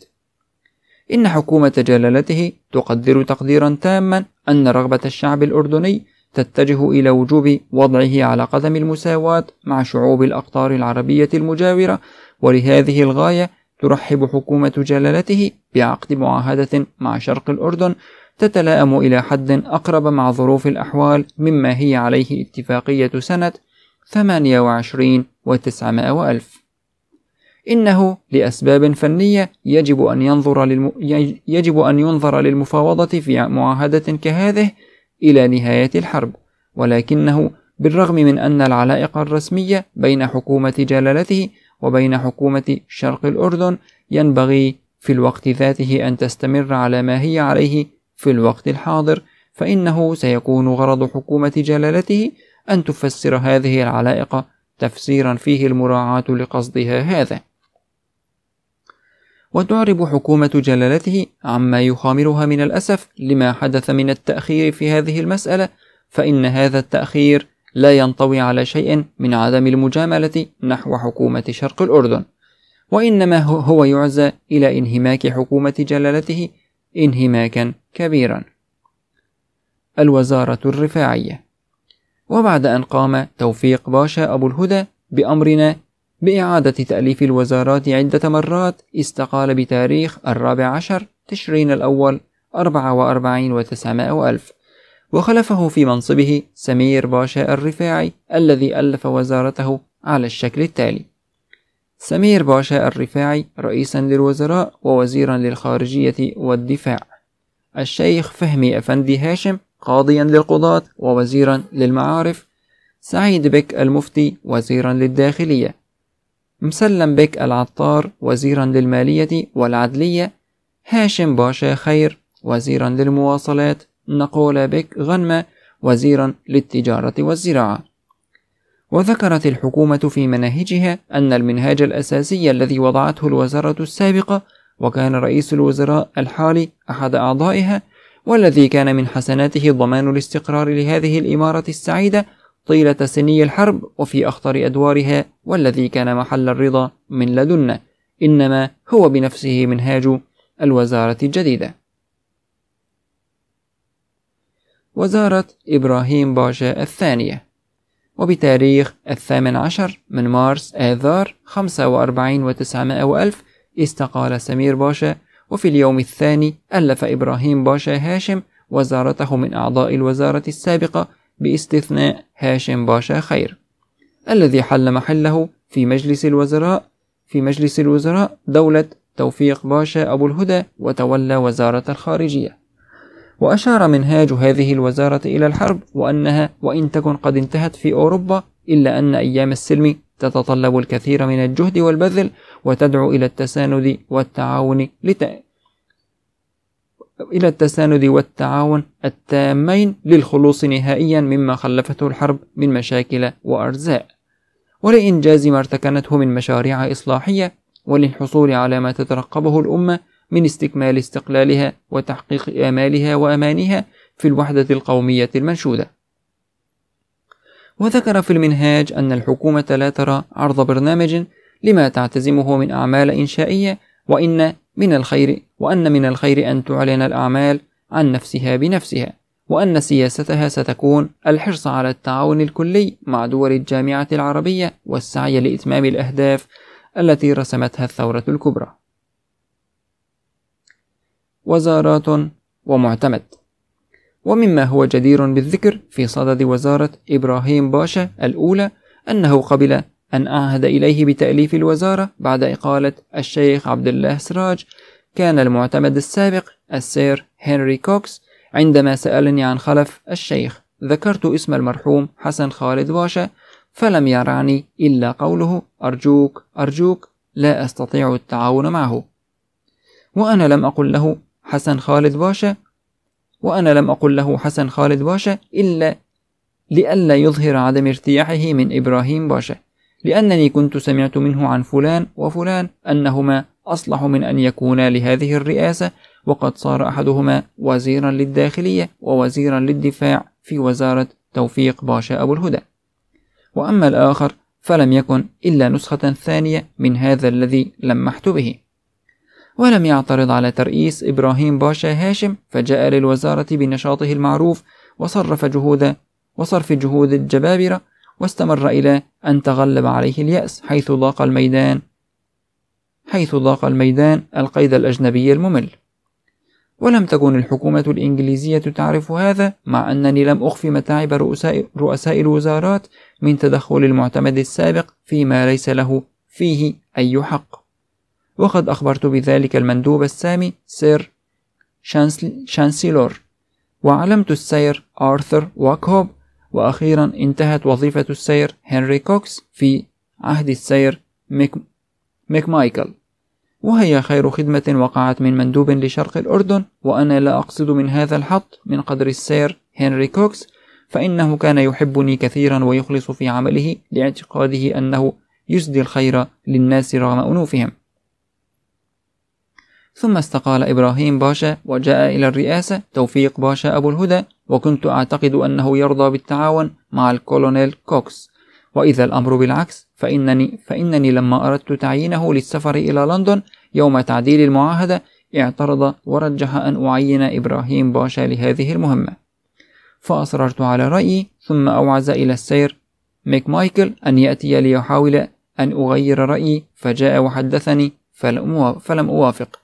إن حكومة جلالته تقدر تقديرا تاما أن رغبة الشعب الأردني تتجه إلى وجوب وضعه على قدم المساواة مع شعوب الأقطار العربية المجاورة، ولهذه الغاية ترحب حكومة جلالته بعقد معاهدة مع شرق الأردن تتلائم إلى حد أقرب مع ظروف الأحوال مما هي عليه اتفاقية سنة ثمانية وعشرين وتسعمائة وألف. إنه لأسباب فنية يجب أن ينظر للم... يجب أن ينظر للمفاوضة في معاهدة كهذه إلى نهاية الحرب، ولكنه بالرغم من أن العلائق الرسمية بين حكومة جلالته وبين حكومة شرق الأردن ينبغي في الوقت ذاته أن تستمر على ما هي عليه في الوقت الحاضر، فإنه سيكون غرض حكومة جلالته أن تفسر هذه العلائق تفسيرا فيه المراعاة لقصدها هذا. وتعرب حكومة جلالته عما يخامرها من الأسف لما حدث من التأخير في هذه المسألة، فإن هذا التأخير لا ينطوي على شيء من عدم المجاملة نحو حكومة شرق الأردن، وإنما هو يعزى إلى انهماك حكومة جلالته انهماكا كبيرا. الوزارة الرفاعية. وبعد أن قام توفيق باشا أبو الهدى بأمرنا بإعادة تأليف الوزارات عدة مرات، استقال بتاريخ الرابع عشر تشرين الأول أربعة وأربعين وتسعمائة وألف، وخلفه في منصبه سمير باشا الرفاعي الذي ألف وزارته على الشكل التالي: سمير باشا الرفاعي رئيسا للوزراء ووزيرا للخارجية والدفاع، الشيخ فهمي أفندي هاشم قاضيا للقضاة ووزيرا للمعارف، سعيد بك المفتي وزيرا للداخلية، مسلم بك العطار وزيرا للمالية والعدلية، هاشم باشا خير وزيرا للمواصلات، نقول بك غنمة وزيرا للتجارة والزراعة. وذكرت الحكومة في مناهجها أن المنهاج الأساسي الذي وضعته الوزارة السابقة، وكان رئيس الوزراء الحالي أحد أعضائها، والذي كان من حسناته ضمان الاستقرار لهذه الإمارة السعيدة طيلة سني الحرب وفي أخطر أدوارها، والذي كان محل الرضا من لدنا، إنما هو بنفسه منهاج الوزارة الجديدة. وزارة إبراهيم باشا الثانية. وبتاريخ الثامن عشر من مارس آذار خمسة وأربعين وتسعمائة وألف استقال سمير باشا، وفي اليوم الثاني ألف إبراهيم باشا هاشم وزارته من أعضاء الوزارة السابقة باستثناء هاشم باشا خير، الذي حل محله في مجلس الوزراء في مجلس الوزراء دولة توفيق باشا أبو الهدى، وتولى وزارة الخارجية. وأشار منهاج هذه الوزارة إلى الحرب، وأنها وإن تكن قد انتهت في أوروبا إلا أن أيام السلم تتطلب الكثير من الجهد والبذل، وتدعو إلى التساند والتعاون لت... إلى التساند والتعاون التامين للخلوص نهائيا مما خلفته الحرب من مشاكل وأرزاق، ولإنجاز ما ارتكنته من مشاريع إصلاحية، وللحصول على ما تترقبه الأمة من استكمال استقلالها وتحقيق آمالها وأمانها في الوحدة القومية المنشودة. وذكر في المنهاج أن الحكومة لا ترى عرض برنامج لما تعتزمه من أعمال إنشائية، وإن من الخير وأن من الخير أن تعلن الأعمال عن نفسها بنفسها، وأن سياستها ستكون الحرص على التعاون الكلي مع دول الجامعة العربية والسعي لإتمام الأهداف التي رسمتها الثورة الكبرى. وزارات ومعتمد. ومما هو جدير بالذكر في صدد وزارة إبراهيم باشا الأولى أنه قبل أن أعهد إليه بتأليف الوزارة بعد إقالة الشيخ عبد الله سراج كان المعتمد السابق السير هنري كوكس. عندما سألني عن خلف الشيخ ذكرت اسم المرحوم حسن خالد باشا، فلم يرعني إلا قوله أرجوك أرجوك لا أستطيع التعاون معه. وأنا لم أقل له حسن خالد باشا وأنا لم أقل له حسن خالد باشا إلا لئلا يظهر عدم ارتياحه من إبراهيم باشا، لأنني كنت سمعت منه عن فلان وفلان أنهما أصلح من أن يكونا لهذه الرئاسة، وقد صار أحدهما وزيرا للداخلية ووزيرا للدفاع في وزارة توفيق باشا أبو الهدى، وأما الآخر فلم يكن إلا نسخة ثانية من هذا الذي لمحت به. ولم يعترض على ترئيس إبراهيم باشا هاشم، فجاء للوزارة بنشاطه المعروف وصرف جهود وصرف جهود الجبابرة، واستمر إلى أن تغلب عليه اليأس حيث ضاق الميدان حيث ضاق الميدان القيد الأجنبي الممل. ولم تكن الحكومة الإنجليزية تعرف هذا، مع أنني لم أخف متاعب رؤساء, رؤساء الوزارات من تدخل المعتمد السابق فيما ليس له فيه أي حق. وقد أخبرت بذلك المندوب السامي سير شانسيلور، وعلمت السير آرثر واكهوب، وأخيرا انتهت وظيفة السير هنري كوكس في عهد السير ميك, ميك مايكل، وهي خير خدمة وقعت من مندوب لشرق الأردن. وأنا لا أقصد من هذا الحط من قدر السير هنري كوكس، فإنه كان يحبني كثيرا ويخلص في عمله لاعتقاده أنه يسدي الخير للناس رغم أنوفهم. ثم استقال إبراهيم باشا وجاء إلى الرئاسة توفيق باشا أبو الهدى، وكنت أعتقد أنه يرضى بالتعاون مع الكولونيل كوكس، وإذا الأمر بالعكس فإنني, فإنني لما أردت تعيينه للسفر إلى لندن يوم تعديل المعاهدة اعترض ورجح أن أعين إبراهيم باشا لهذه المهمة، فأصررت على رأيي، ثم أوعز إلى السير ميك مايكل أن يأتي ليحاول أن أغير رأيي، فجاء وحدثني فلم أوافق.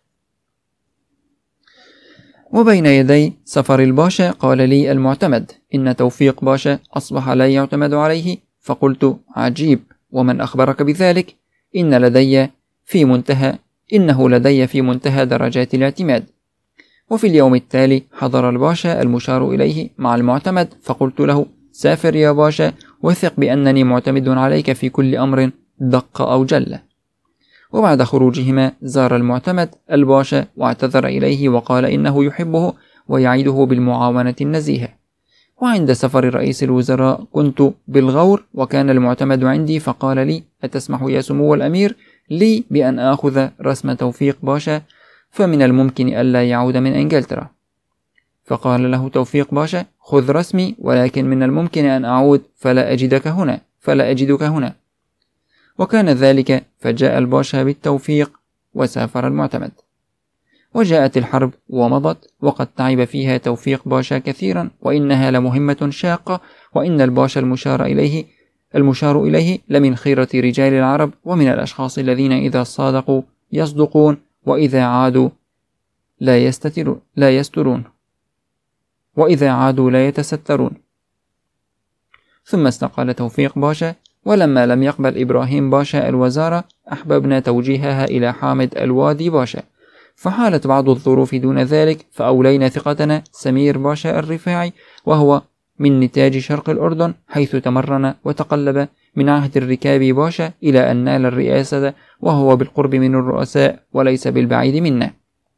وبين يدي سفر الباشا قال لي المعتمد إن توفيق باشا أصبح لا يعتمد عليه، فقلت عجيب، ومن أخبرك بذلك؟ إن لدي في منتهى إنه لدي في منتهى درجات الاعتماد. وفي اليوم التالي حضر الباشا المشار إليه مع المعتمد، فقلت له سافر يا باشا، وثق بأنني معتمد عليك في كل أمر دق أو جل. وبعد خروجهما زار المعتمد الباشا واعتذر إليه وقال إنه يحبه ويعيده بالمعاونة النزيهة. وعند سفر رئيس الوزراء كنت بالغور، وكان المعتمد عندي، فقال لي أتسمح يا سمو الأمير لي بأن آخذ رسم توفيق باشا، فمن الممكن ألا يعود من إنجلترا. فقال له توفيق باشا خذ رسمي، ولكن من الممكن أن أعود فلا أجدك هنا فلا أجدك هنا وكان ذلك، فجاء الباشا بالتوفيق وسافر المعتمد. وجاءت الحرب ومضت، وقد تعب فيها توفيق باشا كثيرا، وإنها لمهمة شاقة، وإن الباشا المشار إليه المشار إليه لمن خيرة رجال العرب، ومن الأشخاص الذين إذا صادقوا يصدقون، وإذا عادوا لا يستترون لا يسترون وإذا عادوا لا يتسترون. ثم استقال توفيق باشا، ولما لم يقبل إبراهيم باشا الوزارة أحببنا توجيهها إلى حامد الوادي باشا، فحالت بعض الظروف دون ذلك، فأولينا ثقتنا سمير باشا الرفاعي، وهو من نتاج شرق الأردن، حيث تمرن وتقلب من عهد الركاب باشا إلى أن نال الرئاسة، وهو بالقرب من الرؤساء وليس بالبعيد منا.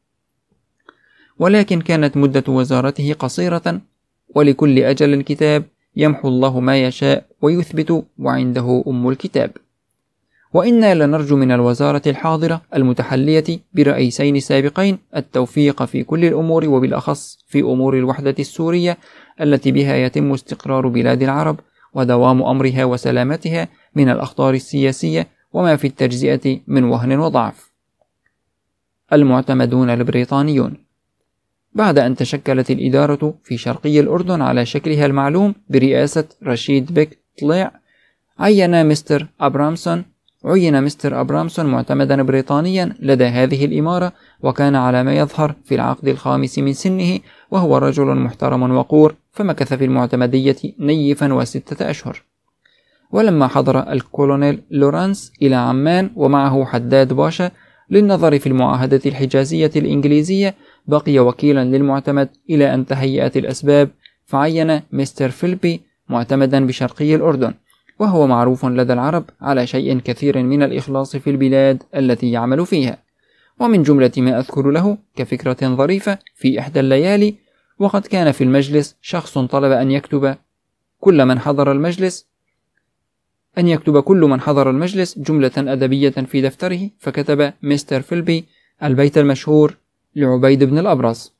ولكن كانت مدة وزارته قصيرة، ولكل أجل كتاب، يمحو الله ما يشاء ويثبت، وعنده أم الكتاب. وإنا لنرجو من الوزارة الحاضرة المتحلية برئيسين سابقين التوفيق في كل الأمور، وبالأخص في أمور الوحدة السورية التي بها يتم استقرار بلاد العرب ودوام أمرها وسلامتها من الأخطار السياسية وما في التجزئة من وهن وضعف. المعتمدون البريطانيون. بعد أن تشكلت الإدارة في شرقي الأردن على شكلها المعلوم برئاسة رشيد بيك طليع، عين مستر أبرامسون عين مستر أبرامسون معتمدا بريطانيا لدى هذه الإمارة، وكان على ما يظهر في العقد الخامس من سنه، وهو رجل محترم وقور، فمكث في المعتمدية نيفا وستة أشهر. ولما حضر الكولونيل لورانس إلى عمان ومعه حداد باشا للنظر في المعاهدة الحجازية الإنجليزية، بقي وكيلا للمعتمد إلى أن تهيأت الأسباب، فعين مستر فيلبي معتمدا بشرقي الأردن، وهو معروف لدى العرب على شيء كثير من الإخلاص في البلاد التي يعمل فيها. ومن جملة ما أذكر له كفكرة ظريفة في إحدى الليالي، وقد كان في المجلس شخص طلب أن يكتب كل من حضر المجلس أن يكتب كل من حضر المجلس جملة أدبية في دفتره، فكتب مستر فيلبي البيت المشهور لعبيد بن الأبرص: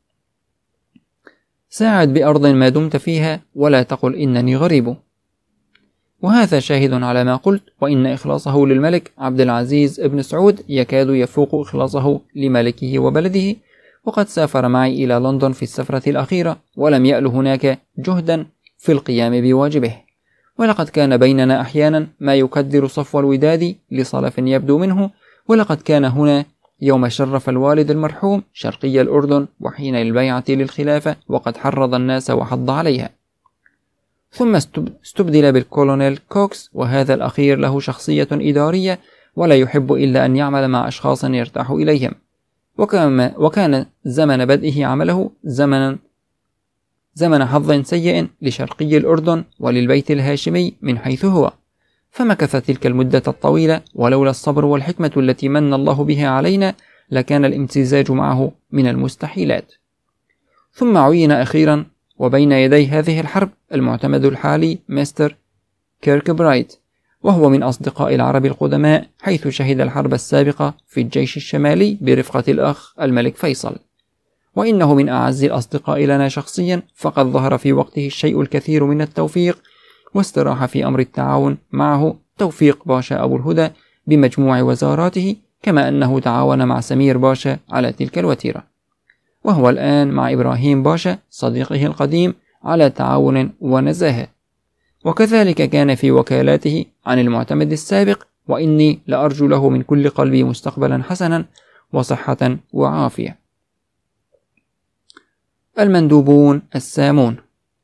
ساعد بأرض ما دمت فيها ولا تقل إنني غريب. وهذا شاهد على ما قلت، وإن إخلاصه للملك عبد العزيز بن سعود يكاد يفوق إخلاصه لملكه وبلده. وقد سافر معي إلى لندن في السفرة الأخيرة، ولم يأل هناك جهدا في القيام بواجبه. ولقد كان بيننا أحيانا ما يكدر صفو الوداد لصلف يبدو منه، ولقد كان هنا يوم شرف الوالد المرحوم شرقي الأردن وحين البيعة للخلافة وقد حرض الناس وحض عليها. ثم استبدل بالكولونيل كوكس، وهذا الأخير له شخصية إدارية ولا يحب إلا أن يعمل مع أشخاص يرتاح إليهم، وكان, وكان زمن بدئه عمله زمنا زمن حظ سيء لشرقي الأردن وللبيت الهاشمي من حيث هو، فمكث تلك المدة الطويلة، ولولا الصبر والحكمة التي من الله بها علينا لكان الامتزاج معه من المستحيلات. ثم عين أخيرا وبين يدي هذه الحرب المعتمد الحالي مستر كيركبرايت، وهو من أصدقاء العرب القدماء، حيث شهد الحرب السابقة في الجيش الشمالي برفقة الأخ الملك فيصل، وإنه من أعز الأصدقاء لنا شخصيا، فقد ظهر في وقته الشيء الكثير من التوفيق واستراح في أمر التعاون معه توفيق باشا أبو الهدى بمجموع وزاراته، كما أنه تعاون مع سمير باشا على تلك الوتيرة، وهو الآن مع إبراهيم باشا صديقه القديم على تعاون ونزاهة، وكذلك كان في وكالاته عن المعتمد السابق، وإني لأرجو له من كل قلبي مستقبلا حسنا وصحة وعافية. المندوبون السامون.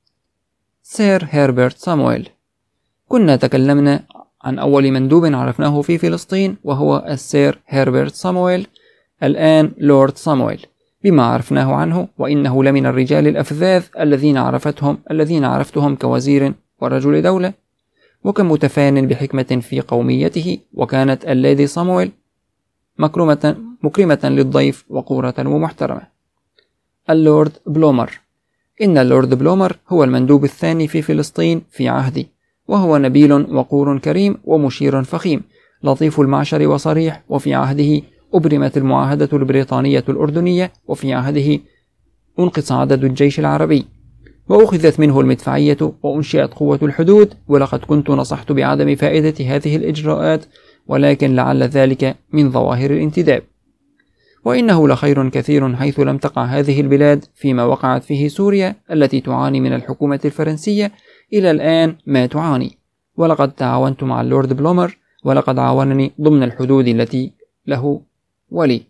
سير هربرت سامويل. كنا تكلمنا عن أول مندوب عرفناه في فلسطين وهو السير هربرت سامويل، الآن لورد سامويل، بما عرفناه عنه، وإنه لمن الرجال الأفذاذ الذين عرفتهم الذين عرفتهم كوزير ورجل دولة، وكمتفان بحكمة في قوميته، وكانت الليدي سامويل مكرمة مكرمة للضيف وقورة ومحترمة. اللورد بلومر. إن اللورد بلومر هو المندوب الثاني في فلسطين في عهدي، وهو نبيل وقور كريم ومشير فخيم لطيف المعشر وصريح، وفي عهده أبرمت المعاهدة البريطانية الأردنية، وفي عهده انقص عدد الجيش العربي وأخذت منه المدفعية وأنشئت قوة الحدود، ولقد كنت نصحت بعدم فائدة هذه الإجراءات، ولكن لعل ذلك من ظواهر الانتداب، وإنه لخير كثير حيث لم تقع هذه البلاد فيما وقعت فيه سوريا التي تعاني من الحكومة الفرنسية إلى الآن ما تعاني. ولقد تعاونت مع اللورد بلومر، ولقد عاونني ضمن الحدود التي له ولي.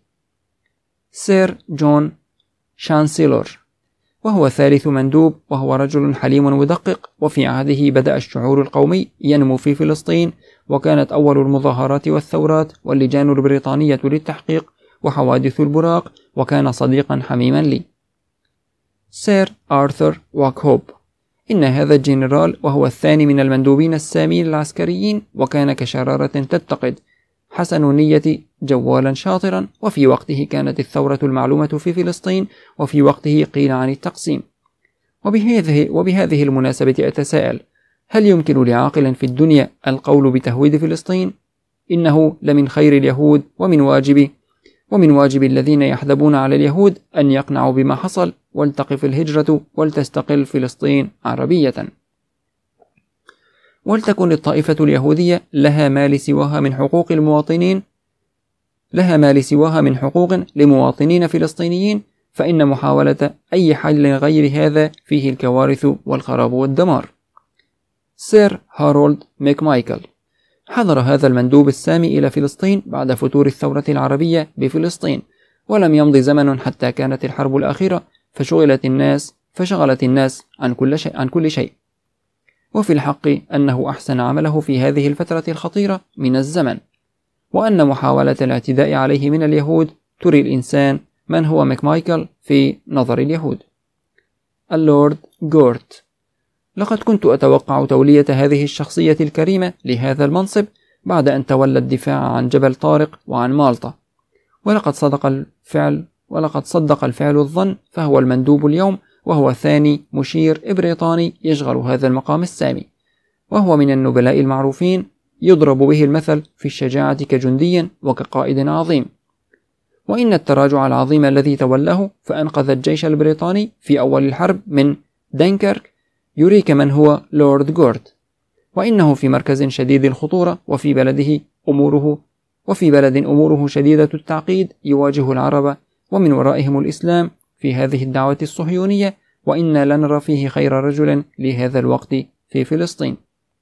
سير جون شانسيلور، وهو ثالث مندوب، وهو رجل حليم ودقق، وفي عهده بدأ الشعور القومي ينمو في فلسطين، وكانت أول المظاهرات والثورات واللجان البريطانية للتحقيق وحوادث البراق، وكان صديقا حميما لي. سير آرثر واكهوب. إن هذا الجنرال وهو الثاني من المندوبين السامين العسكريين، وكان كشرارة تتقد، حسن النية، جوالا شاطرا، وفي وقته كانت الثورة المعلومة في فلسطين، وفي وقته قيل عن التقسيم. وبهذه, وبهذه المناسبة أتساءل، هل يمكن لعاقل في الدنيا القول بتهويد فلسطين؟ إنه لمن خير اليهود، ومن واجب ومن واجب الذين يحدبون على اليهود أن يقنعوا بما حصل، ولتقف الهجرة ولتستقل فلسطين عربية، ولتكن الطائفة اليهودية لها ما لسواها من حقوق المواطنين لها ما لسواها من حقوق لمواطنين فلسطينيين، فإن محاولة أي حل غير هذا فيه الكوارث والخراب والدمار. سير هارولد ميكمايكل. حضر هذا المندوب السامي إلى فلسطين بعد فتور الثورة العربية بفلسطين، ولم يمض زمن حتى كانت الحرب الأخيرة، فشغلت الناس فشغلت الناس عن كل شيء عن كل شيء وفي الحق أنه أحسن عمله في هذه الفترة الخطيرة من الزمن، وأن محاولة الاعتداء عليه من اليهود تري الإنسان من هو ميكمايكل في نظر اليهود. اللورد جورت. لقد كنت أتوقع تولية هذه الشخصية الكريمة لهذا المنصب بعد أن تولى الدفاع عن جبل طارق وعن مالطا، ولقد صدق الفعل ولقد صدق الفعل الظن، فهو المندوب اليوم، وهو ثاني مشير بريطاني يشغل هذا المقام السامي، وهو من النبلاء المعروفين، يضرب به المثل في الشجاعة كجندي وكقائد عظيم. وإن التراجع العظيم الذي تولاه فأنقذ الجيش البريطاني في أول الحرب من دنكرك يريك من هو لورد جورت، وإنه في مركز شديد الخطورة، وفي بلده أموره وفي بلد أموره شديدة التعقيد، يواجه العرب ومن ورائهم الإسلام في هذه الدعوة الصهيونية، وإنا لنرى فيه خير رجل لهذا الوقت في فلسطين.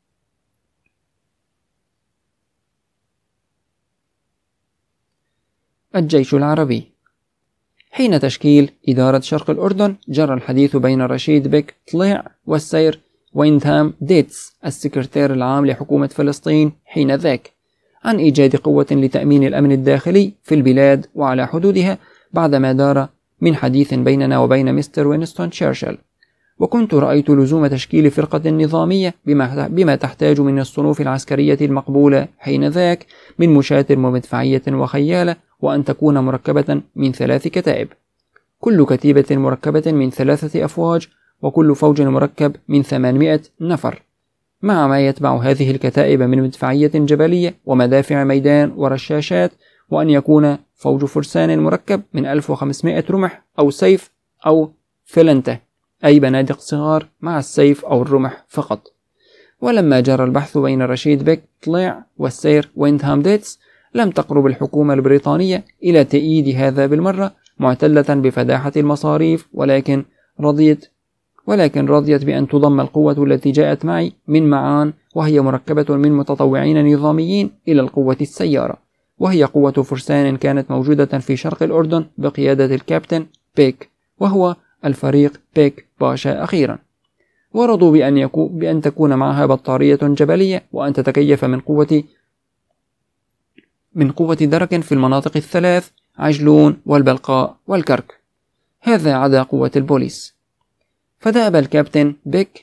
الجيش العربي. حين تشكيل إدارة شرق الأردن جرى الحديث بين رشيد بيك طليع والسير ويندهام ديتس السكرتير العام لحكومة فلسطين حين ذاك عن إيجاد قوة لتأمين الأمن الداخلي في البلاد وعلى حدودها، بعدما دار من حديث بيننا وبين مستر وينستون تشرشل. وكنت رأيت لزوم تشكيل فرقة نظامية بما, بما تحتاج من الصنوف العسكرية المقبولة حين ذاك من مشاة ومدفعية وخيالة، وأن تكون مركبة من ثلاث كتائب، كل كتيبة مركبة من ثلاثة أفواج، وكل فوج مركب من ثمانمائة نفر، مع ما يتبع هذه الكتائب من مدفعية جبلية ومدافع ميدان ورشاشات، وأن يكون فوج فرسان مركب من ألف وخمسمائة رمح أو سيف أو فلنتة، أي بنادق صغار مع السيف أو الرمح فقط. ولما جرى البحث بين رشيد بيك طليع والسير ويندهام ديتس لم تقرب الحكومة البريطانية إلى تأييد هذا بالمرة، معتلة بفداحة المصاريف، ولكن رضيت ولكن رضيت بأن تضم القوة التي جاءت معي من معان، وهي مركبة من متطوعين نظاميين، إلى القوة السيارة، وهي قوة فرسان كانت موجودة في شرق الأردن بقيادة الكابتن بيك، وهو الفريق بيك باشا أخيرا. ورضوا بأن, يكو بأن تكون معها بطارية جبلية، وأن تتكيف من قوة من قوة درك في المناطق الثلاث: عجلون والبلقاء والكرك، هذا عدا قوة البوليس. فذهب الكابتن بيك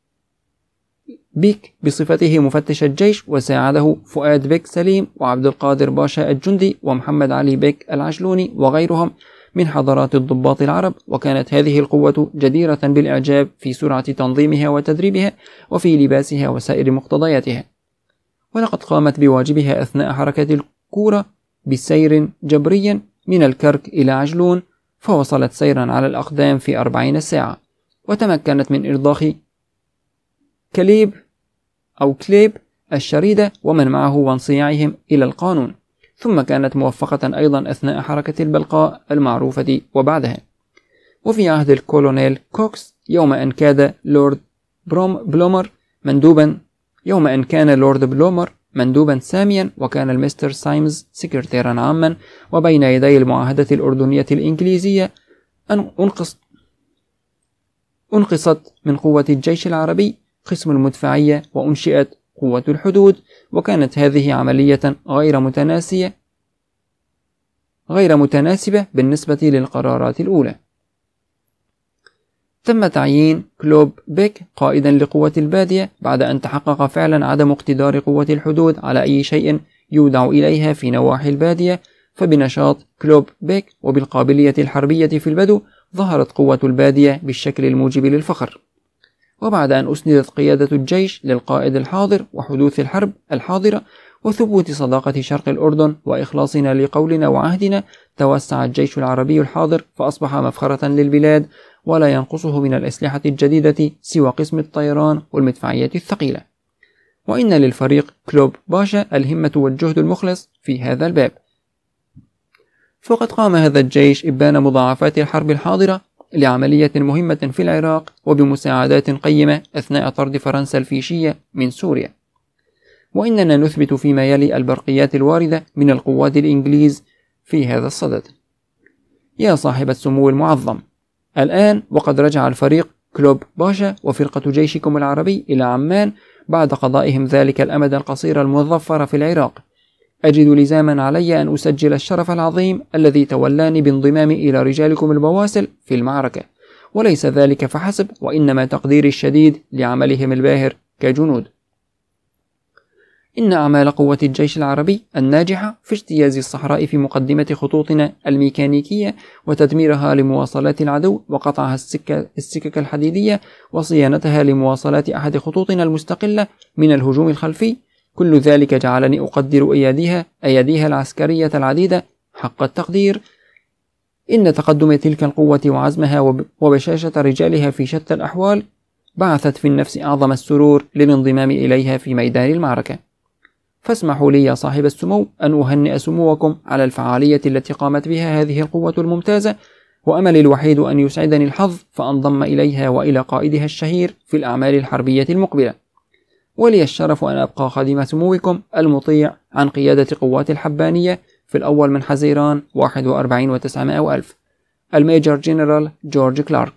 بيك بصفته مفتش الجيش، وساعده فؤاد بيك سليم وعبد القادر باشا الجندي ومحمد علي بيك العجلوني وغيرهم من حضرات الضباط العرب، وكانت هذه القوة جديرة بالإعجاب في سرعة تنظيمها وتدريبها وفي لباسها وسائر مقتضياتها. ولقد قامت بواجبها أثناء حركة الكورة بسير جبريا من الكرك إلى عجلون، فوصلت سيرا على الأقدام في أربعين ساعة، وتمكنت من إرضاخ كليب أو كليب الشريدة ومن معه وانصياعهم إلى القانون. ثم كانت موفقة أيضا أثناء حركة البلقاء المعروفة وبعدها. وفي عهد الكولونيل كوكس يوم أن كاد لورد بروم بلومر مندوبا يوم أن كان لورد بلومر مندوبا ساميا، وكان المستر سايمز سكرتيرا عاما، وبين يدي المعاهدة الأردنية الإنجليزية أنقص أنقصت من قوة الجيش العربي قسم المدفعية وأنشئت قوة الحدود، وكانت هذه عملية غير متناسية غير متناسبة بالنسبة للقرارات الأولى. تم تعيين كلوب بيك قائدا لقوة البادية بعد أن تحقق فعلا عدم اقتدار قوة الحدود على أي شيء يودع إليها في نواحي البادية، فبنشاط كلوب بيك وبالقابلية الحربية في البدو ظهرت قوة البادية بالشكل الموجب للفخر. وبعد أن أسندت قيادة الجيش للقائد الحاضر وحدوث الحرب الحاضرة وثبوت صداقة شرق الأردن وإخلاصنا لقولنا وعهدنا، توسع الجيش العربي الحاضر فأصبح مفخرة للبلاد، ولا ينقصه من الأسلحة الجديدة سوى قسم الطيران والمدفعية الثقيلة. وإن للفريق كلوب باشا الهمة والجهد المخلص في هذا الباب، فقد قام هذا الجيش إبان مضاعفات الحرب الحاضرة لعملية مهمة في العراق، وبمساعدات قيمة أثناء طرد فرنسا الفيشية من سوريا. وإننا نثبت فيما يلي البرقيات الواردة من القوات الإنجليز في هذا الصدد. يا صاحب السمو المعظم، الآن وقد رجع الفريق كلوب باشا وفرقة جيشكم العربي إلى عمان بعد قضائهم ذلك الأمد القصير المظفر في العراق، أجد لزاما علي أن أسجل الشرف العظيم الذي تولاني بانضمامي إلى رجالكم البواسل في المعركة، وليس ذلك فحسب، وإنما تقديري الشديد لعملهم الباهر كجنود. إن أعمال قوة الجيش العربي الناجحة في اجتياز الصحراء في مقدمة خطوطنا الميكانيكية وتدميرها لمواصلات العدو وقطعها السكة السكك الحديدية وصيانتها لمواصلات أحد خطوطنا المستقلة من الهجوم الخلفي، كل ذلك جعلني أقدر أياديها أياديها العسكرية العديدة حق التقدير. إن تقدم تلك القوة وعزمها وبشاشة رجالها في شتى الأحوال بعثت في النفس أعظم السرور للانضمام إليها في ميدان المعركة. فاسمحوا لي يا صاحب السمو أن أهنئ سموكم على الفعالية التي قامت بها هذه القوة الممتازة، وأملي الوحيد أن يسعدني الحظ فأنضم إليها وإلى قائدها الشهير في الأعمال الحربية المقبلة. ولي الشرف أن أبقى خادم سموكم المطيع عن قيادة قوات الحبانية في الأول من حزيران واحد وأربعين وتسعمائة وألف، الميجر جنرال جورج كلارك.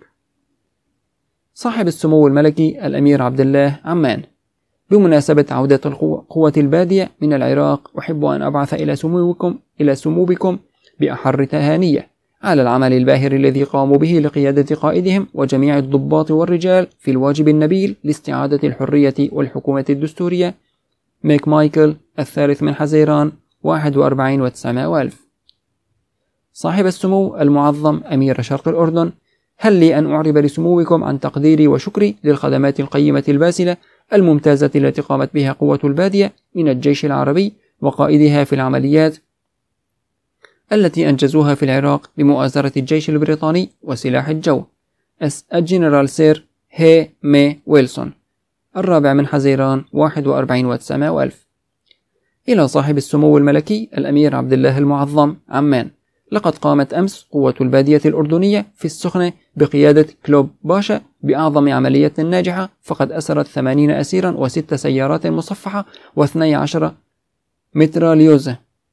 صاحب السمو الملكي الأمير عبد الله عمان، بمناسبة عودة القوة البادية من العراق أحب أن أبعث إلى سموكم إلى سموكم بأحر تهانية على العمل الباهر الذي قاموا به لقيادة قائدهم وجميع الضباط والرجال في الواجب النبيل لاستعادة الحرية والحكومة الدستورية. ميك مايكل الثالث من حزيران واحد وأربعين وتسعمائة وألف. صاحب السمو المعظم أمير شرق الأردن، هل لي أن أعرب لسموكم عن تقديري وشكري للخدمات القيمة الباسلة الممتازة التي قامت بها قوة البادية من الجيش العربي وقائدها في العمليات التي أنجزوها في العراق بمؤازرة الجيش البريطاني وسلاح الجو. اس الجنرال سير هي مي ويلسون، الرابع من حزيران واحد وأربعين وتسعمائة وألف. إلى صاحب السمو الملكي الأمير عبد الله المعظم عمان، لقد قامت أمس قوة البادية الأردنية في السخنة بقيادة كلوب باشا بأعظم عملية ناجحة، فقد أسرت ثمانين أسيرا وست سيارات مصفحة واثني عشر متراليوزا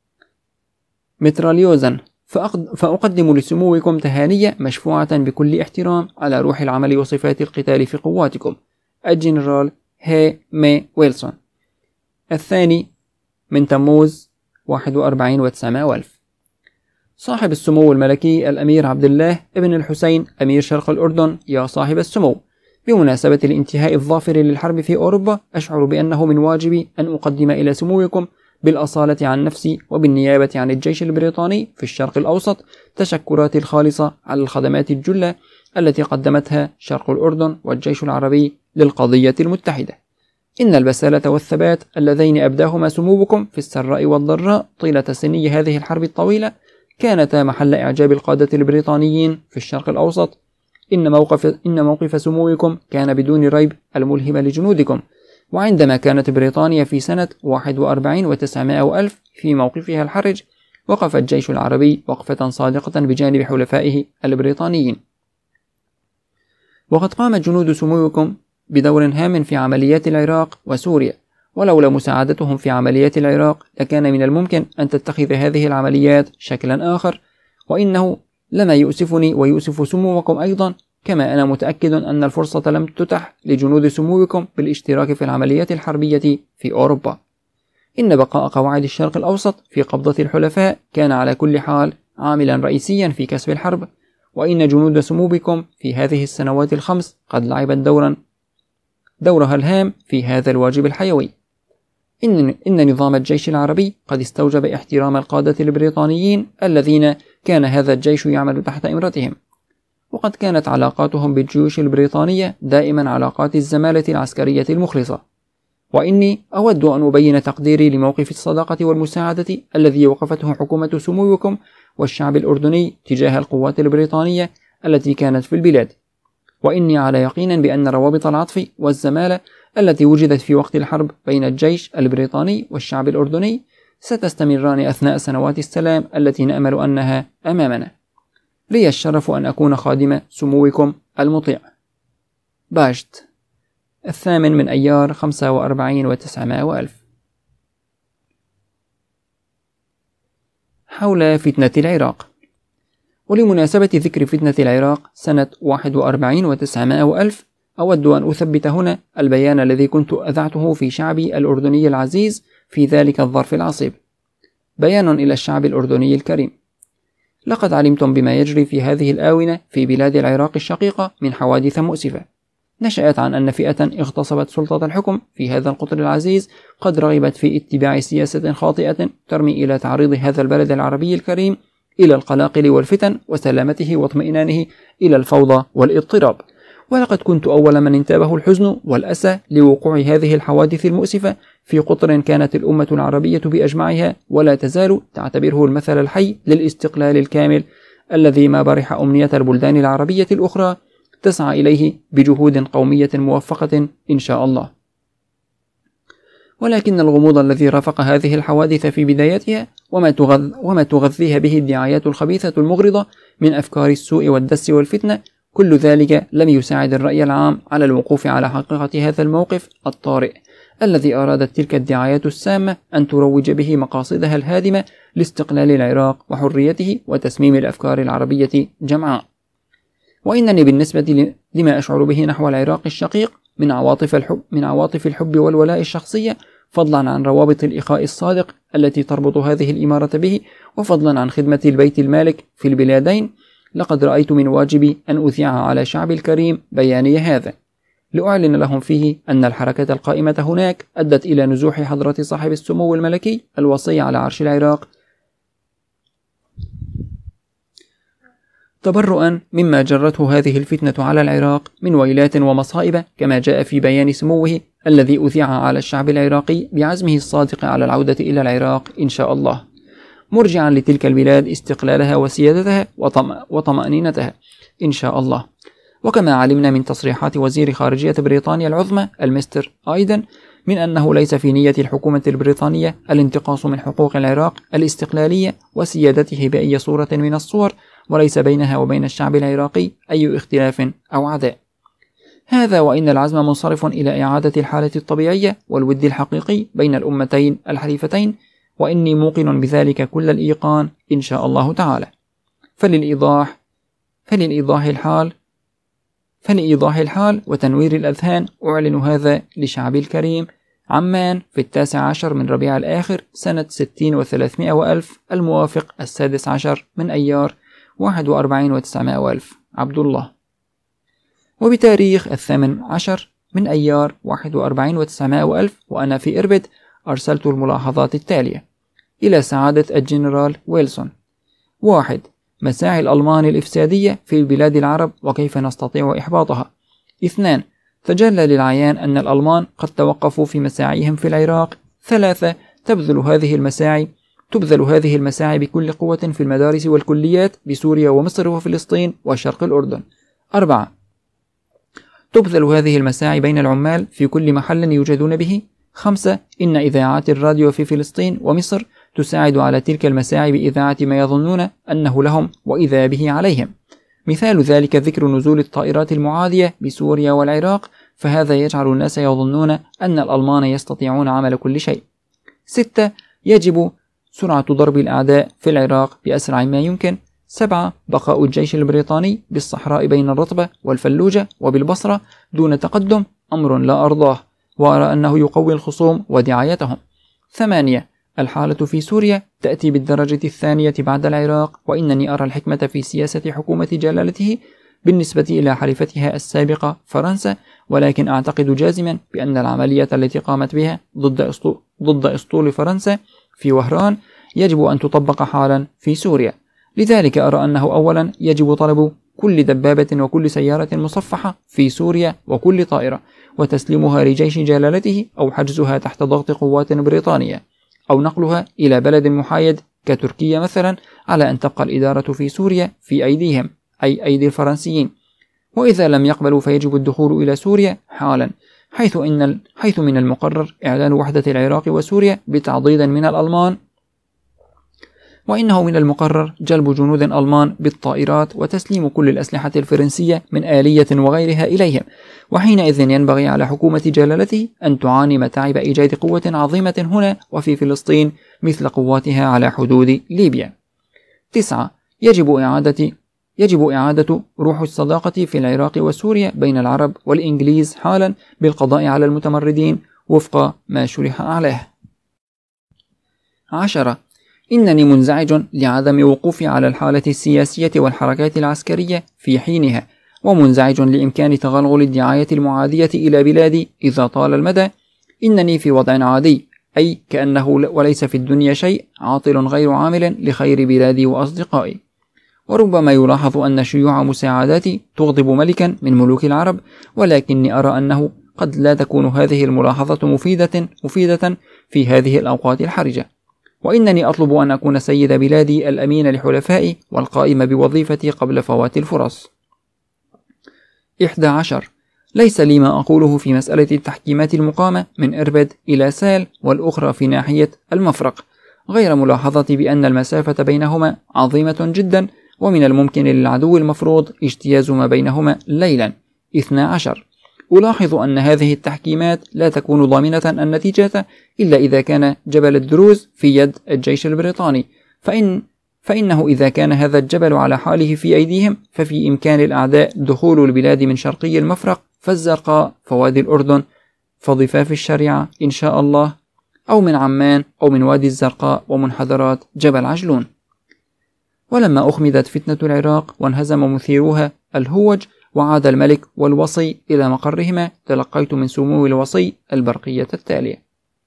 متراليوزا فأقدم لسموكم تهانية مشفوعة بكل احترام على روح العمل وصفات القتال في قواتكم. الجنرال هي مي ويلسون، الثاني من تموز واحد وأربعين وتسعمائة ألف. صاحب السمو الملكي الأمير عبد الله ابن الحسين أمير شرق الأردن، يا صاحب السمو، بمناسبة الانتهاء الظافر للحرب في أوروبا أشعر بأنه من واجبي أن أقدم إلى سموكم بالأصالة عن نفسي وبالنيابة عن الجيش البريطاني في الشرق الأوسط تشكراتي الخالصة على الخدمات الجلة التي قدمتها شرق الأردن والجيش العربي للقضية المتحدة. إن البسالة والثبات اللذين أبداهما سموكم في السراء والضراء طيلة سني هذه الحرب الطويلة كانتا محل إعجاب القادة البريطانيين في الشرق الأوسط. إن موقف, إن موقف سموكم كان بدون ريب الملهم لجنودكم، وعندما كانت بريطانيا في سنة واحد وأربعين وتسعمائة ألف في موقفها الحرج، وقف الجيش العربي وقفة صادقة بجانب حلفائه البريطانيين. وقد قام جنود سموكم بدور هام في عمليات العراق وسوريا، ولولا مساعدتهم في عمليات العراق لكان من الممكن أن تتخذ هذه العمليات شكلا آخر، وإنه لما يؤسفني ويؤسف سموكم أيضا، كما أنا متأكد أن الفرصة لم تتح لجنود سموكم بالاشتراك في العمليات الحربية في أوروبا. إن بقاء قواعد الشرق الأوسط في قبضة الحلفاء كان على كل حال عاملا رئيسيا في كسب الحرب، وإن جنود سموكم في هذه السنوات الخمس قد لعبت دورا دورها الهام في هذا الواجب الحيوي. إن, إن نظام الجيش العربي قد استوجب احترام القادة البريطانيين الذين كان هذا الجيش يعمل تحت إمرتهم، وقد كانت علاقاتهم بالجيوش البريطانية دائما علاقات الزمالة العسكرية المخلصة. وإني أود أن أبين تقديري لموقف الصداقة والمساعدة الذي وقفته حكومة سموكم والشعب الأردني تجاه القوات البريطانية التي كانت في البلاد، وإني على يقين بأن روابط العطف والزمالة التي وجدت في وقت الحرب بين الجيش البريطاني والشعب الأردني ستستمران أثناء سنوات السلام التي نأمل أنها أمامنا. لي الشرف أن أكون خادم سموكم المطيع. باشت، الثامن من أيار خمسة وأربعين وتسعمائة ألف. حول فتنة العراق. ولمناسبة ذكر فتنة العراق سنة واحد وأربعين وتسعمائة ألف، أود أن أثبت هنا البيان الذي كنت أذعته في شعبي الأردني العزيز في ذلك الظرف العصيب. بيان إلى الشعب الأردني الكريم: لقد علمتم بما يجري في هذه الآونة في بلاد العراق الشقيقة من حوادث مؤسفة، نشأت عن أن فئة اغتصبت سلطة الحكم في هذا القطر العزيز قد رغبت في اتباع سياسة خاطئة ترمي إلى تعريض هذا البلد العربي الكريم إلى القلاقل والفتن وسلامته واطمئنانه إلى الفوضى والاضطراب. ولقد كنت أول من انتابه الحزن والأسى لوقوع هذه الحوادث المؤسفة في قطر كانت الأمة العربية بأجمعها ولا تزال تعتبره المثل الحي للاستقلال الكامل الذي ما برح أمنية البلدان العربية الأخرى تسعى إليه بجهود قومية موفقة إن شاء الله. ولكن الغموض الذي رافق هذه الحوادث في بدايتها وما, تغذ وما تغذيها به الدعايات الخبيثة المغرضة من أفكار السوء والدس والفتنة، كل ذلك لم يساعد الرأي العام على الوقوف على حقيقة هذا الموقف الطارئ الذي أرادت تلك الدعايات السامة أن تروج به مقاصدها الهادمة لاستقلال العراق وحريته وتسميم الأفكار العربية جمعاء. وإنني بالنسبة لما أشعر به نحو العراق الشقيق من عواطف الحب, من عواطف الحب والولاء الشخصية، فضلا عن روابط الإخاء الصادق التي تربط هذه الإمارة به، وفضلا عن خدمة البيت المالك في البلادين، لقد رأيت من واجبي أن أذيع على شعبي الكريم بياني هذا لأعلن لهم فيه أن الحركة القائمة هناك أدت إلى نزوح حضرة صاحب السمو الملكي الوصي على عرش العراق تبرؤا مما جرته هذه الفتنة على العراق من ويلات ومصائب، كما جاء في بيان سموه الذي أذيع على الشعب العراقي بعزمه الصادق على العودة إلى العراق إن شاء الله، مرجعا لتلك البلاد استقلالها وسيادتها وطمأنينتها إن شاء الله. وكما علمنا من تصريحات وزير خارجية بريطانيا العظمى المستر آيدن من أنه ليس في نية الحكومة البريطانية الانتقاص من حقوق العراق الاستقلالية وسيادته بأي صورة من الصور، وليس بينها وبين الشعب العراقي أي اختلاف أو عداء. هذا وإن العزم منصرف إلى إعادة الحالة الطبيعية والود الحقيقي بين الأمتين الحليفتين، وإني موقن بذلك كل الإيقان إن شاء الله تعالى. فللإيضاح فللإيضاح الحال فلإيضاح الحال وتنوير الأذهان أعلن هذا لشعبي الكريم عمان في التاسع عشر من ربيع الآخر سنة ستين وثلاثمائة وألف الموافق السادس عشر من أيار واحد وأربعين وتسعمائة وألف عبد الله، وبتاريخ الثامن عشر من أيار واحد وأربعين وتسعمائة وألف وأنا في إربد أرسلت الملاحظات التالية إلى سعادة الجنرال ويلسون: واحد. مساعي الألمان الإفسادية في بلاد العرب وكيف نستطيع إحباطها. اثنان. تجلى للعيان أن الألمان قد توقفوا في مساعيهم في العراق. ثلاثة. تبذل هذه المساعي تبذل هذه المساعي بكل قوة في المدارس والكليات بسوريا ومصر وفلسطين وشرق الأردن. أربعة. تبذل هذه المساعي بين العمال في كل محل يوجدون به. خمسة. إن إذاعات الراديو في فلسطين ومصر تساعد على تلك المساعي بإذاعة ما يظنون أنه لهم وإذا به عليهم. مثال ذلك ذكر نزول الطائرات المعادية بسوريا والعراق، فهذا يجعل الناس يظنون أن الألمان يستطيعون عمل كل شيء. ستة. يجب سرعة ضرب الأعداء في العراق بأسرع ما يمكن. سبعة. بقاء الجيش البريطاني بالصحراء بين الرطبة والفلوجة وبالبصرة دون تقدم أمر لا أرضاه، وأرى أنه يقوي الخصوم ودعايتهم. ثمانية. الحالة في سوريا تأتي بالدرجة الثانية بعد العراق، وإنني أرى الحكمة في سياسة حكومة جلالته بالنسبة إلى حليفتها السابقة فرنسا، ولكن أعتقد جازما بأن العملية التي قامت بها ضد أسطول, ضد أسطول فرنسا في وهران يجب أن تطبق حالا في سوريا. لذلك أرى أنه أولا يجب طلب كل دبابة وكل سيارة مصفحة في سوريا وكل طائرة وتسليمها لجيش جلالته أو حجزها تحت ضغط قوات بريطانية، أو نقلها إلى بلد محايد كتركيا مثلا، على أن تبقى الإدارة في سوريا في أيديهم أي أيدي الفرنسيين. وإذا لم يقبلوا فيجب الدخول إلى سوريا حالا، حيث, إن حيث من المقرر إعلان وحدة العراق وسوريا بتعضيد من الألمان، وإنه من المقرر جلب جنود ألمان بالطائرات وتسليم كل الأسلحة الفرنسية من آلية وغيرها إليهم، وحينئذ ينبغي على حكومة جلالته أن تعاني متاعب إيجاد قوة عظيمة هنا وفي فلسطين مثل قواتها على حدود ليبيا. تسعة. يجب إعادة يجب إعادة روح الصداقة في العراق وسوريا بين العرب والإنجليز حالا بالقضاء على المتمردين وفق ما شرح عليه. عشرة. إنني منزعج لعدم وقوفي على الحالة السياسية والحركات العسكرية في حينها، ومنزعج لإمكان تغلغل الدعاية المعادية إلى بلادي إذا طال المدى. إنني في وضع عادي، أي كأنه وليس في الدنيا شيء، عاطل غير عامل لخير بلادي وأصدقائي. وربما يلاحظ أن شيوع مساعداتي تغضب ملكا من ملوك العرب، ولكني أرى أنه قد لا تكون هذه الملاحظة مفيدة, مفيدة في هذه الأوقات الحرجة، وإنني أطلب أن أكون سيد بلادي الأمين لحلفائي والقائم بوظيفتي قبل فوات الفرص. إحدى عشر. ليس لي ما أقوله في مسألة التحكيمات المقامة من إربد إلى سال والأخرى في ناحية المفرق. غير ملاحظة بأن المسافة بينهما عظيمة جدا، ومن الممكن للعدو المفروض اجتياز ما بينهما ليلا اثنا عشر. ألاحظ أن هذه التحكيمات لا تكون ضامنة النتيجة إلا إذا كان جبل الدروز في يد الجيش البريطاني، فإن فإنه إذا كان هذا الجبل على حاله في أيديهم ففي إمكان الأعداء دخول البلاد من شرقي المفرق فالزرقاء فوادي الأردن فضفاف الشريعة إن شاء الله، أو من عمان أو من وادي الزرقاء ومنحدرات جبل عجلون. ولما أخمدت فتنة العراق وانهزم مثيروها الهوج وعاد الملك والوصي إلى مقرهما، تلقيت من سمو الوصي البرقية التالية: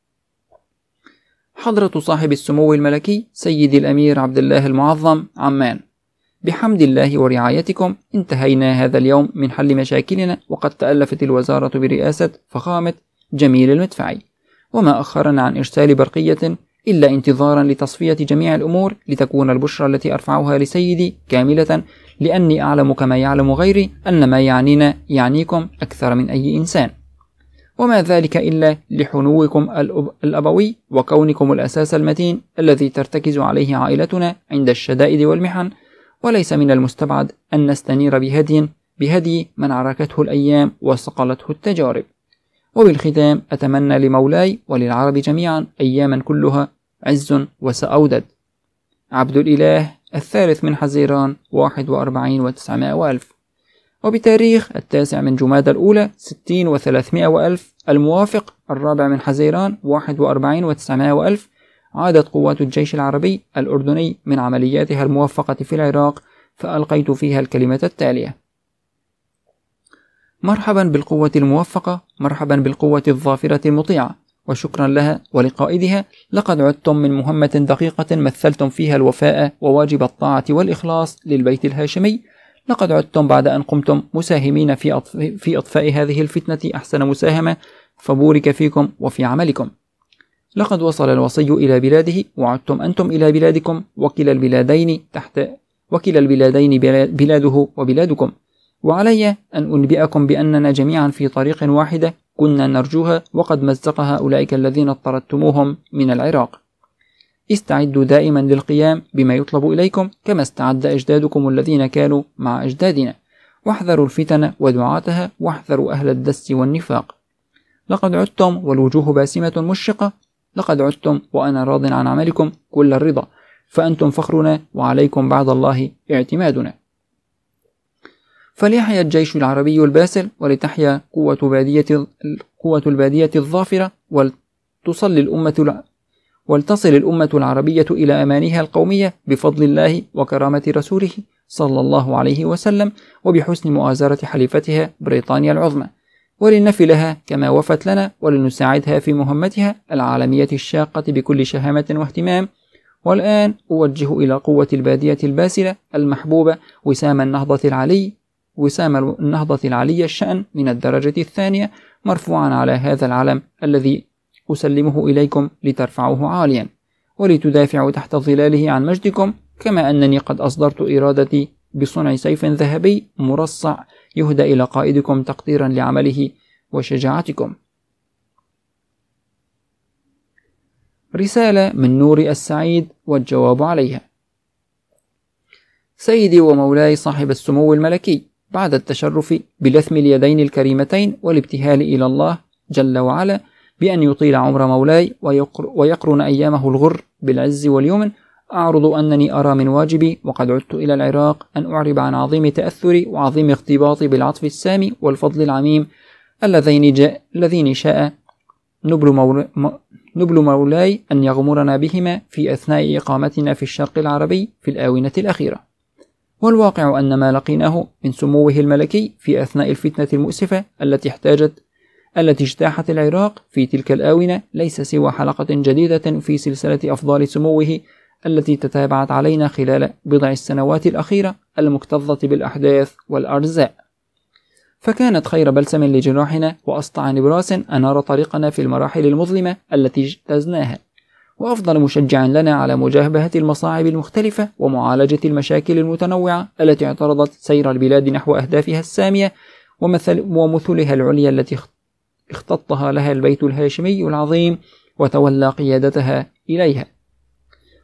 حضرة صاحب السمو الملكي سيدي الأمير عبد الله المعظم عمان، بحمد الله ورعايتكم انتهينا هذا اليوم من حل مشاكلنا، وقد تألفت الوزارة برئاسة فخامة جميل المدفعي، وما أخرنا عن إرسال برقية إلا انتظارا لتصفية جميع الأمور لتكون البشرى التي أرفعها لسيدي كاملة، لأني أعلم كما يعلم غيري أن ما يعنينا يعنيكم أكثر من أي إنسان، وما ذلك إلا لحنوكم الأبوي وكونكم الأساس المتين الذي ترتكز عليه عائلتنا عند الشدائد والمحن، وليس من المستبعد أن نستنير بهدي بهدي من عركته الأيام وصقلته التجارب. وبالختام أتمنى لمولاي وللعرب جميعا أياما كلها عز وسأودد. عبد الإله الثالث من حزيران واحد وأربعين وتسعمائة وألف، وبتاريخ التاسع من جمادى الأولى ستين وثلاثمائة وألف الموافق الرابع من حزيران واحد وأربعين وتسعمائة وألف، عادت قوات الجيش العربي الأردني من عملياتها الموفقة في العراق، فألقيت فيها الكلمة التالية: مرحبا بالقوة الموفقة، مرحبا بالقوة الظافرة المطيعة، وشكرا لها ولقائدها، لقد عدتم من مهمة دقيقة مثلتم فيها الوفاء وواجب الطاعة والإخلاص للبيت الهاشمي، لقد عدتم بعد أن قمتم مساهمين في أطفاء, في أطفاء هذه الفتنة أحسن مساهمة، فبورك فيكم وفي عملكم. لقد وصل الوصي إلى بلاده وعدتم أنتم إلى بلادكم، وكلا البلادين تحت وكلا البلادين بلاده وبلادكم، وعلي أن أنبئكم بأننا جميعا في طريق واحدة كنا نرجوها، وقد مزق هؤلاء الذين اطردتموهم من العراق. استعدوا دائما للقيام بما يطلب إليكم كما استعد أجدادكم الذين كانوا مع أجدادنا، واحذروا الفتن ودعاتها، واحذروا أهل الدس والنفاق. لقد عدتم والوجوه باسمة مشرقة، لقد عدتم وأنا راض عن عملكم كل الرضا، فأنتم فخرنا وعليكم بعد الله اعتمادنا. فليحيا الجيش العربي الباسل، ولتحيا قوة بادية قوة البادية الظافرة، ولتصل الأمة ولتصل الأمة العربية إلى أمانها القومية بفضل الله وكرامة رسوله صلى الله عليه وسلم، وبحسن مؤازرة حليفتها بريطانيا العظمى، ولنفي لها كما وفت لنا، ولنساعدها في مهمتها العالمية الشاقة بكل شهامة واهتمام. والآن أوجه إلى قوة البادية الباسلة المحبوبة وسام النهضة العلي وسام النهضة العلي الشأن من الدرجة الثانية، مرفوعا على هذا العلم الذي أسلمه إليكم لترفعوه عاليا ولتدافعوا تحت ظلاله عن مجدكم، كما أنني قد أصدرت إرادتي بصنع سيف ذهبي مرصع يهدى إلى قائدكم تقديرا لعمله وشجاعتكم. رسالة من نور السعيد والجواب عليها. سيدي ومولاي صاحب السمو الملكي، بعد التشرف بلثم اليدين الكريمتين والابتهال إلى الله جل وعلا بأن يطيل عمر مولاي ويقرن أيامه الغر بالعز واليمن، أعرض أنني أرى من واجبي وقد عدت إلى العراق أن أعرب عن عظيم تأثري وعظيم اغتباطي بالعطف السامي والفضل العميم اللذين جاء الذين شاء نبل, مول... نبل مولاي أن يغمرنا بهما في أثناء إقامتنا في الشرق العربي في الآونة الأخيرة. والواقع أن ما لقيناه من سموه الملكي في أثناء الفتنة المؤسفة التي احتاجت التي اجتاحت العراق في تلك الآونة ليس سوى حلقة جديدة في سلسلة أفضال سموه التي تتابعت علينا خلال بضع السنوات الأخيرة المكتظة بالأحداث والأرزاق، فكانت خير بلسم لجراحنا وأسطع نبراس أنار طريقنا في المراحل المظلمة التي اجتزناها، وأفضل مشجع لنا على مجابهة المصاعب المختلفة ومعالجة المشاكل المتنوعة التي اعترضت سير البلاد نحو أهدافها السامية ومثل ومثلها العليا التي اختطها لها البيت الهاشمي العظيم وتولى قيادتها إليها.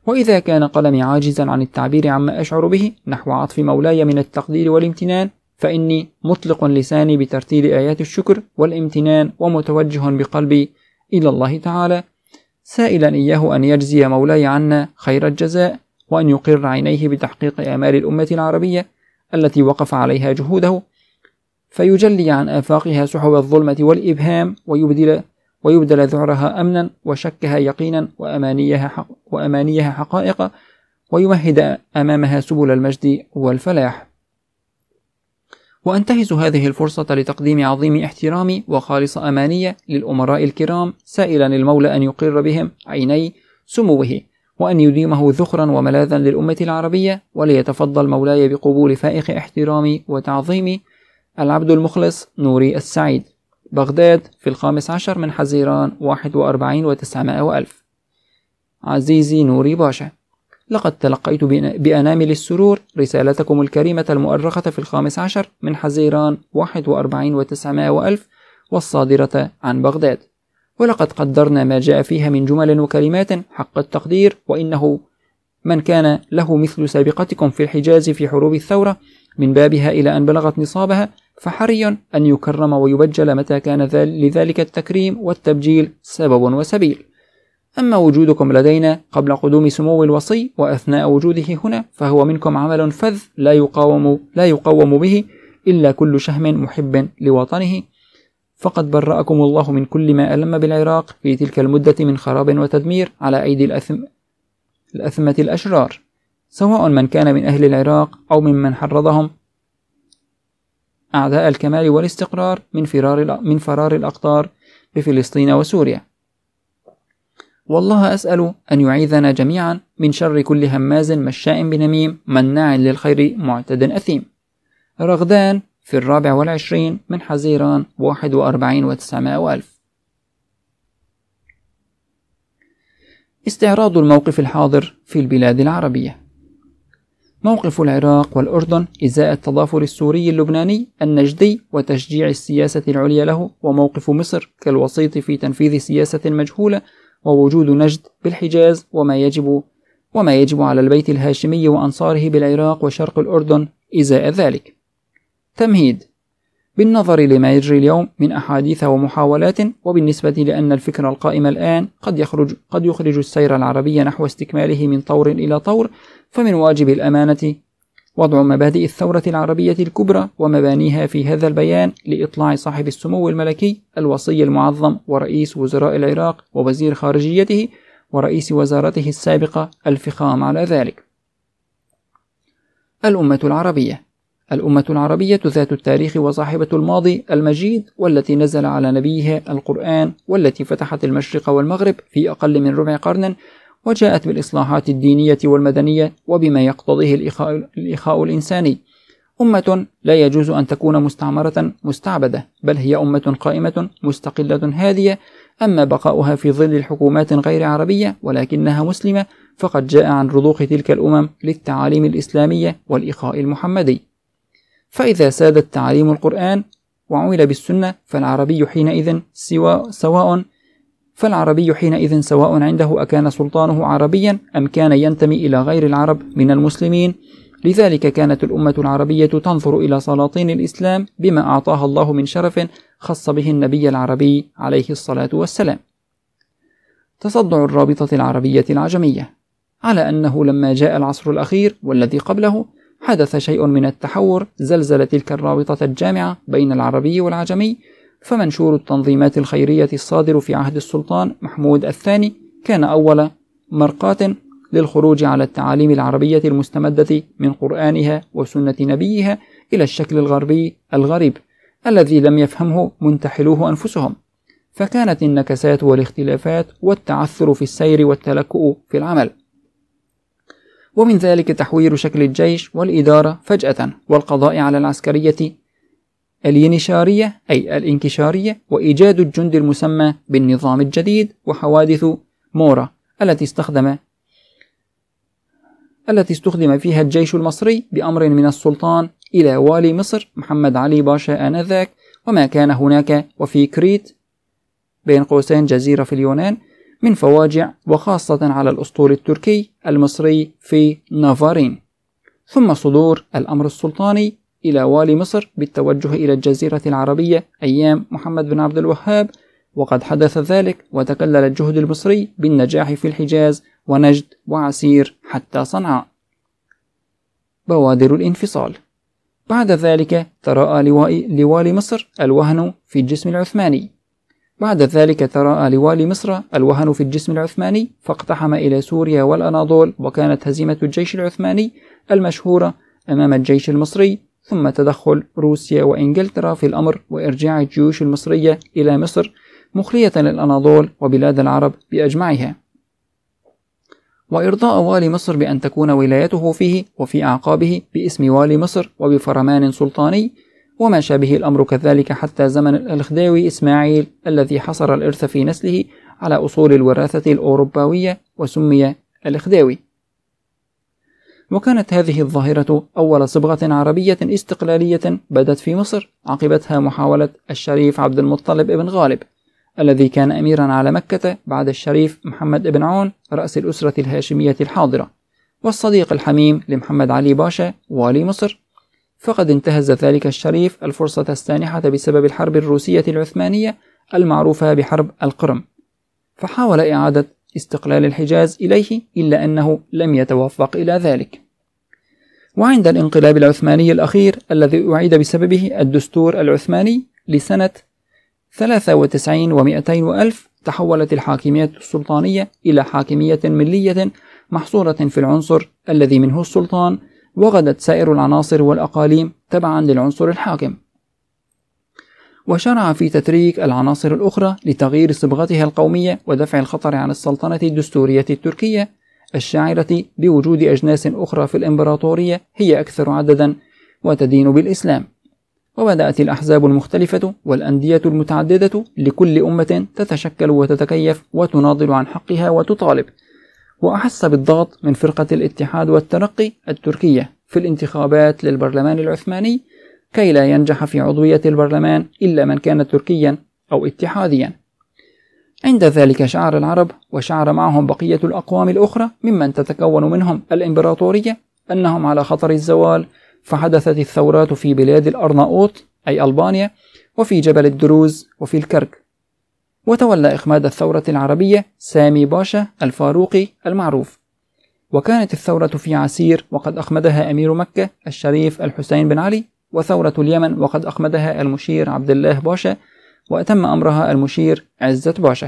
وإذا كان قلمي عاجزا عن التعبير عما أشعر به نحو عطف مولاي من التقدير والامتنان، فإني مطلق لساني بترتيل آيات الشكر والامتنان ومتوجه بقلبي إلى الله تعالى، سائلا إياه أن يجزي مولاي عنا خير الجزاء، وأن يقر عينيه بتحقيق آمال الأمة العربية التي وقف عليها جهوده، فيجلي عن آفاقها سحب الظلمة والإبهام، ويبدل ويبدل ذعرها أمنا، وشكها يقينا، وأمانيها, حق وأمانيها حقائق، ويمهد أمامها سبل المجد والفلاح. وأنتهز هذه الفرصة لتقديم عظيم احترامي وخالص أمانية للأمراء الكرام، سائلا المولى أن يقر بهم عيني سموه، وأن يديمه ذخرا وملاذا للأمة العربية، وليتفضل مولاي بقبول فائق احترامي وتعظيمي. العبد المخلص نوري السعيد، بغداد، في الخامس عشر من حزيران واحد وأربعين وتسعمائة وألف. عزيزي نوري باشا، لقد تلقيت بأنامل السرور رسالتكم الكريمة المؤرخة في الخامس عشر من حزيران واحد وأربعين وتسعمائة وألف، والصادرة عن بغداد، ولقد قدرنا ما جاء فيها من جمل وكلمات حق التقدير، وإنه من كان له مثل سابقتكم في الحجاز في حروب الثورة من بابها إلى أن بلغت نصابها، فحري أن يكرم ويبجل متى كان لذلك التكريم والتبجيل سبب وسبيل. أما وجودكم لدينا قبل قدوم سمو الوصي وأثناء وجوده هنا، فهو منكم عمل فذ لا يقاوم, لا يقاوم به إلا كل شهم محب لوطنه، فقد برأكم الله من كل ما ألم بالعراق في تلك المدة من خراب وتدمير على أيدي الأثم الأثمة الأشرار، سواء من كان من أهل العراق أو ممن حرضهم أعداء الكمال والاستقرار من فرار, من فرار الأقطار بفلسطين وسوريا. والله أسأل أن يعيذنا جميعا من شر كل هماز مشاء بنميم مناع للخير معتد أثيم. رغدان، في الرابع والعشرين من حزيران واحد وأربعين وتسعمائة وألف. استعراض الموقف الحاضر في البلاد العربية. موقف العراق والأردن إزاء التضافر السوري اللبناني النجدي وتشجيع السياسة العليا له، وموقف مصر كالوسيط في تنفيذ سياسة مجهولة، ووجود نجد بالحجاز، وما يجب وما يجب على البيت الهاشمي وأنصاره بالعراق وشرق الأردن إزاء ذلك. تمهيد: بالنظر لما يجري اليوم من أحاديث ومحاولات، وبالنسبة لأن الفكر القائم الآن قد يخرج قد يخرج السير العربي نحو استكماله من طور إلى طور، فمن واجب الأمانة وضع مبادئ الثورة العربية الكبرى ومبانيها في هذا البيان لإطلاع صاحب السمو الملكي الوصي المعظم ورئيس وزراء العراق ووزير خارجيته ورئيس وزارته السابقة الفخام على ذلك. الأمة العربية. الأمة العربية ذات التاريخ وصاحبة الماضي المجيد، والتي نزل على نبيها القرآن، والتي فتحت المشرق والمغرب في أقل من ربع قرن، وجاءت بالإصلاحات الدينية والمدنية وبما يقتضيه الإخاء, الإخاء الإنساني. أمة لا يجوز أن تكون مستعمرة مستعبدة، بل هي أمة قائمة مستقلة هادية. أما بقاؤها في ظل الحكومات غير عربية ولكنها مسلمة، فقد جاء عن رضوخ تلك الأمم للتعاليم الإسلامية والإخاء المحمدي. فإذا سادت تعاليم القرآن وعمل بالسنة فالعربي حينئذ سواء سواء فالعربي حينئذ سواء عنده أكان سلطانه عربيا أم كان ينتمي إلى غير العرب من المسلمين. لذلك كانت الأمة العربية تنظر إلى سلاطين الإسلام بما أعطاها الله من شرف خص به النبي العربي عليه الصلاة والسلام. تصدع الرابطة العربية العجمية. على أنه لما جاء العصر الأخير والذي قبله حدث شيء من التحور زلزل تلك الرابطة الجامعة بين العربي والعجمي، فمنشور التنظيمات الخيرية الصادر في عهد السلطان محمود الثاني كان أول مرقاة للخروج على التعاليم العربية المستمدة من قرآنها وسنة نبيها إلى الشكل الغربي الغريب الذي لم يفهمه منتحلوه أنفسهم، فكانت النكسات والاختلافات والتعثر في السير والتلكؤ في العمل، ومن ذلك تحوير شكل الجيش والإدارة فجأة، والقضاء على العسكرية الينشارية أي الانكشارية، وإيجاد الجند المسمى بالنظام الجديد، وحوادث مورا التي استخدم التي استخدم فيها الجيش المصري بأمر من السلطان إلى والي مصر محمد علي باشا آنذاك، وما كان هناك وفي كريت بين قوسين جزيرة في اليونان من فواجع، وخاصة على الأسطول التركي المصري في نافارين، ثم صدور الأمر السلطاني إلى والي مصر بالتوجه إلى الجزيرة العربية أيام محمد بن عبد الوهاب، وقد حدث ذلك وتكلل الجهد المصري بالنجاح في الحجاز ونجد وعسير حتى صنعاء. بوادر الانفصال. بعد ذلك تراءى لوالي مصر الوهن في الجسم العثماني بعد ذلك تراءى لوالي مصر الوهن في الجسم العثماني فاقتحم إلى سوريا والأناضول، وكانت هزيمة الجيش العثماني المشهورة أمام الجيش المصري، ثم تدخل روسيا وإنجلترا في الأمر وإرجاع الجيوش المصرية إلى مصر مخلية الأناضول وبلاد العرب بأجمعها، وإرضاء والي مصر بأن تكون ولايته فيه وفي أعقابه باسم والي مصر وبفرمان سلطاني، وما شابه الأمر كذلك حتى زمن الإخديوي إسماعيل الذي حصر الإرث في نسله على أصول الوراثة الأوروباوية وسمي الإخديوي. وكانت هذه الظاهرة أول صبغة عربية استقلالية بدت في مصر، عقبتها محاولة الشريف عبد المطلب بن غالب الذي كان أميرا على مكة بعد الشريف محمد بن عون رأس الأسرة الهاشمية الحاضرة والصديق الحميم لمحمد علي باشا والي مصر، فقد انتهز ذلك الشريف الفرصة السانحة بسبب الحرب الروسية العثمانية المعروفة بحرب القرم، فحاول إعادة استقلال الحجاز إليه، إلا أنه لم يتوفق إلى ذلك. وعند الانقلاب العثماني الأخير الذي أعيد بسببه الدستور العثماني لسنة ثلاثة وتسعين ومئتين وألف، تحولت الحاكمية السلطانية إلى حاكمية ملية محصورة في العنصر الذي منه السلطان، وغدت سائر العناصر والأقاليم تبعا للعنصر الحاكم، وشرع في تتريك العناصر الأخرى لتغيير صبغتها القومية ودفع الخطر عن السلطنة الدستورية التركية الشاعرة بوجود أجناس أخرى في الإمبراطورية هي أكثر عددا وتدين بالإسلام. وبدأت الأحزاب المختلفة والأندية المتعددة لكل أمة تتشكل وتتكيف وتناضل عن حقها وتطالب، وأحس بالضغط من فرقة الاتحاد والترقي التركية في الانتخابات للبرلمان العثماني كي لا ينجح في عضوية البرلمان إلا من كان تركيا أو اتحاديا. عند ذلك شعر العرب وشعر معهم بقية الأقوام الأخرى ممن تتكون منهم الإمبراطورية أنهم على خطر الزوال، فحدثت الثورات في بلاد الأرناؤوط أي ألبانيا، وفي جبل الدروز، وفي الكرك. وتولى إخماد الثورة العربية سامي باشا الفاروقي المعروف، وكانت الثورة في عسير وقد أخمدها أمير مكة الشريف الحسين بن علي، وثورة اليمن وقد أخمدها المشير عبد الله باشا، وأتم أمرها المشير عزة باشا.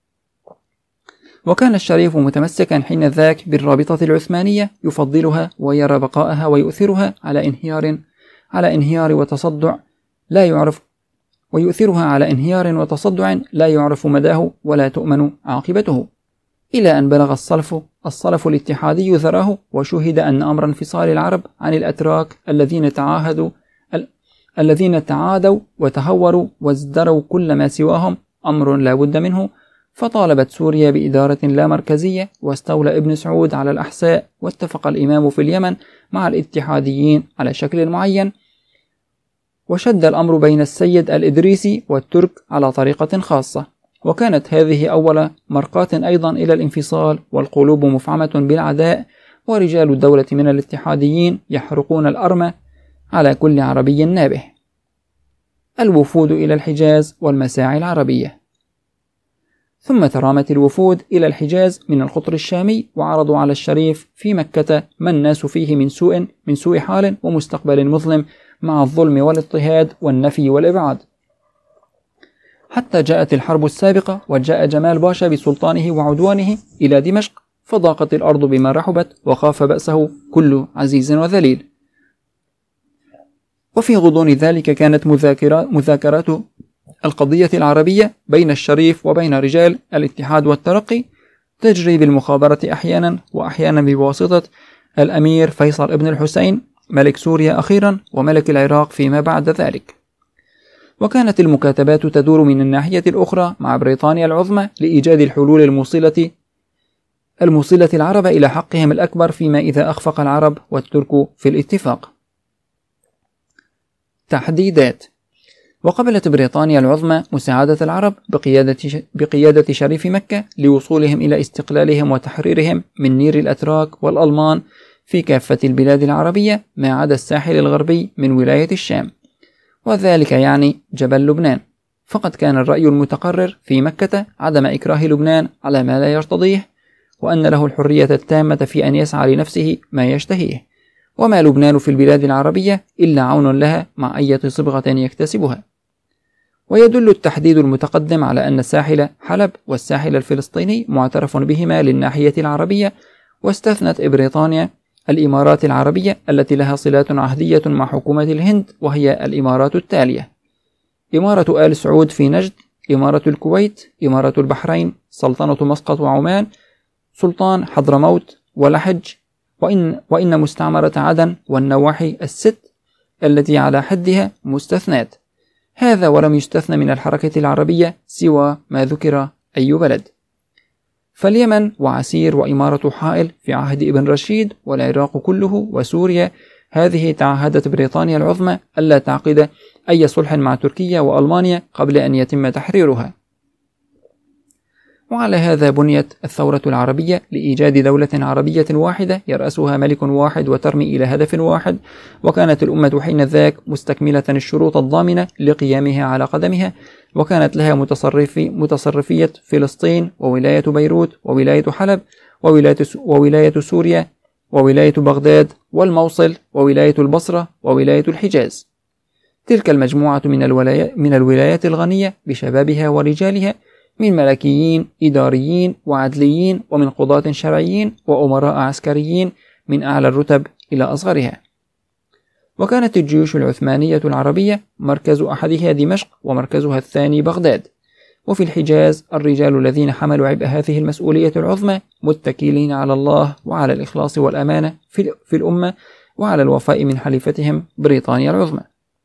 وكان الشريف متمسكا حين ذاك بالرابطة العثمانية يفضلها ويرى بقاءها ويؤثرها على انهيار على انهيار وتصدع لا يعرف ويؤثرها على انهيار وتصدع لا يعرف مداه ولا تؤمن عاقبته، إلى أن بلغ الصلف الصلف الاتحادي ذراه، وشهد أن أمر انفصال العرب عن الأتراك الذين تعاهدوا ال... الذين تعادوا وتهوروا وازدروا كل ما سواهم أمر لا بد منه، فطالبت سوريا بإدارة لا مركزية، واستولى ابن سعود على الأحساء، واتفق الإمام في اليمن مع الاتحاديين على شكل معين، وشد الأمر بين السيد الإدريسي والترك على طريقة خاصة. وكانت هذه أول مرقاة أيضا إلى الانفصال، والقلوب مفعمة بالعداء، ورجال الدولة من الاتحاديين يحرقون الأرمى على كل عربي نابه. الوفود إلى الحجاز والمساعي العربية. ثم ترامت الوفود إلى الحجاز من القطر الشامي، وعرضوا على الشريف في مكة ما الناس فيه من سوء من سوء حال ومستقبل مظلم، مع الظلم والاضطهاد والنفي والإبعاد، حتى جاءت الحرب السابقة، وجاء جمال باشا بسلطانه وعدوانه إلى دمشق، فضاقت الأرض بما رحبت، وخاف بأسه كل عزيز وذليل. وفي غضون ذلك كانت مذاكرات القضية العربية بين الشريف وبين رجال الاتحاد والترقي تجري بالمخابرة أحيانا، وأحيانا بواسطة الأمير فيصل ابن الحسين ملك سوريا أخيرا وملك العراق فيما بعد ذلك. وكانت المكاتبات تدور من الناحية الأخرى مع بريطانيا العظمى لإيجاد الحلول الموصلة الموصلة العرب إلى حقهم الأكبر فيما إذا أخفق العرب والترك في الاتفاق. تحديدات. وقبلت بريطانيا العظمى مساعدة العرب بقيادة, بقيادة شريف مكة لوصولهم إلى استقلالهم وتحريرهم من نير الأتراك والألمان في كافة البلاد العربية ما عدا الساحل الغربي من ولاية الشام، وذلك يعني جبل لبنان. فقد كان الرأي المتقرر في مكة عدم إكراه لبنان على ما لا يرتضيه، وأن له الحرية التامة في أن يسعى لنفسه ما يشتهيه، وما لبنان في البلاد العربية إلا عون لها مع أي صبغة يكتسبها. ويدل التحديد المتقدم على أن ساحل حلب والساحل الفلسطيني معترف بهما للناحية العربية، واستثنت بريطانيا الإمارات العربية التي لها صلات عهدية مع حكومة الهند، وهي الإمارات التالية: إمارة آل سعود في نجد، إمارة الكويت، إمارة البحرين، سلطنة مسقط وعمان، سلطان حضرموت ولحج، وإن, وإن مستعمرة عدن والنواحي الست التي على حدها مستثنات. هذا ولم يستثنى من الحركة العربية سوى ما ذكر أي بلد. فاليمن وعسير وإمارة حائل في عهد ابن رشيد، والعراق كله، وسوريا، هذه تعهدت بريطانيا العظمى ألا تعقد أي صلح مع تركيا وألمانيا قبل أن يتم تحريرها. وعلى هذا بنيت الثورة العربية لإيجاد دولة عربية واحدة يرأسها ملك واحد وترمي إلى هدف واحد، وكانت الأمة حين ذاك مستكملة الشروط الضامنة لقيامها على قدمها، وكانت لها متصرفي متصرفية فلسطين وولاية بيروت وولاية حلب وولاية, وولاية سوريا وولاية بغداد والموصل وولاية البصرة وولاية الحجاز. تلك المجموعة من الولايات, من الولايات الغنية بشبابها ورجالها، من ملكيين إداريين وعدليين، ومن قضاة شرعيين وأمراء عسكريين من أعلى الرتب إلى أصغرها. وكانت الجيوش العثمانية العربية مركز أحدها دمشق ومركزها الثاني بغداد، وفي الحجاز الرجال الذين حملوا عبء هذه المسؤولية العظمى متكلين على الله وعلى الإخلاص والأمانة في الأمة وعلى الوفاء من حليفتهم بريطانيا العظمى.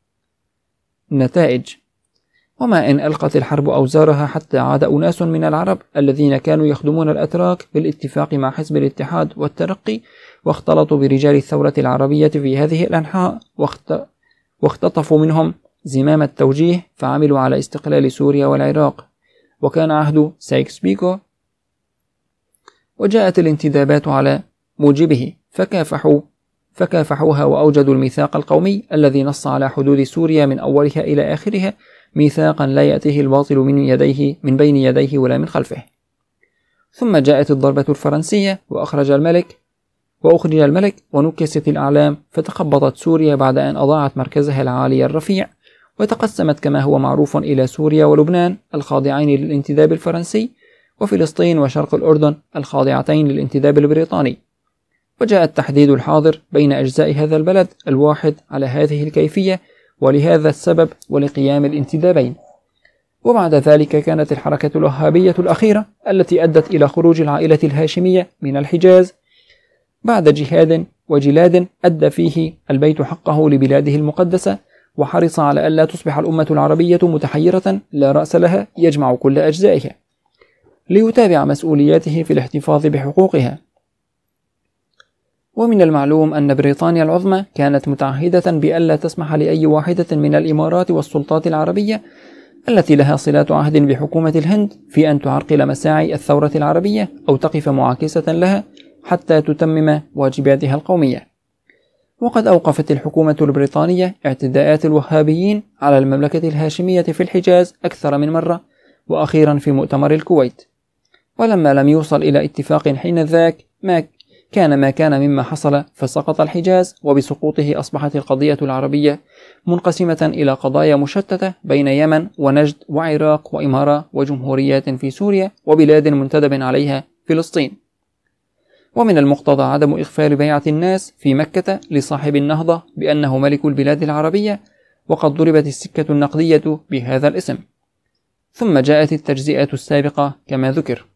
النتائج: وما إن ألقت الحرب أوزارها حتى عاد أناس من العرب الذين كانوا يخدمون الأتراك بالاتفاق مع حزب الاتحاد والترقي، واختلطوا برجال الثورة العربية في هذه الأنحاء، واختطفوا منهم زمام التوجيه، فعملوا على استقلال سوريا والعراق، وكان عهد سايكس بيكو، وجاءت الانتدابات على موجبه، فكافحوا فكافحوها وأوجدوا الميثاق القومي الذي نص على حدود سوريا من أولها إلى آخرها، ميثاقا لا يأتيه الباطل من يديه من بين يديه ولا من خلفه. ثم جاءت الضربة الفرنسية وأخرج الملك وأخرج الملك ونكست الأعلام، فتخبطت سوريا بعد أن أضاعت مركزها العالي الرفيع، وتقسمت كما هو معروف إلى سوريا ولبنان الخاضعين للانتداب الفرنسي، وفلسطين وشرق الأردن الخاضعتين للانتداب البريطاني. وجاء التحديد الحاضر بين أجزاء هذا البلد الواحد على هذه الكيفية ولهذا السبب ولقيام الانتدابين. وبعد ذلك كانت الحركة الوهابية الأخيرة التي أدت إلى خروج العائلة الهاشمية من الحجاز بعد جهاد وجلاد أدى فيه البيت حقه لبلاده المقدسة، وحرص على ألا تصبح الأمة العربية متحيرة لا رأس لها يجمع كل أجزائها، ليتابع مسؤولياته في الاحتفاظ بحقوقها. ومن المعلوم أن بريطانيا العظمى كانت متعهدة بألا تسمح لأي واحدة من الإمارات والسلطات العربية التي لها صلات عهد بحكومة الهند في أن تعرقل مساعي الثورة العربية أو تقف معاكسة لها حتى تتمم واجباتها القومية. وقد أوقفت الحكومة البريطانية اعتداءات الوهابيين على المملكة الهاشمية في الحجاز أكثر من مرة، وأخيرا في مؤتمر الكويت. ولما لم يوصل إلى اتفاق حين ذاك ما كان ما كان مما حصل، فسقط الحجاز، وبسقوطه أصبحت القضية العربية منقسمة إلى قضايا مشتتة بين يمن ونجد وعراق وإمارة وجمهوريات في سوريا وبلاد منتدب عليها فلسطين. ومن المقتضى عدم إغفال بيعة الناس في مكة لصاحب النهضة بأنه ملك البلاد العربية، وقد ضربت السكة النقدية بهذا الاسم. ثم جاءت التجزئة السابقة كما ذكر.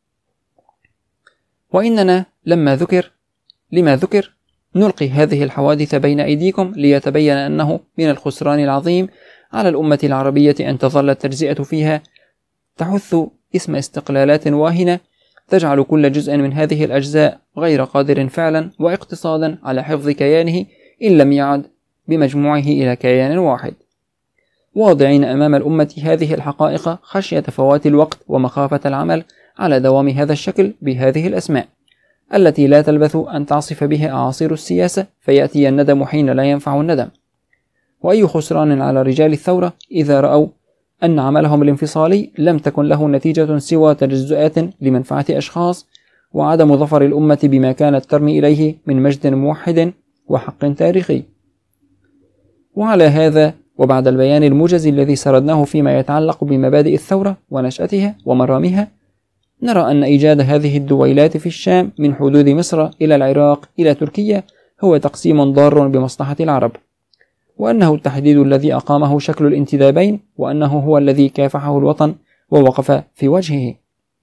وإننا لما ذكر لما ذكر نلقي هذه الحوادث بين أيديكم ليتبين أنه من الخسران العظيم على الأمة العربية أن تظل التجزئة فيها تحث اسم استقلالات واهنة تجعل كل جزء من هذه الأجزاء غير قادر فعلا واقتصادا على حفظ كيانه إن لم يعد بمجموعه إلى كيان واحد. واضعين أمام الأمة هذه الحقائق خشية فوات الوقت ومخافة العمل على دوام هذا الشكل بهذه الأسماء التي لا تلبث أن تعصف بها أعاصير السياسة فيأتي الندم حين لا ينفع الندم. وأي خسران على رجال الثورة إذا رأوا أن عملهم الانفصالي لم تكن له نتيجة سوى تجزؤات لمنفعة أشخاص، وعدم ظفر الأمة بما كانت ترمي إليه من مجد موحد وحق تاريخي. وعلى هذا، وبعد البيان الموجز الذي سردناه فيما يتعلق بمبادئ الثورة ونشأتها ومرامها، نرى أن إيجاد هذه الدويلات في الشام من حدود مصر إلى العراق إلى تركيا هو تقسيم ضار بمصلحة العرب، وأنه التحديد الذي أقامه شكل الانتدابين، وأنه هو الذي كافحه الوطن ووقف في وجهه.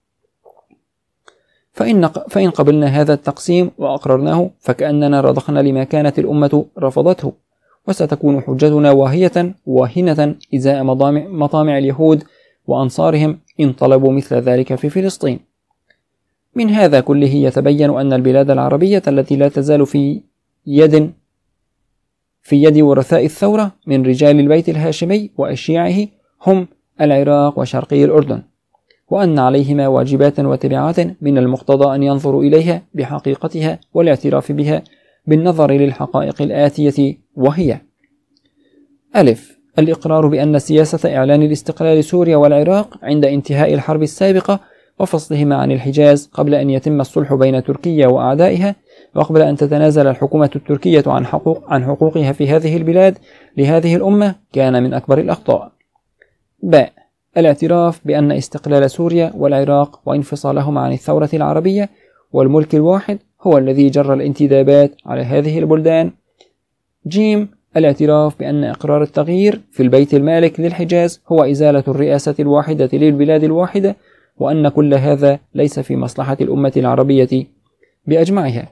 فإن, فإن قبلنا هذا التقسيم وأقررناه فكأننا رضخنا لما كانت الأمة رفضته، وستكون حجتنا واهية واهنة إزاء مطامع اليهود وأنصارهم إن طلبوا مثل ذلك في فلسطين. من هذا كله يتبين أن البلاد العربية التي لا تزال في يد في يد ورثاء الثورة من رجال البيت الهاشمي وأشياعه هم العراق وشرقي الأردن، وأن عليهما واجبات وتبعات من المقتضى أن ينظروا إليها بحقيقتها والاعتراف بها بالنظر للحقائق الآتية، وهي: ألف الإقرار بأن سياسة إعلان الاستقلال سوريا والعراق عند انتهاء الحرب السابقة وفصلهما عن الحجاز قبل أن يتم الصلح بين تركيا وأعدائها، وقبل أن تتنازل الحكومة التركية عن حقوق عن حقوقها في هذه البلاد لهذه الأمة، كان من أكبر الأخطاء. باء الاعتراف بأن استقلال سوريا والعراق وانفصالهما عن الثورة العربية والملك الواحد هو الذي جرى الانتدابات على هذه البلدان. جيم الاعتراف بأن إقرار التغيير في البيت المالك للحجاز هو إزالة الرئاسة الواحدة للبلاد الواحدة، وأن كل هذا ليس في مصلحة الأمة العربية بأجمعها.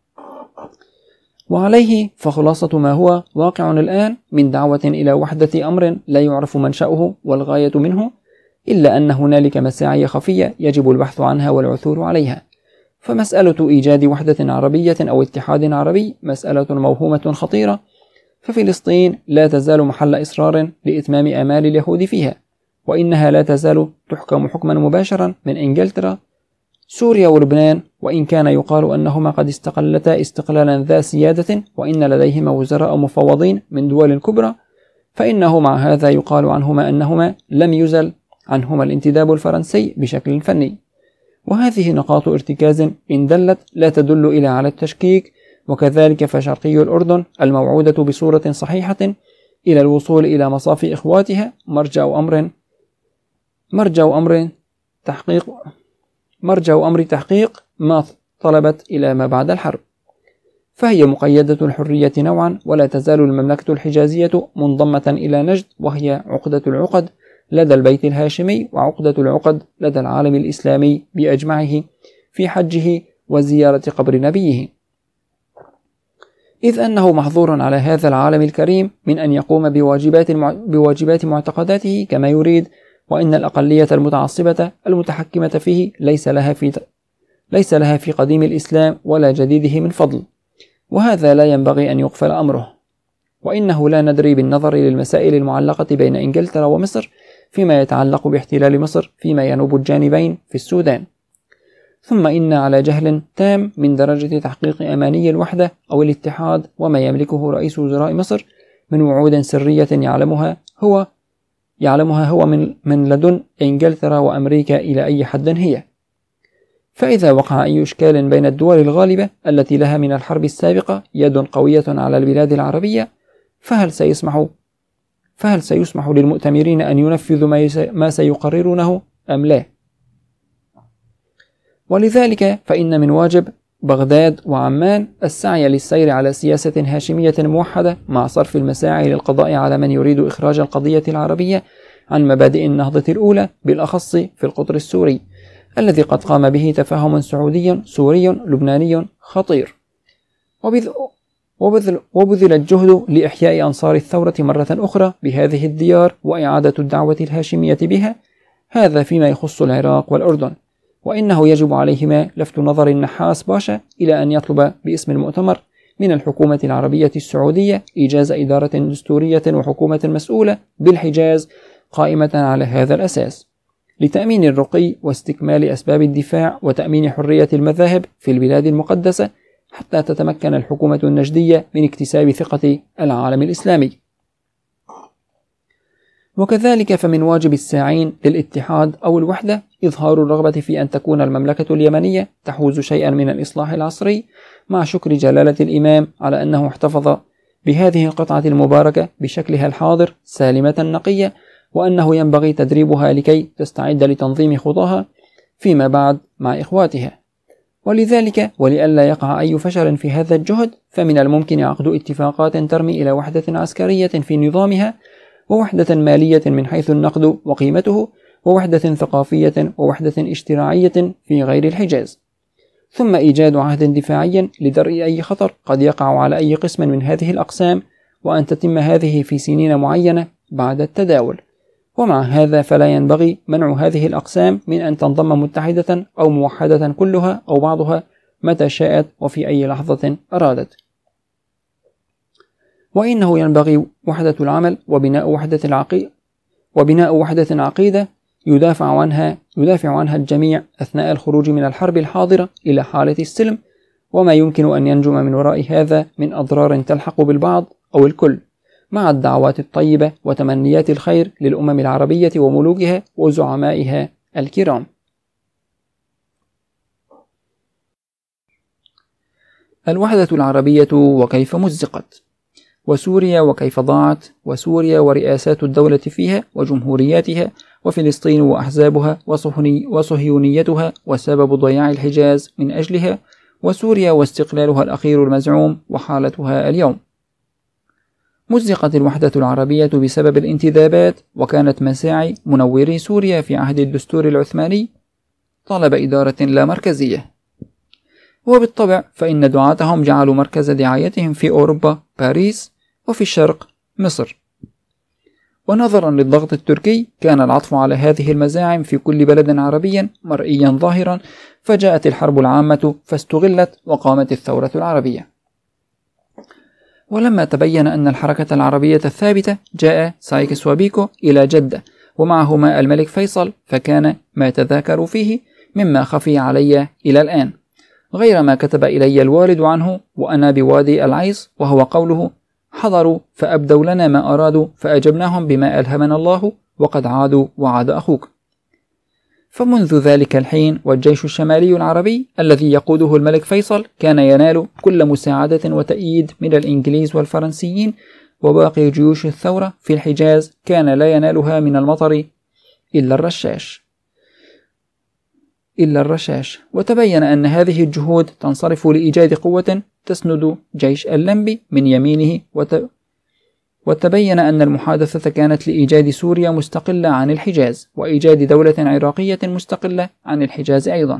وعليه فخلاصة ما هو واقع الآن من دعوة إلى وحدة أمر لا يعرف منشأه والغاية منه، إلا أن هنالك مساعي خفية يجب البحث عنها والعثور عليها. فمسألة إيجاد وحدة عربية أو اتحاد عربي مسألة موهومة خطيرة، ففلسطين لا تزال محل إصرار لإتمام آمال اليهود فيها، وإنها لا تزال تحكم حكما مباشرا من إنجلترا. سوريا ولبنان، وإن كان يقال أنهما قد استقلتا استقلالا ذا سيادة وإن لديهما وزراء مفوضين من دول كبرى، فإنه مع هذا يقال عنهما أنهما لم يزل عنهما الانتداب الفرنسي بشكل فني. وهذه نقاط ارتكاز إن دلت لا تدل إلى على التشكيك. وكذلك فشرقي الأردن الموعودة بصورة صحيحة إلى الوصول إلى مصاف إخواتها مرجع أمر مرجع أمر تحقيق مرجع أمر تحقيق ما طلبت إلى ما بعد الحرب، فهي مقيدة الحرية نوعا، ولا تزال المملكة الحجازية منضمة إلى نجد، وهي عقدة العقد لدى البيت الهاشمي وعقدة العقد لدى العالم الإسلامي بأجمعه في حجه وزيارة قبر نبيه، إذ أنه محظور على هذا العالم الكريم من أن يقوم بواجبات بواجبات معتقداته كما يريد، وإن الأقلية المتعصبة المتحكمة فيه ليس لها في ليس لها في قديم الإسلام ولا جديده من فضل، وهذا لا ينبغي أن يغفل أمره. وإنه لا ندري بالنظر للمسائل المعلقة بين إنجلترا ومصر فيما يتعلق باحتلال مصر فيما ينوب الجانبين في السودان. ثم إن على جهل تام من درجة تحقيق أماني الوحدة أو الاتحاد وما يملكه رئيس وزراء مصر من وعود سرية يعلمها هو يعلمها هو من, من لدن إنجلترا وأمريكا إلى أي حد هي. فإذا وقع أي إشكال بين الدول الغالبة التي لها من الحرب السابقة يد قوية على البلاد العربية، فهل سيسمح فهل سيسمح للمؤتمرين أن ينفذوا ما سيقررونه أم لا؟ ولذلك فإن من واجب بغداد وعمان السعي للسير على سياسة هاشمية موحدة مع صرف المساعي للقضاء على من يريد إخراج القضية العربية عن مبادئ النهضة الأولى، بالأخص في القطر السوري الذي قد قام به تفاهم سعودي سوري لبناني خطير. وبذل الجهد لإحياء أنصار الثورة مرة أخرى بهذه الديار وإعادة الدعوة الهاشمية بها، هذا فيما يخص العراق والأردن. وإنه يجب عليهما لفت نظر النحاس باشا إلى أن يطلب باسم المؤتمر من الحكومة العربية السعودية إيجاز إدارة دستورية وحكومة مسؤولة بالحجاز قائمة على هذا الأساس، لتأمين الرقي واستكمال أسباب الدفاع وتأمين حرية المذاهب في البلاد المقدسة، حتى تتمكن الحكومة النجدية من اكتساب ثقة العالم الإسلامي. وكذلك فمن واجب الساعين للاتحاد أو الوحدة إظهار الرغبة في أن تكون المملكة اليمنية تحوز شيئا من الإصلاح العصري، مع شكر جلالة الإمام على أنه احتفظ بهذه القطعة المباركة بشكلها الحاضر سالمة نقية، وأنه ينبغي تدريبها لكي تستعد لتنظيم خطاها فيما بعد مع إخواتها. ولذلك ولئلا يقع أي فشل في هذا الجهد، فمن الممكن عقد اتفاقات ترمي إلى وحدة عسكرية في نظامها، ووحدة مالية من حيث النقد وقيمته، ووحدة ثقافية، ووحدة اجتماعية في غير الحجاز، ثم إيجاد عهد دفاعي لدرء أي خطر قد يقع على أي قسم من هذه الأقسام، وأن تتم هذه في سنين معينة بعد التداول. ومع هذا فلا ينبغي منع هذه الأقسام من أن تنضم متحدة أو موحدة كلها أو بعضها متى شاءت وفي أي لحظة أرادت. وإنه ينبغي وحدة العمل وبناء وحدة العقيدة وبناء وحدة عقيدة يدافع عنها يدافع عنها الجميع أثناء الخروج من الحرب الحاضرة إلى حالة السلم، وما يمكن أن ينجم من وراء هذا من أضرار تلحق بالبعض أو الكل، مع الدعوات الطيبة وتمنيات الخير للأمم العربية وملوكها وزعمائها الكرام. الوحدة العربية وكيف مزقت، وسوريا وكيف ضاعت، وسوريا ورئاسات الدولة فيها وجمهورياتها، وفلسطين وأحزابها وصهيونيتها وسبب ضياع الحجاز من أجلها، وسوريا واستقلالها الأخير المزعوم وحالتها اليوم. مزقت الوحدة العربية بسبب الانتدابات، وكانت مساعي منوري سوريا في عهد الدستور العثماني طلب إدارة لا مركزية، وبالطبع فإن دعاتهم جعلوا مركز دعايتهم في أوروبا باريس، وفي الشرق مصر. ونظرا للضغط التركي كان العطف على هذه المزاعم في كل بلد عربي مرئيا ظاهرا، فجاءت الحرب العامة فاستغلت وقامت الثورة العربية. ولما تبين أن الحركة العربية الثابتة جاء سايكس وبيكو إلى جدة ومعهما الملك فيصل، فكان ما تذاكروا فيه مما خفي علي إلى الآن، غير ما كتب إلي الوالد عنه وأنا بوادي العيص، وهو قوله: حضروا فأبدوا لنا ما أرادوا فأجبناهم بما ألهمنا الله، وقد عادوا وعاد أخوك. فمنذ ذلك الحين والجيش الشمالي العربي الذي يقوده الملك فيصل كان ينال كل مساعدة وتأييد من الإنجليز والفرنسيين، وباقي جيوش الثورة في الحجاز كان لا ينالها من المطر إلا الرشاش إلا الرشاش وتبين أن هذه الجهود تنصرف لإيجاد قوة تسند جيش اللمبي من يمينه، وت... وتبين أن المحادثة كانت لإيجاد سوريا مستقلة عن الحجاز، وإيجاد دولة عراقية مستقلة عن الحجاز أيضا.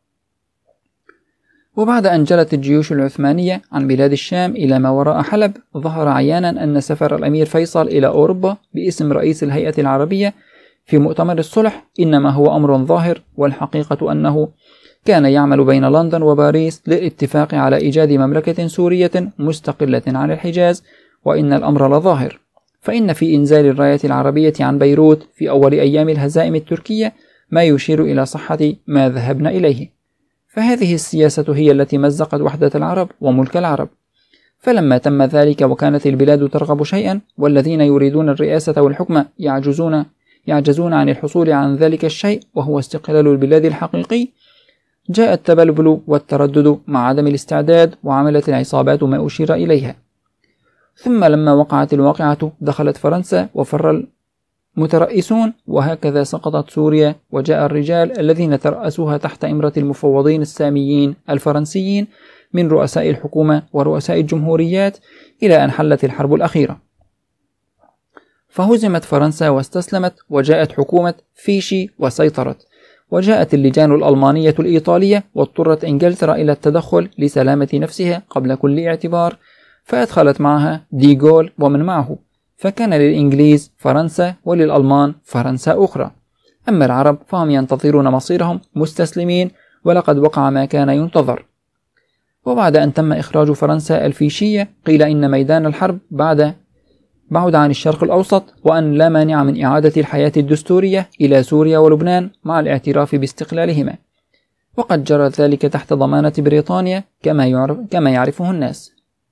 وبعد أن جلت الجيوش العثمانية عن بلاد الشام إلى ما وراء حلب، ظهر عيانا أن سفر الأمير فيصل إلى أوروبا باسم رئيس الهيئة العربية في مؤتمر الصلح إنما هو أمر ظاهر، والحقيقة أنه كان يعمل بين لندن وباريس للاتفاق على إيجاد مملكة سورية مستقلة عن الحجاز. وإن الأمر لظاهر، فإن في إنزال الراية العربية عن بيروت في أول أيام الهزائم التركية ما يشير إلى صحة ما ذهبنا إليه. فهذه السياسة هي التي مزقت وحدة العرب وملك العرب. فلما تم ذلك وكانت البلاد ترغب شيئا والذين يريدون الرئاسة والحكم يعجزون يعجزون عن الحصول عن ذلك الشيء وهو استقلال البلاد الحقيقي، جاء التبلبل والتردد مع عدم الاستعداد، وعملت العصابات ما أشير إليها. ثم لما وقعت الواقعة دخلت فرنسا وفر المترئسون، وهكذا سقطت سوريا، وجاء الرجال الذين ترأسوها تحت إمرة المفوضين الساميين الفرنسيين من رؤساء الحكومة ورؤساء الجمهوريات، إلى أن حلت الحرب الأخيرة، فهزمت فرنسا واستسلمت، وجاءت حكومة فيشي وسيطرت، وجاءت اللجان الألمانية الإيطالية، واضطرت إنجلترا إلى التدخل لسلامة نفسها قبل كل اعتبار، فأدخلت معها ديغول ومن معه، فكان للإنجليز فرنسا وللألمان فرنسا أخرى. أما العرب فهم ينتظرون مصيرهم مستسلمين، ولقد وقع ما كان ينتظر. وبعد أن تم إخراج فرنسا الفيشية قيل إن ميدان الحرب بعد بعد عن الشرق الأوسط، وأن لا مانع من إعادة الحياة الدستورية إلى سوريا ولبنان مع الاعتراف باستقلالهما، وقد جرى ذلك تحت ضمانة بريطانيا كما يعرف كما يعرفه الناس.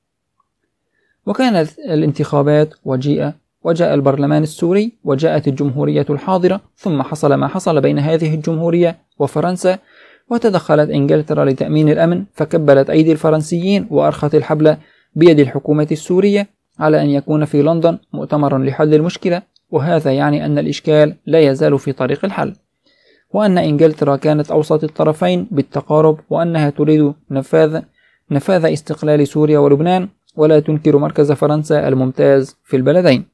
وكانت الانتخابات وجيء وجاء البرلمان السوري وجاءت الجمهورية الحاضرة، ثم حصل ما حصل بين هذه الجمهورية وفرنسا، وتدخلت إنجلترا لتأمين الأمن، فكبلت أيدي الفرنسيين وأرخت الحبل بيد الحكومة السورية على أن يكون في لندن مؤتمر لحل المشكلة، وهذا يعني أن الإشكال لا يزال في طريق الحل، وأن إنجلترا كانت أوسط الطرفين بالتقارب، وأنها تريد نفاذ نفاذ استقلال سوريا ولبنان، ولا تنكر مركز فرنسا الممتاز في البلدين.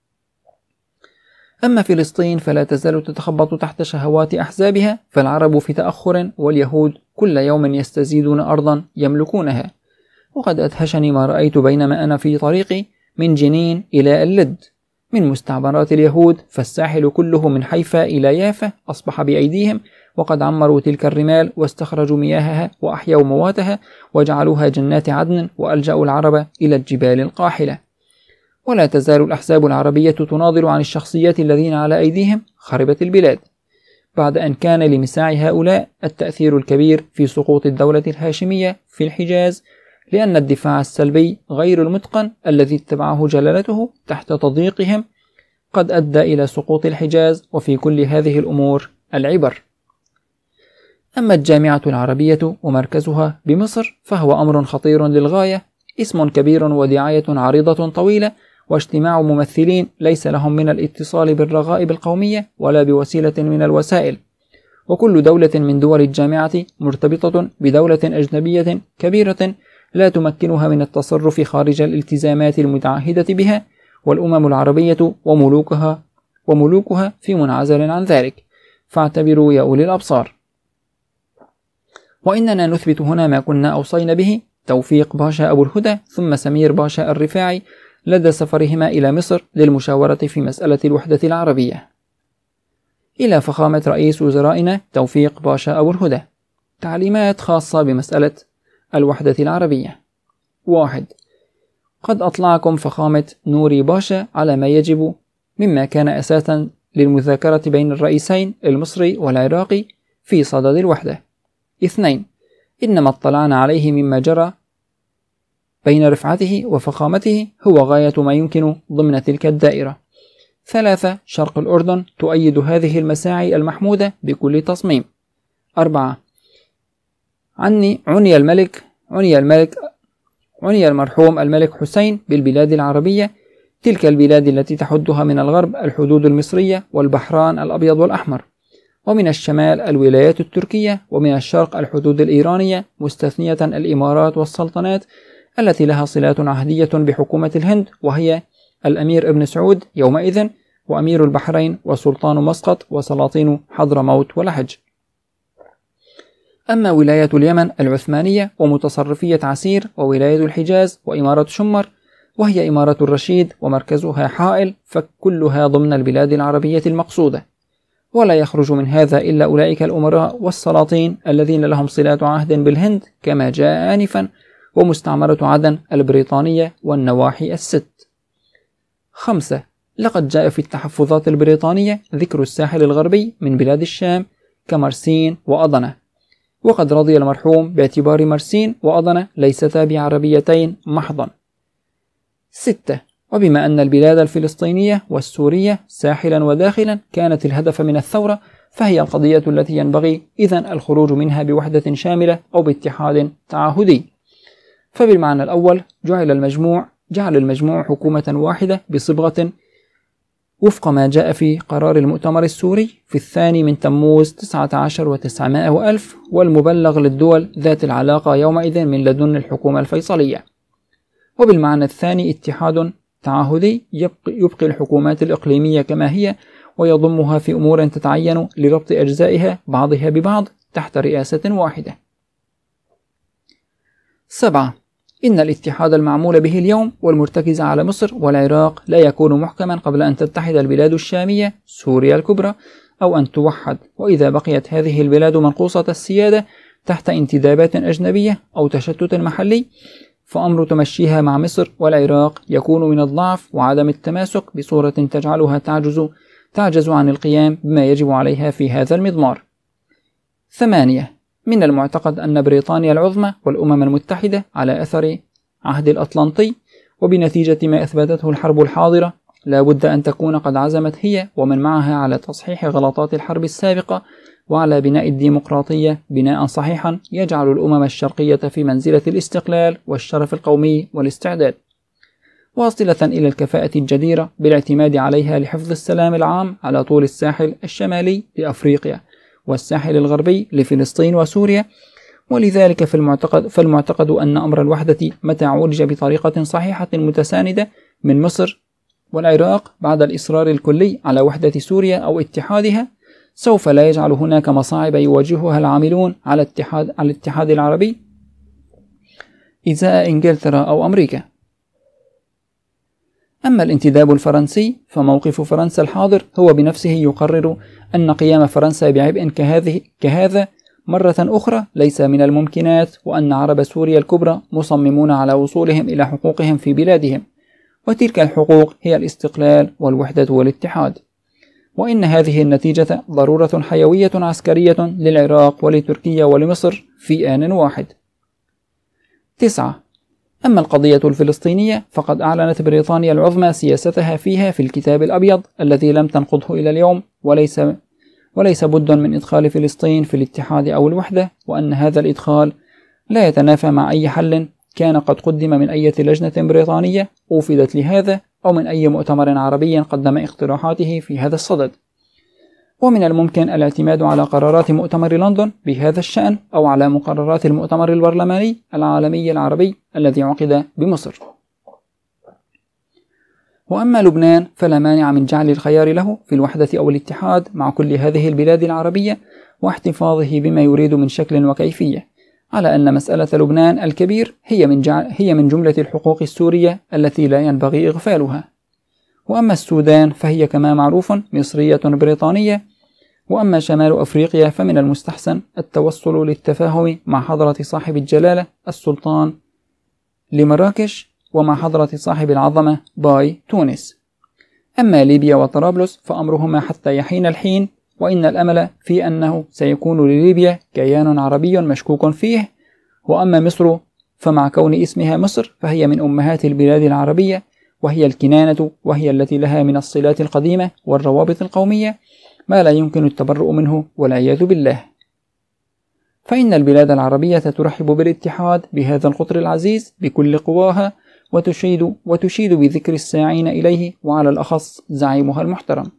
أما فلسطين فلا تزال تتخبط تحت شهوات أحزابها، فالعرب في تأخر واليهود كل يوم يستزيدون أرضا يملكونها. وقد أدهشني ما رأيت بينما أنا في طريقي من جنين إلى اللد من مستعمرات اليهود، فالساحل كله من حيفا إلى يافا أصبح بأيديهم، وقد عمروا تلك الرمال واستخرجوا مياهها وأحيوا مواتها وجعلوها جنات عدن، وألجأوا العرب إلى الجبال القاحلة. ولا تزال الأحزاب العربية تناظر عن الشخصيات الذين على أيديهم خربت البلاد، بعد أن كان لمساع هؤلاء التأثير الكبير في سقوط الدولة الهاشمية في الحجاز، لأن الدفاع السلبي غير المتقن الذي اتبعه جلالته تحت تضييقهم قد أدى إلى سقوط الحجاز، وفي كل هذه الأمور العبر. أما الجامعة العربية ومركزها بمصر فهو أمر خطير للغاية، اسم كبير ودعاية عريضة طويلة، واجتماع ممثلين ليس لهم من الاتصال بالرغائب القومية ولا بوسيلة من الوسائل، وكل دولة من دول الجامعة مرتبطة بدولة أجنبية كبيرة لا تمكنها من التصرف خارج الالتزامات المتعهدة بها، والأمم العربية وملوكها وملوكها في منعزل عن ذلك، فاعتبروا يا أولي الأبصار. وإننا نثبت هنا ما كنا أوصينا به توفيق باشا أبو الهدى ثم سمير باشا الرفاعي لدى سفرهما إلى مصر للمشاورة في مسألة الوحدة العربية. إلى فخامة رئيس وزرائنا توفيق باشا أبو الهدى تعليمات خاصة بمسألة الوحدة العربية. واحد. قد أطلعكم فخامة نوري باشا على ما يجب مما كان أساسا للمذاكرة بين الرئيسين المصري والعراقي في صدد الوحدة. اثنين. إنما اطلعنا عليه مما جرى بين رفعته وفخامته هو غاية ما يمكن ضمن تلك الدائرة. ثلاثة. شرق الأردن تؤيد هذه المساعي المحمودة بكل تصميم. أربعة. عني عني الملك عني الملك عني المرحوم الملك حسين بالبلاد العربية، تلك البلاد التي تحدها من الغرب الحدود المصرية والبحران الأبيض والأحمر، ومن الشمال الولايات التركية، ومن الشرق الحدود الإيرانية مستثنية الإمارات والسلطنات التي لها صلات عهدية بحكومة الهند، وهي الأمير ابن سعود يومئذ، وأمير البحرين، وسلطان مسقط، وسلاطين حضرموت ولحج. أما ولاية اليمن العثمانية ومتصرفية عسير، وولاية الحجاز، وإمارة شمر وهي إمارة الرشيد ومركزها حائل، فكلها ضمن البلاد العربية المقصودة، ولا يخرج من هذا إلا أولئك الأمراء والسلاطين الذين لهم صلات عهد بالهند كما جاء آنفا، ومستعمرة عدن البريطانية والنواحي الست. خمسة. لقد جاء في التحفظات البريطانية ذكر الساحل الغربي من بلاد الشام كمرسين وأضنة، وقد رضي المرحوم باعتبار مرسين وأضنة ليستا بعربيتين محضا. ستة. وبما أن البلاد الفلسطينية والسورية ساحلا وداخلا كانت الهدف من الثورة، فهي القضية التي ينبغي إذن الخروج منها بوحدة شاملة أو باتحاد تعاهدي. فبالمعنى الأول جعل المجموع جعل المجموع حكومة واحدة بصبغة وفق ما جاء في قرار المؤتمر السوري في الثاني من تموز تسعة عشر وتسعمائة وألف، والمبلغ للدول ذات العلاقة يومئذ من لدن الحكومة الفيصلية. وبالمعنى الثاني اتحاد تعاهدي يبقي الحكومات الإقليمية كما هي، ويضمها في أمور تتعين لربط أجزائها بعضها ببعض تحت رئاسة واحدة. سبعة. إن الاتحاد المعمول به اليوم والمرتكز على مصر والعراق لا يكون محكما قبل أن تتحد البلاد الشامية سوريا الكبرى، أو أن توحد، وإذا بقيت هذه البلاد منقوصة السيادة تحت انتدابات أجنبية أو تشتت محلي، فأمر تمشيها مع مصر والعراق يكون من الضعف وعدم التماسك بصورة تجعلها تعجز تعجز عن القيام بما يجب عليها في هذا المضمار. ثمانية. من المعتقد أن بريطانيا العظمى والأمم المتحدة على أثر عهد الأطلنطي وبنتيجة ما أثبتته الحرب الحاضرة لا بد أن تكون قد عزمت هي ومن معها على تصحيح غلطات الحرب السابقة وعلى بناء الديمقراطية بناء صحيحا يجعل الأمم الشرقية في منزلة الاستقلال والشرف القومي والاستعداد، واصلة إلى الكفاءة الجديرة بالاعتماد عليها لحفظ السلام العام على طول الساحل الشمالي لأفريقيا والساحل الغربي لفلسطين وسوريا. ولذلك فالمعتقد, فالمعتقد أن أمر الوحدة متى عولج بطريقة صحيحة متساندة من مصر والعراق بعد الإصرار الكلي على وحدة سوريا أو اتحادها سوف لا يجعل هناك مصاعب يواجهها العاملون على الاتحاد, على الاتحاد العربي إزاء إنجلترا أو أمريكا. أما الانتداب الفرنسي فموقف فرنسا الحاضر هو بنفسه يقرر أن قيام فرنسا بعبء كهذه كهذا مرة أخرى ليس من الممكنات، وأن عرب سوريا الكبرى مصممون على وصولهم إلى حقوقهم في بلادهم، وتلك الحقوق هي الاستقلال والوحدة والاتحاد، وإن هذه النتيجة ضرورة حيوية عسكرية للعراق ولتركيا ولمصر في آن واحد. تسعة. أما القضية الفلسطينية فقد أعلنت بريطانيا العظمى سياستها فيها في الكتاب الأبيض الذي لم تنقضه إلى اليوم، وليس وليس بد من إدخال فلسطين في الاتحاد أو الوحدة، وأن هذا الإدخال لا يتنافى مع أي حل كان قد قدم من أي لجنة بريطانية أوفدت لهذا أو من أي مؤتمر عربي قدم اقتراحاته في هذا الصدد. ومن الممكن الاعتماد على قرارات مؤتمر لندن بهذا الشأن أو على مقررات المؤتمر البرلماني العالمي العربي الذي عقد بمصر. وأما لبنان فلا مانع من جعل الخيار له في الوحدة أو الاتحاد مع كل هذه البلاد العربية واحتفاظه بما يريد من شكل وكيفية، على أن مسألة لبنان الكبير هي من, جعل هي من جملة الحقوق السورية التي لا ينبغي إغفالها. وأما السودان فهي كما معروف مصرية بريطانية. وأما شمال أفريقيا فمن المستحسن التوصل للتفاهم مع حضرة صاحب الجلالة السلطان لمراكش ومع حضرة صاحب العظمة باي تونس. أما ليبيا وطرابلس فأمرهما حتى يحين الحين، وإن الأمل في أنه سيكون لليبيا كيان عربي مشكوك فيه. وأما مصر فمع كون اسمها مصر فهي من أمهات البلاد العربية، وهي الكنانة، وهي التي لها من الصلات القديمة والروابط القومية ما لا يمكن التبرؤ منه والعياذ بالله. فإن البلاد العربية ترحب بالاتحاد بهذا القطر العزيز بكل قواها، وتشيد, وتشيد بذكر الساعين إليه، وعلى الأخص زعيمها المحترم.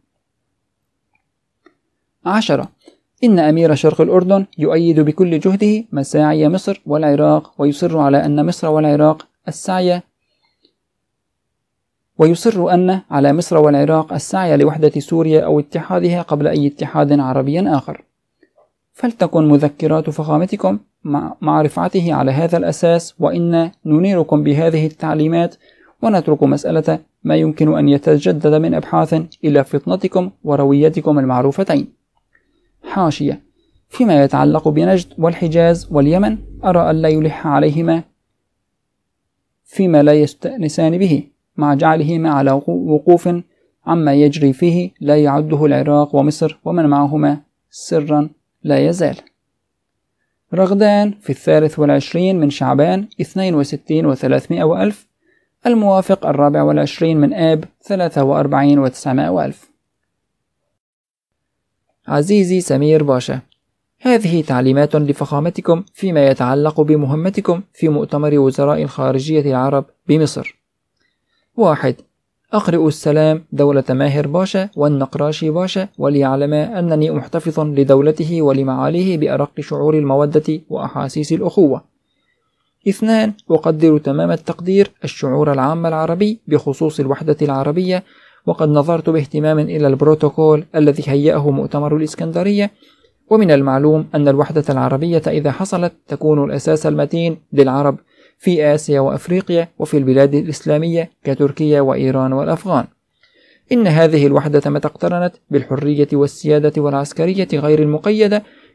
عشرة. إن أمير شرق الأردن يؤيد بكل جهده مساعي مصر والعراق، ويصر على أن مصر والعراق السعي ويصر أن على مصر والعراق السعي لوحدة سوريا أو اتحادها قبل أي اتحاد عربي آخر. فلتكن مذكرات فخامتكم مع رفعته على هذا الأساس، وإن ننيركم بهذه التعليمات ونترك مسألة ما يمكن أن يتجدد من أبحاث إلى فطنتكم ورويتكم المعروفتين. حاشية: فيما يتعلق بنجد والحجاز واليمن أرى أن لا يلح عليهما فيما لا يستأنسان به، مع جعلهما على وقوف عما يجري فيه لا يعده العراق ومصر ومن معهما سرا لا يزال. رغدان في الثالث والعشرين من شعبان اثنين وستين وثلاثمائة وألف، الموافق الرابع والعشرين من آب ثلاثة وأربعين وتسعمائة وألف. عزيزي سمير باشا، هذه تعليمات لفخامتكم فيما يتعلق بمهمتكم في مؤتمر وزراء الخارجية العرب بمصر. واحد. أقرئ السلام دولة ماهر باشا والنقراشي باشا، وليعلما أنني محتفظ لدولته ولمعاليه بأرق شعور المودة وأحاسيس الأخوة. اثنان. أقدر تمام التقدير الشعور العام العربي بخصوص الوحدة العربية، وقد نظرت باهتمام إلى البروتوكول الذي هيأه مؤتمر الإسكندرية، ومن المعلوم أن الوحدة العربية إذا حصلت تكون الأساس المتين للعرب في آسيا وأفريقيا وفي البلاد الإسلامية كتركيا وإيران والأفغان. إن هذه الوحدة متى اقترنت بالحرية والسيادة والعسكرية غير المقيدة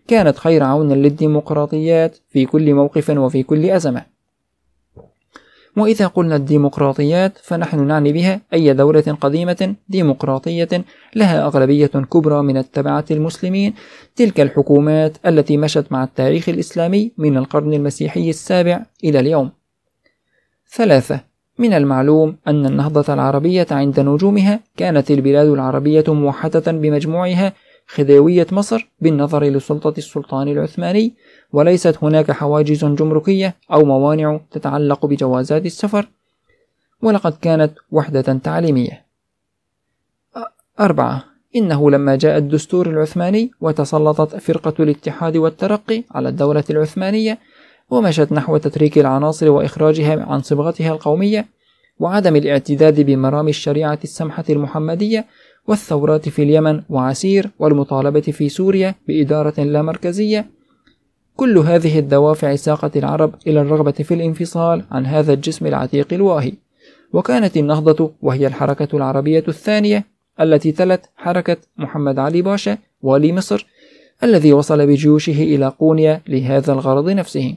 كانت خير عون للديمقراطيات في كل موقف وفي كل أزمة. وإذا قلنا الديمقراطيات فنحن نعني بها أي دولة قديمة ديمقراطية لها أغلبية كبرى من التبعة المسلمين، تلك الحكومات التي مشت مع التاريخ الإسلامي من القرن المسيحي السابع إلى اليوم. ثلاثة، من المعلوم أن النهضة العربية عند نجومها كانت البلاد العربية موحدة بمجموعها خديوية مصر بالنظر لسلطة السلطان العثماني، وليست هناك حواجز جمركية أو موانع تتعلق بجوازات السفر، ولقد كانت وحدة تعليمية. أربعة، إنه لما جاء الدستور العثماني وتسلطت فرقة الاتحاد والترقي على الدولة العثمانية ومشت نحو تتريك العناصر وإخراجها عن صبغتها القومية وعدم الاعتداد بمرام الشريعة السمحة المحمدية، والثورات في اليمن وعسير والمطالبة في سوريا بإدارة لا مركزية، كل هذه الدوافع ساقت العرب إلى الرغبة في الانفصال عن هذا الجسم العتيق الواهي. وكانت النهضة وهي الحركة العربية الثانية التي تلت حركة محمد علي باشا والي مصر الذي وصل بجيوشه إلى قونيا لهذا الغرض نفسه.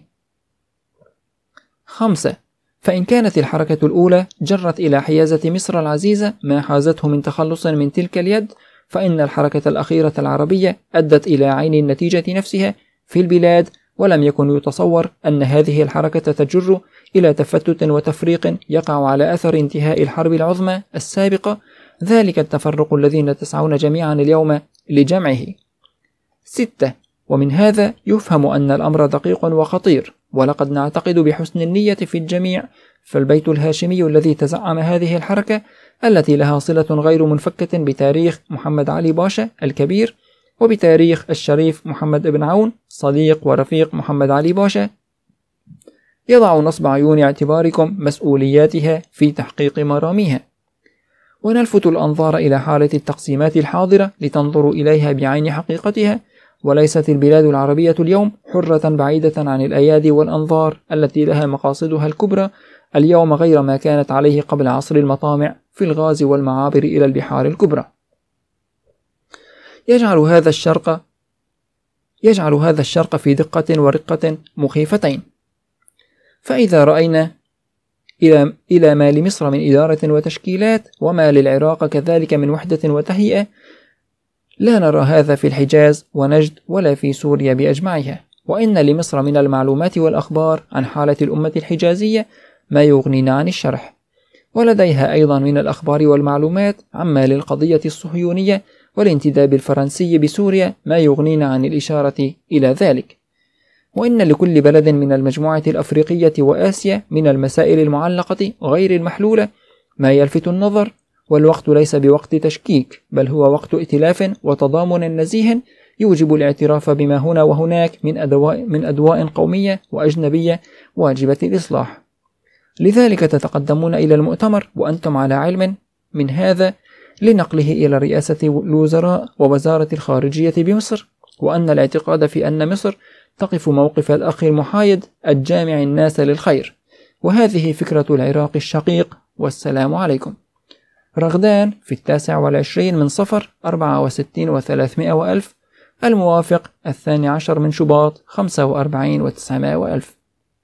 خمسة، فإن كانت الحركة الأولى جرت إلى حيازة مصر العزيزة ما حازته من تخلص من تلك اليد، فإن الحركة الأخيرة العربية أدت إلى عين النتيجة نفسها في البلاد، ولم يكن يتصور أن هذه الحركة تجر إلى تفتت وتفريق يقع على أثر انتهاء الحرب العظمى السابقة، ذلك التفرق الذي تسعون جميعا اليوم لجمعه. ستة، ومن هذا يفهم أن الأمر دقيق وخطير، ولقد نعتقد بحسن النية في الجميع، فالبيت الهاشمي الذي تزعم هذه الحركة التي لها صلة غير منفكة بتاريخ محمد علي باشا الكبير وبتاريخ الشريف محمد بن عون صديق ورفيق محمد علي باشا، يضع نصب عيون اعتباركم مسؤولياتها في تحقيق مراميها. ونلفت الأنظار إلى حالة التقسيمات الحاضرة لتنظروا إليها بعين حقيقتها، وليست البلاد العربية اليوم حرة بعيدة عن الأيادي والأنظار التي لها مقاصدها الكبرى اليوم غير ما كانت عليه قبل عصر المطامع في الغاز والمعابر إلى البحار الكبرى. يجعل هذا الشرق يجعل هذا الشرق في دقة ورقة مخيفتين. فإذا رأينا إلى إلى ما لمصر من إدارة وتشكيلات وما للعراق كذلك من وحدة وتهيئة، لا نرى هذا في الحجاز ونجد ولا في سوريا بأجمعها. وإن لمصر من المعلومات والأخبار عن حالة الأمة الحجازية ما يغنينا عن الشرح، ولديها أيضا من الأخبار والمعلومات عما للقضية الصهيونية والانتداب الفرنسي بسوريا ما يغنينا عن الإشارة إلى ذلك. وإن لكل بلد من المجموعة الأفريقية وآسيا من المسائل المعلقة غير المحلولة ما يلفت النظر، والوقت ليس بوقت تشكيك، بل هو وقت ائتلاف وتضامن نزيه يوجب الاعتراف بما هنا وهناك من أدواء, من أدواء قومية وأجنبية واجبة الإصلاح. لذلك تتقدمون إلى المؤتمر وأنتم على علم من هذا لنقله إلى رئاسة الوزراء ووزارة الخارجية بمصر، وأن الاعتقاد في أن مصر تقف موقف الأخ المحايد الجامع الناس للخير، وهذه فكرة العراق الشقيق. والسلام عليكم. رغدان في التاسع والعشرين من صفر أربعة وستين وثلاثمائة وألف، الموافق الثاني عشر من شباط خمسة وأربعين وتسعمائة وألف.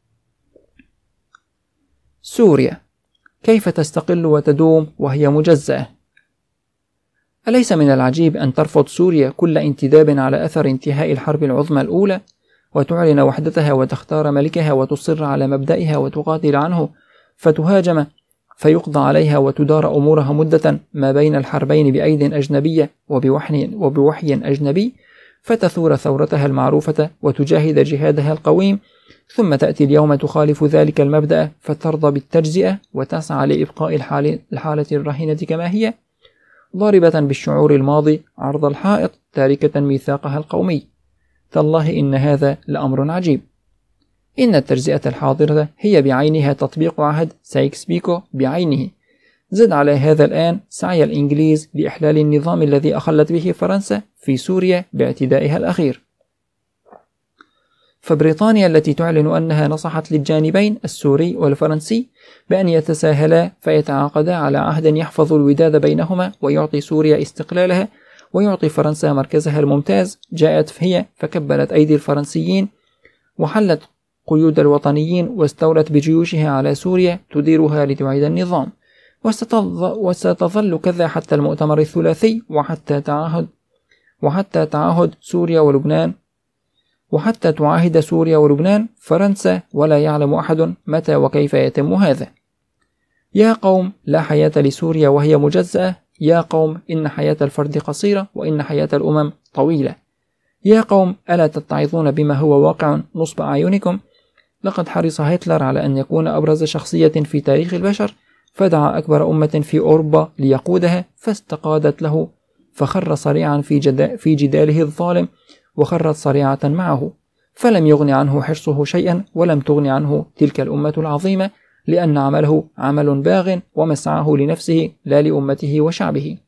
سوريا كيف تستقل وتدوم وهي مجزأة؟ أليس من العجيب أن ترفض سوريا كل انتداب على أثر انتهاء الحرب العظمى الأولى، وتعلن وحدتها وتختار ملكها وتصر على مبدئها وتقاتل عنه، فتهاجم فيقضى عليها وتدار أمورها مدة ما بين الحربين بأيد أجنبية وبوحي, وبوحي أجنبي، فتثور ثورتها المعروفة وتجاهد جهادها القويم، ثم تأتي اليوم تخالف ذلك المبدأ فترضى بالتجزئة وتسعى لإبقاء الحالة, الحالة الرهينة كما هي، ضاربة بالشعور الماضي عرض الحائط تاركة ميثاقها القومي. تالله إن هذا لأمر عجيب. إن التجزئة الحاضرة هي بعينها تطبيق عهد سايكس بيكو بعينه، زد على هذا الآن سعي الإنجليز لإحلال النظام الذي أخلت به فرنسا في سوريا باعتدائها الأخير. فبريطانيا التي تعلن أنها نصحت للجانبين السوري والفرنسي بأن يتساهلا فيتعاقدا على عهد يحفظ الوداد بينهما ويعطي سوريا استقلالها، ويعطي فرنسا مركزها الممتاز، جاءت هي فكبلت أيدي الفرنسيين وحلت قيود الوطنيين واستولت بجيوشها على سوريا تديرها لتعيد النظام، وستظل كذا حتى المؤتمر الثلاثي وحتى تعهد وحتى تعهد سوريا ولبنان وحتى تعاهد سوريا ولبنان فرنسا، ولا يعلم أحد متى وكيف يتم هذا. يا قوم لا حياة لسوريا وهي مجزأة، يا قوم إن حياة الفرد قصيرة وإن حياة الأمم طويلة. يا قوم ألا تتعظون بما هو واقع نصب أعينكم؟ لقد حرص هتلر على أن يكون أبرز شخصية في تاريخ البشر، فدعا أكبر أمة في أوروبا ليقودها فاستقادت له، فخر صريعا في, جدا في جداله الظالم، وخرت صريعة معه، فلم يغن عنه حرصه شيئا ولم تغن عنه تلك الأمة العظيمة، لأن عمله عمل باغ ومسعاه لنفسه لا لأمته وشعبه.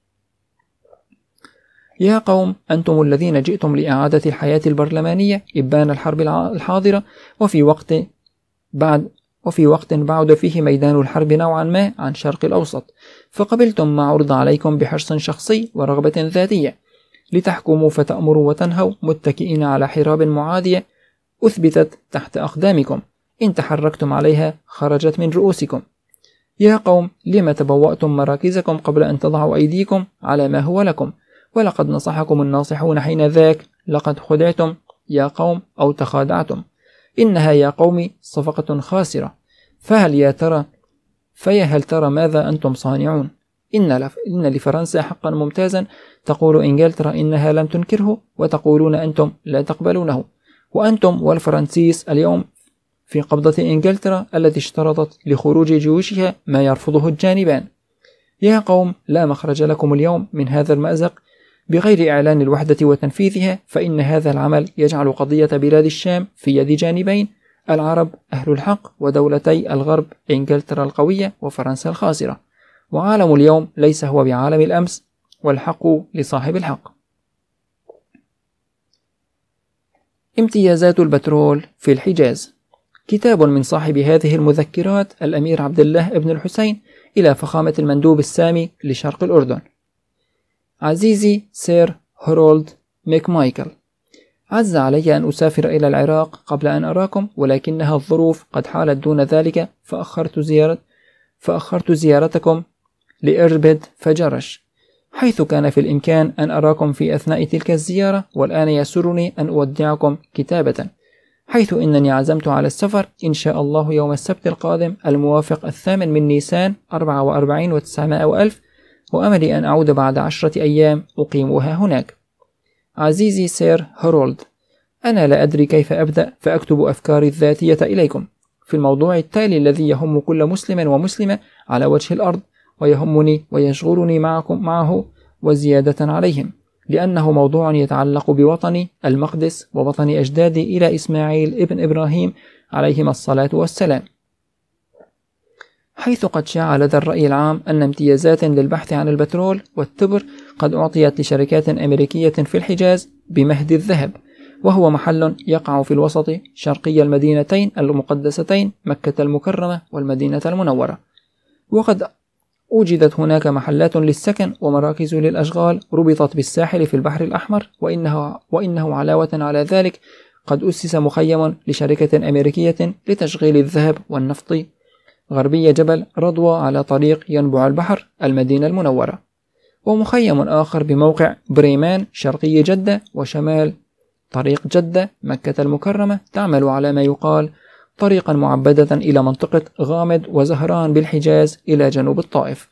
يا قوم أنتم الذين جئتم لإعادة الحياة البرلمانية إبان الحرب الحاضرة، وفي وقت بعد وفي وقت بعد فيه ميدان الحرب نوعا ما عن شرق الأوسط، فقبلتم ما عرض عليكم بحرص شخصي ورغبة ذاتية لتحكموا فتأمروا وتنهوا متكئين على حراب معادية أثبتت تحت أقدامكم، إن تحركتم عليها خرجت من رؤوسكم. يا قوم لما تبوأتم مراكزكم قبل أن تضعوا أيديكم على ما هو لكم؟ ولقد نصحكم الناصحون حين ذاك، لقد خدعتم يا قوم أو تخادعتم، إنها يا قوم صفقة خاسرة، فهل يا ترى فيا هل ترى ماذا أنتم صانعون؟ إن, لف... إن لفرنسا حقا ممتازا، تقول إنجلترا إنها لم تنكره، وتقولون أنتم لا تقبلونه، وأنتم والفرنسيس اليوم في قبضة إنجلترا التي اشترطت لخروج جيوشها ما يرفضه الجانبان. يا قوم لا مخرج لكم اليوم من هذا المأزق بغير إعلان الوحدة وتنفيذها، فإن هذا العمل يجعل قضية بلاد الشام في يد جانبين، العرب أهل الحق ودولتي الغرب إنجلترا القوية وفرنسا الخاسرة، وعالم اليوم ليس هو بعالم الأمس، والحق لصاحب الحق. امتيازات البترول في الحجاز. كتاب من صاحب هذه المذكرات الأمير عبد الله بن الحسين إلى فخامة المندوب السامي لشرق الأردن. عزيزي سير هورولد ميكمايكل، عز علي أن أسافر إلى العراق قبل أن أراكم، ولكنها الظروف قد حالت دون ذلك، فأخرت زيارة فأخرت زيارتكم لإربد فجرش، حيث كان في الإمكان أن أراكم في أثناء تلك الزيارة، والآن يسرني أن أودعكم كتابة، حيث إنني عزمت على السفر إن شاء الله يوم السبت القادم الموافق الثامن من نيسان أربعة وأربعين وتسعمائة وألف، وأملي أن أعود بعد عشرة أيام أقيمها هناك. عزيزي سير هورولد، أنا لا أدري كيف أبدأ، فأكتب أفكاري الذاتية إليكم في الموضوع التالي الذي يهم كل مسلم ومسلمة على وجه الأرض، ويهمني ويشغلني معكم معه وزيادة عليهم، لأنه موضوع يتعلق بوطني المقدس ووطن أجدادي إلى إسماعيل ابن إبراهيم عليهما الصلاة والسلام، حيث قد شاع لدى الرأي العام أن امتيازات للبحث عن البترول والتبر قد أعطيت لشركات أمريكية في الحجاز بمهد الذهب، وهو محل يقع في الوسط شرقي المدينتين المقدستين مكة المكرمة والمدينة المنورة، وقد وجدت هناك محلات للسكن ومراكز للأشغال ربطت بالساحل في البحر الأحمر، وإنه, وإنه علاوة على ذلك قد أسس مخيم لشركة أمريكية لتشغيل الذهب والنفط غربي جبل رضوى على طريق ينبع البحر المدينة المنورة، ومخيم آخر بموقع بريمان شرقي جدة وشمال طريق جدة مكة المكرمة تعمل على ما يقال طريقا معبدة إلى منطقة غامد وزهران بالحجاز إلى جنوب الطائف.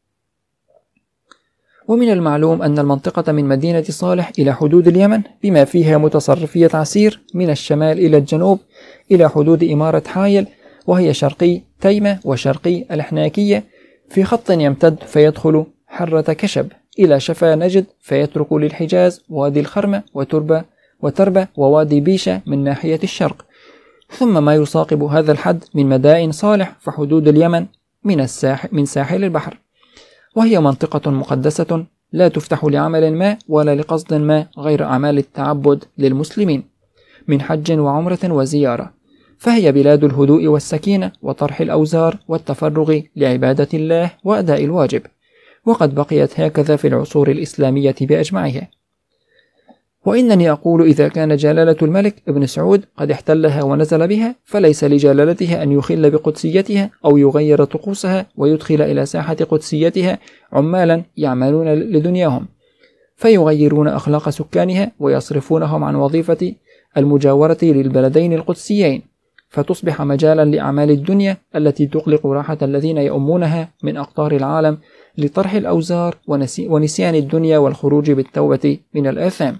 ومن المعلوم أن المنطقة من مدينة صالح إلى حدود اليمن بما فيها متصرفية عسير من الشمال إلى الجنوب إلى حدود إمارة حايل، وهي شرقي تيمة وشرقي الحناكية في خط يمتد فيدخل حرة كشب إلى شفا نجد، فيترك للحجاز وادي الخرمة وتربة وتربة ووادي بيشة من ناحية الشرق، ثم ما يصاقب هذا الحد من مدائن صالح فحدود اليمن من, الساحل من ساحل البحر، وهي منطقة مقدسة لا تفتح لعمل ما ولا لقصد ما غير أعمال التعبد للمسلمين من حج وعمرة وزيارة، فهي بلاد الهدوء والسكينة وطرح الأوزار والتفرغ لعبادة الله وأداء الواجب، وقد بقيت هكذا في العصور الإسلامية بأجمعها. وإنني أقول إذا كان جلالة الملك ابن سعود قد احتلها ونزل بها، فليس لجلالتها أن يخل بقدسيتها أو يغير طقوسها ويدخل إلى ساحة قدسيتها عمالا يعملون لدنياهم فيغيرون أخلاق سكانها ويصرفونهم عن وظيفة المجاورة للبلدين القدسيين، فتصبح مجالا لأعمال الدنيا التي تقلق راحة الذين يؤمونها من أقطار العالم لطرح الأوزار ونسيان الدنيا والخروج بالتوبة من الآثام.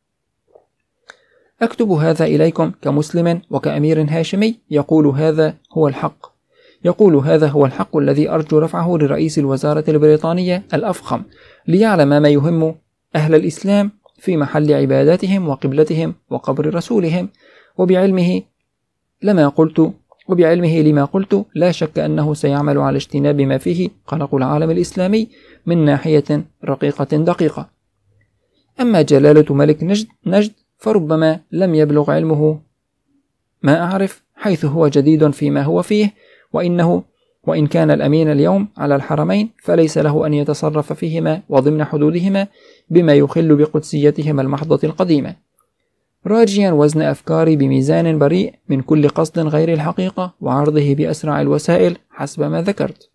أكتب هذا إليكم كمسلم وكأمير هاشمي يقول هذا هو الحق، يقول هذا هو الحق الذي أرجو رفعه لرئيس الوزارة البريطانية الأفخم ليعلم ما يهم أهل الإسلام في محل عباداتهم وقبلتهم وقبر رسولهم، وبعلمه لما قلت وبعلمه لما قلت لا شك أنه سيعمل على اجتناب ما فيه قلق العالم الإسلامي من ناحية رقيقة دقيقة. أما جلالة ملك نجد, نجد فربما لم يبلغ علمه ما أعرف، حيث هو جديد فيما هو فيه، وإنه وإن كان الأمين اليوم على الحرمين فليس له أن يتصرف فيهما وضمن حدودهما بما يخل بقدسيتهما المحضة القديمة، راجيا وزن أفكاري بميزان بريء من كل قصد غير الحقيقة وعرضه بأسرع الوسائل حسب ما ذكرت.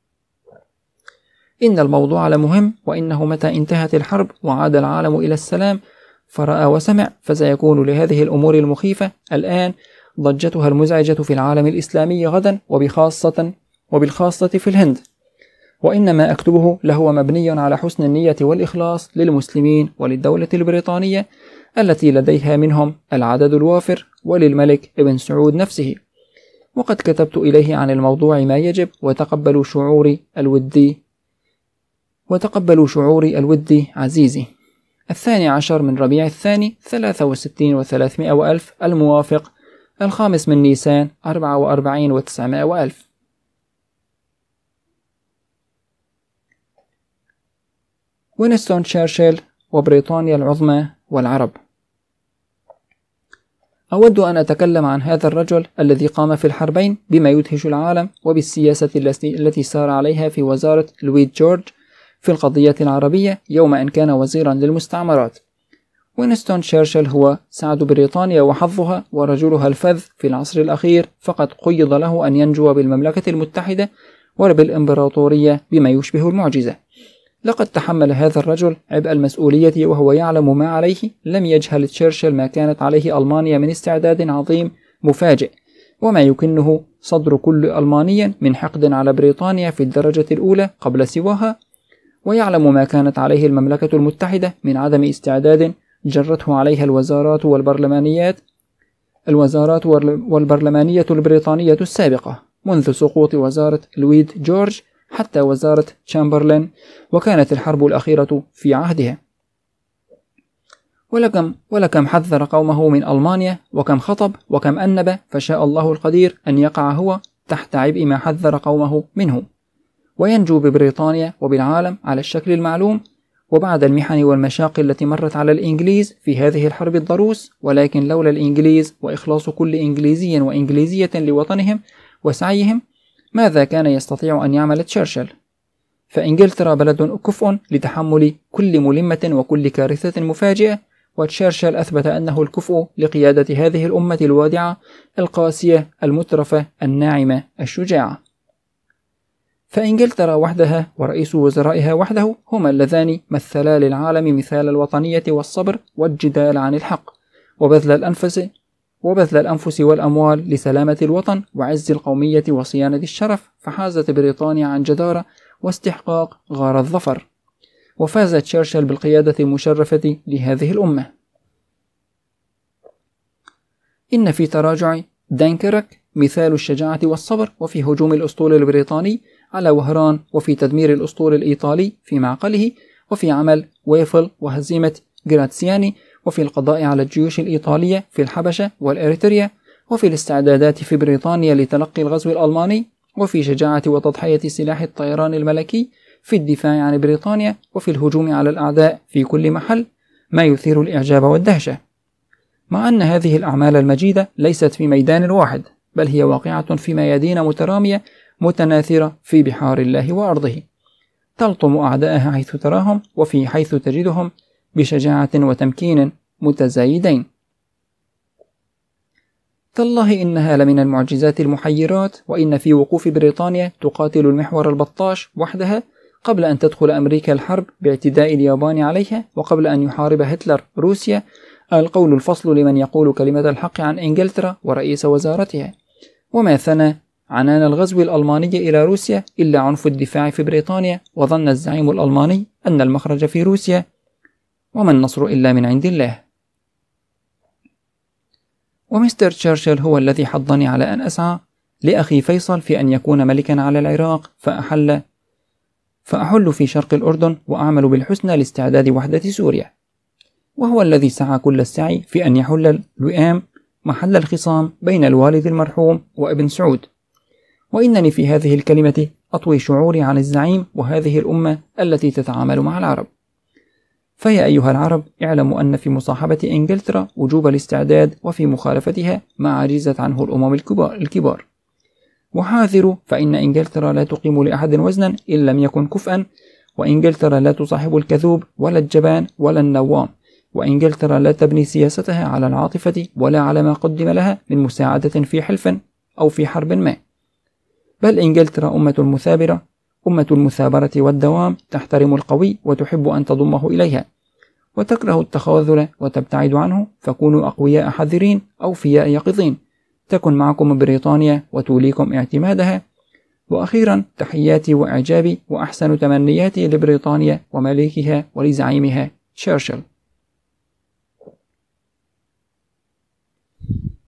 إن الموضوع لمهم، وإنه متى انتهت الحرب وعاد العالم إلى السلام فرأى وسمع فسيكون لهذه الأمور المخيفة الآن ضجتها المزعجة في العالم الإسلامي غدا، وبخاصة وبالخاصة في الهند. وإنما أكتبه لهو مبني على حسن النية والإخلاص للمسلمين وللدولة البريطانية التي لديها منهم العدد الوافر، وللملك ابن سعود نفسه. وقد كتبت إليه عن الموضوع ما يجب، وتقبلوا شعوري الودي وتقبلوا شعوري الودي عزيزي. الثاني عشر من ربيع الثاني ثلاثة وستين وثلاثمائة وألف، الموافق الخامس من نيسان أربعة وأربعين وتسعمائة وألف. وينستون تشرشل وبريطانيا العظمى والعرب. أود أن أتكلم عن هذا الرجل الذي قام في الحربين بما يدهش العالم، وبالسياسة التي سار عليها في وزارة لويد جورج في القضية العربية يوم أن كان وزيرا للمستعمرات. وينستون تشرشل هو سعد بريطانيا وحظها ورجلها الفذ في العصر الأخير، فقد قيض له أن ينجو بالمملكة المتحدة وبالإمبراطورية بما يشبه المعجزة. لقد تحمل هذا الرجل عبء المسؤولية وهو يعلم ما عليه. لم يجهل تشرشل ما كانت عليه ألمانيا من استعداد عظيم مفاجئ، وما يكنه صدر كل ألماني من حقد على بريطانيا في الدرجة الأولى قبل سواها، ويعلم ما كانت عليه المملكة المتحدة من عدم استعداد جرته عليها الوزارات والبرلمانيات الوزارات والبرلمانية البريطانية السابقة منذ سقوط وزارة لويد جورج حتى وزارة تشامبرلين، وكانت الحرب الأخيرة في عهدها. ولكم, ولكم حذر قومه من ألمانيا، وكم خطب وكم أنب، فشاء الله القدير أن يقع هو تحت عبء ما حذر قومه منه، وينجو ببريطانيا وبالعالم على الشكل المعلوم، وبعد المحن والمشاق التي مرت على الإنجليز في هذه الحرب الضروس. ولكن لولا الإنجليز وإخلاص كل إنجليزي وإنجليزية لوطنهم وسعيهم، ماذا كان يستطيع أن يعمل تشرشل؟ فإنجلترا بلد كفء لتحمل كل ملمة وكل كارثة مفاجئة، وتشرشل أثبت أنه الكفء لقيادة هذه الأمة الوادعة القاسية المترفة الناعمة الشجاعة. فإنجلترا وحدها ورئيس وزرائها وحده هما اللذان مثلا للعالم مثال الوطنية والصبر والجدال عن الحق، وبذل الأنفس وبذل الأنفس والأموال لسلامة الوطن وعز القومية وصيانة الشرف. فحازت بريطانيا عن جدارة واستحقاق غار الظفر، وفاز تشرشل بالقيادة المشرفة لهذه الأمة. إن في تراجع دانكيرك مثال الشجاعة والصبر، وفي هجوم الأسطول البريطاني على وهران، وفي تدمير الأسطول الإيطالي في معقله، وفي عمل ويفل وهزيمة جراتسياني، وفي القضاء على الجيوش الإيطالية في الحبشة والإريتريا، وفي الاستعدادات في بريطانيا لتلقي الغزو الألماني، وفي شجاعة وتضحية سلاح الطيران الملكي في الدفاع عن بريطانيا، وفي الهجوم على الأعداء في كل محل، ما يثير الإعجاب والدهشة. مع أن هذه الأعمال المجيدة ليست في ميدان واحد، بل هي واقعة في ميادين مترامية متناثرة في بحار الله وأرضه. تلطم أعداءها حيث تراهم وفي حيث تجدهم بشجاعة وتمكين متزايدين. تالله إنها لمن المعجزات المحيرات، وإن في وقوف بريطانيا تقاتل المحور البطاش وحدها قبل أن تدخل أمريكا الحرب باعتداء اليابان عليها، وقبل أن يحارب هتلر روسيا، القول الفصل لمن يقول كلمة الحق عن إنجلترا ورئيس وزارتها. وما ثنى عنان الغزو الألماني إلى روسيا إلا عنف الدفاع في بريطانيا، وظن الزعيم الألماني أن المخرج في روسيا، وما النصر إلا من عند الله. ومستر تشرشل هو الذي حضني على أن أسعى لأخي فيصل في أن يكون ملكا على العراق، فأحل فأحل في شرق الأردن وأعمل بالحسنى لاستعداد وحدة سوريا. وهو الذي سعى كل السعي في أن يحل الوئام محل الخصام بين الوالد المرحوم وابن سعود. وإنني في هذه الكلمة أطوي شعوري عن الزعيم وهذه الأمة التي تتعامل مع العرب. فيا أيها العرب، اعلموا أن في مصاحبة إنجلترا وجوب الاستعداد، وفي مخالفتها ما عجزت عنه الأمم الكبار. وحاذروا، فإن إنجلترا لا تقيم لأحد وزنا إن لم يكن كفءا، وإنجلترا لا تصاحب الكذوب ولا الجبان ولا النوام، وإنجلترا لا تبني سياستها على العاطفة ولا على ما قدم لها من مساعدة في حلف أو في حرب ما، بل إنجلترا أمة مثابرة، أمة المثابرة والدوام، تحترم القوي وتحب أن تضمه إليها، وتكره التخاذل وتبتعد عنه. فكونوا أقوياء حذرين أوفياء يقظين، تكن معكم بريطانيا وتوليكم اعتمادها. وأخيرا، تحياتي وإعجابي وأحسن تمنياتي لبريطانيا وملكها ولزعيمها تشرشل.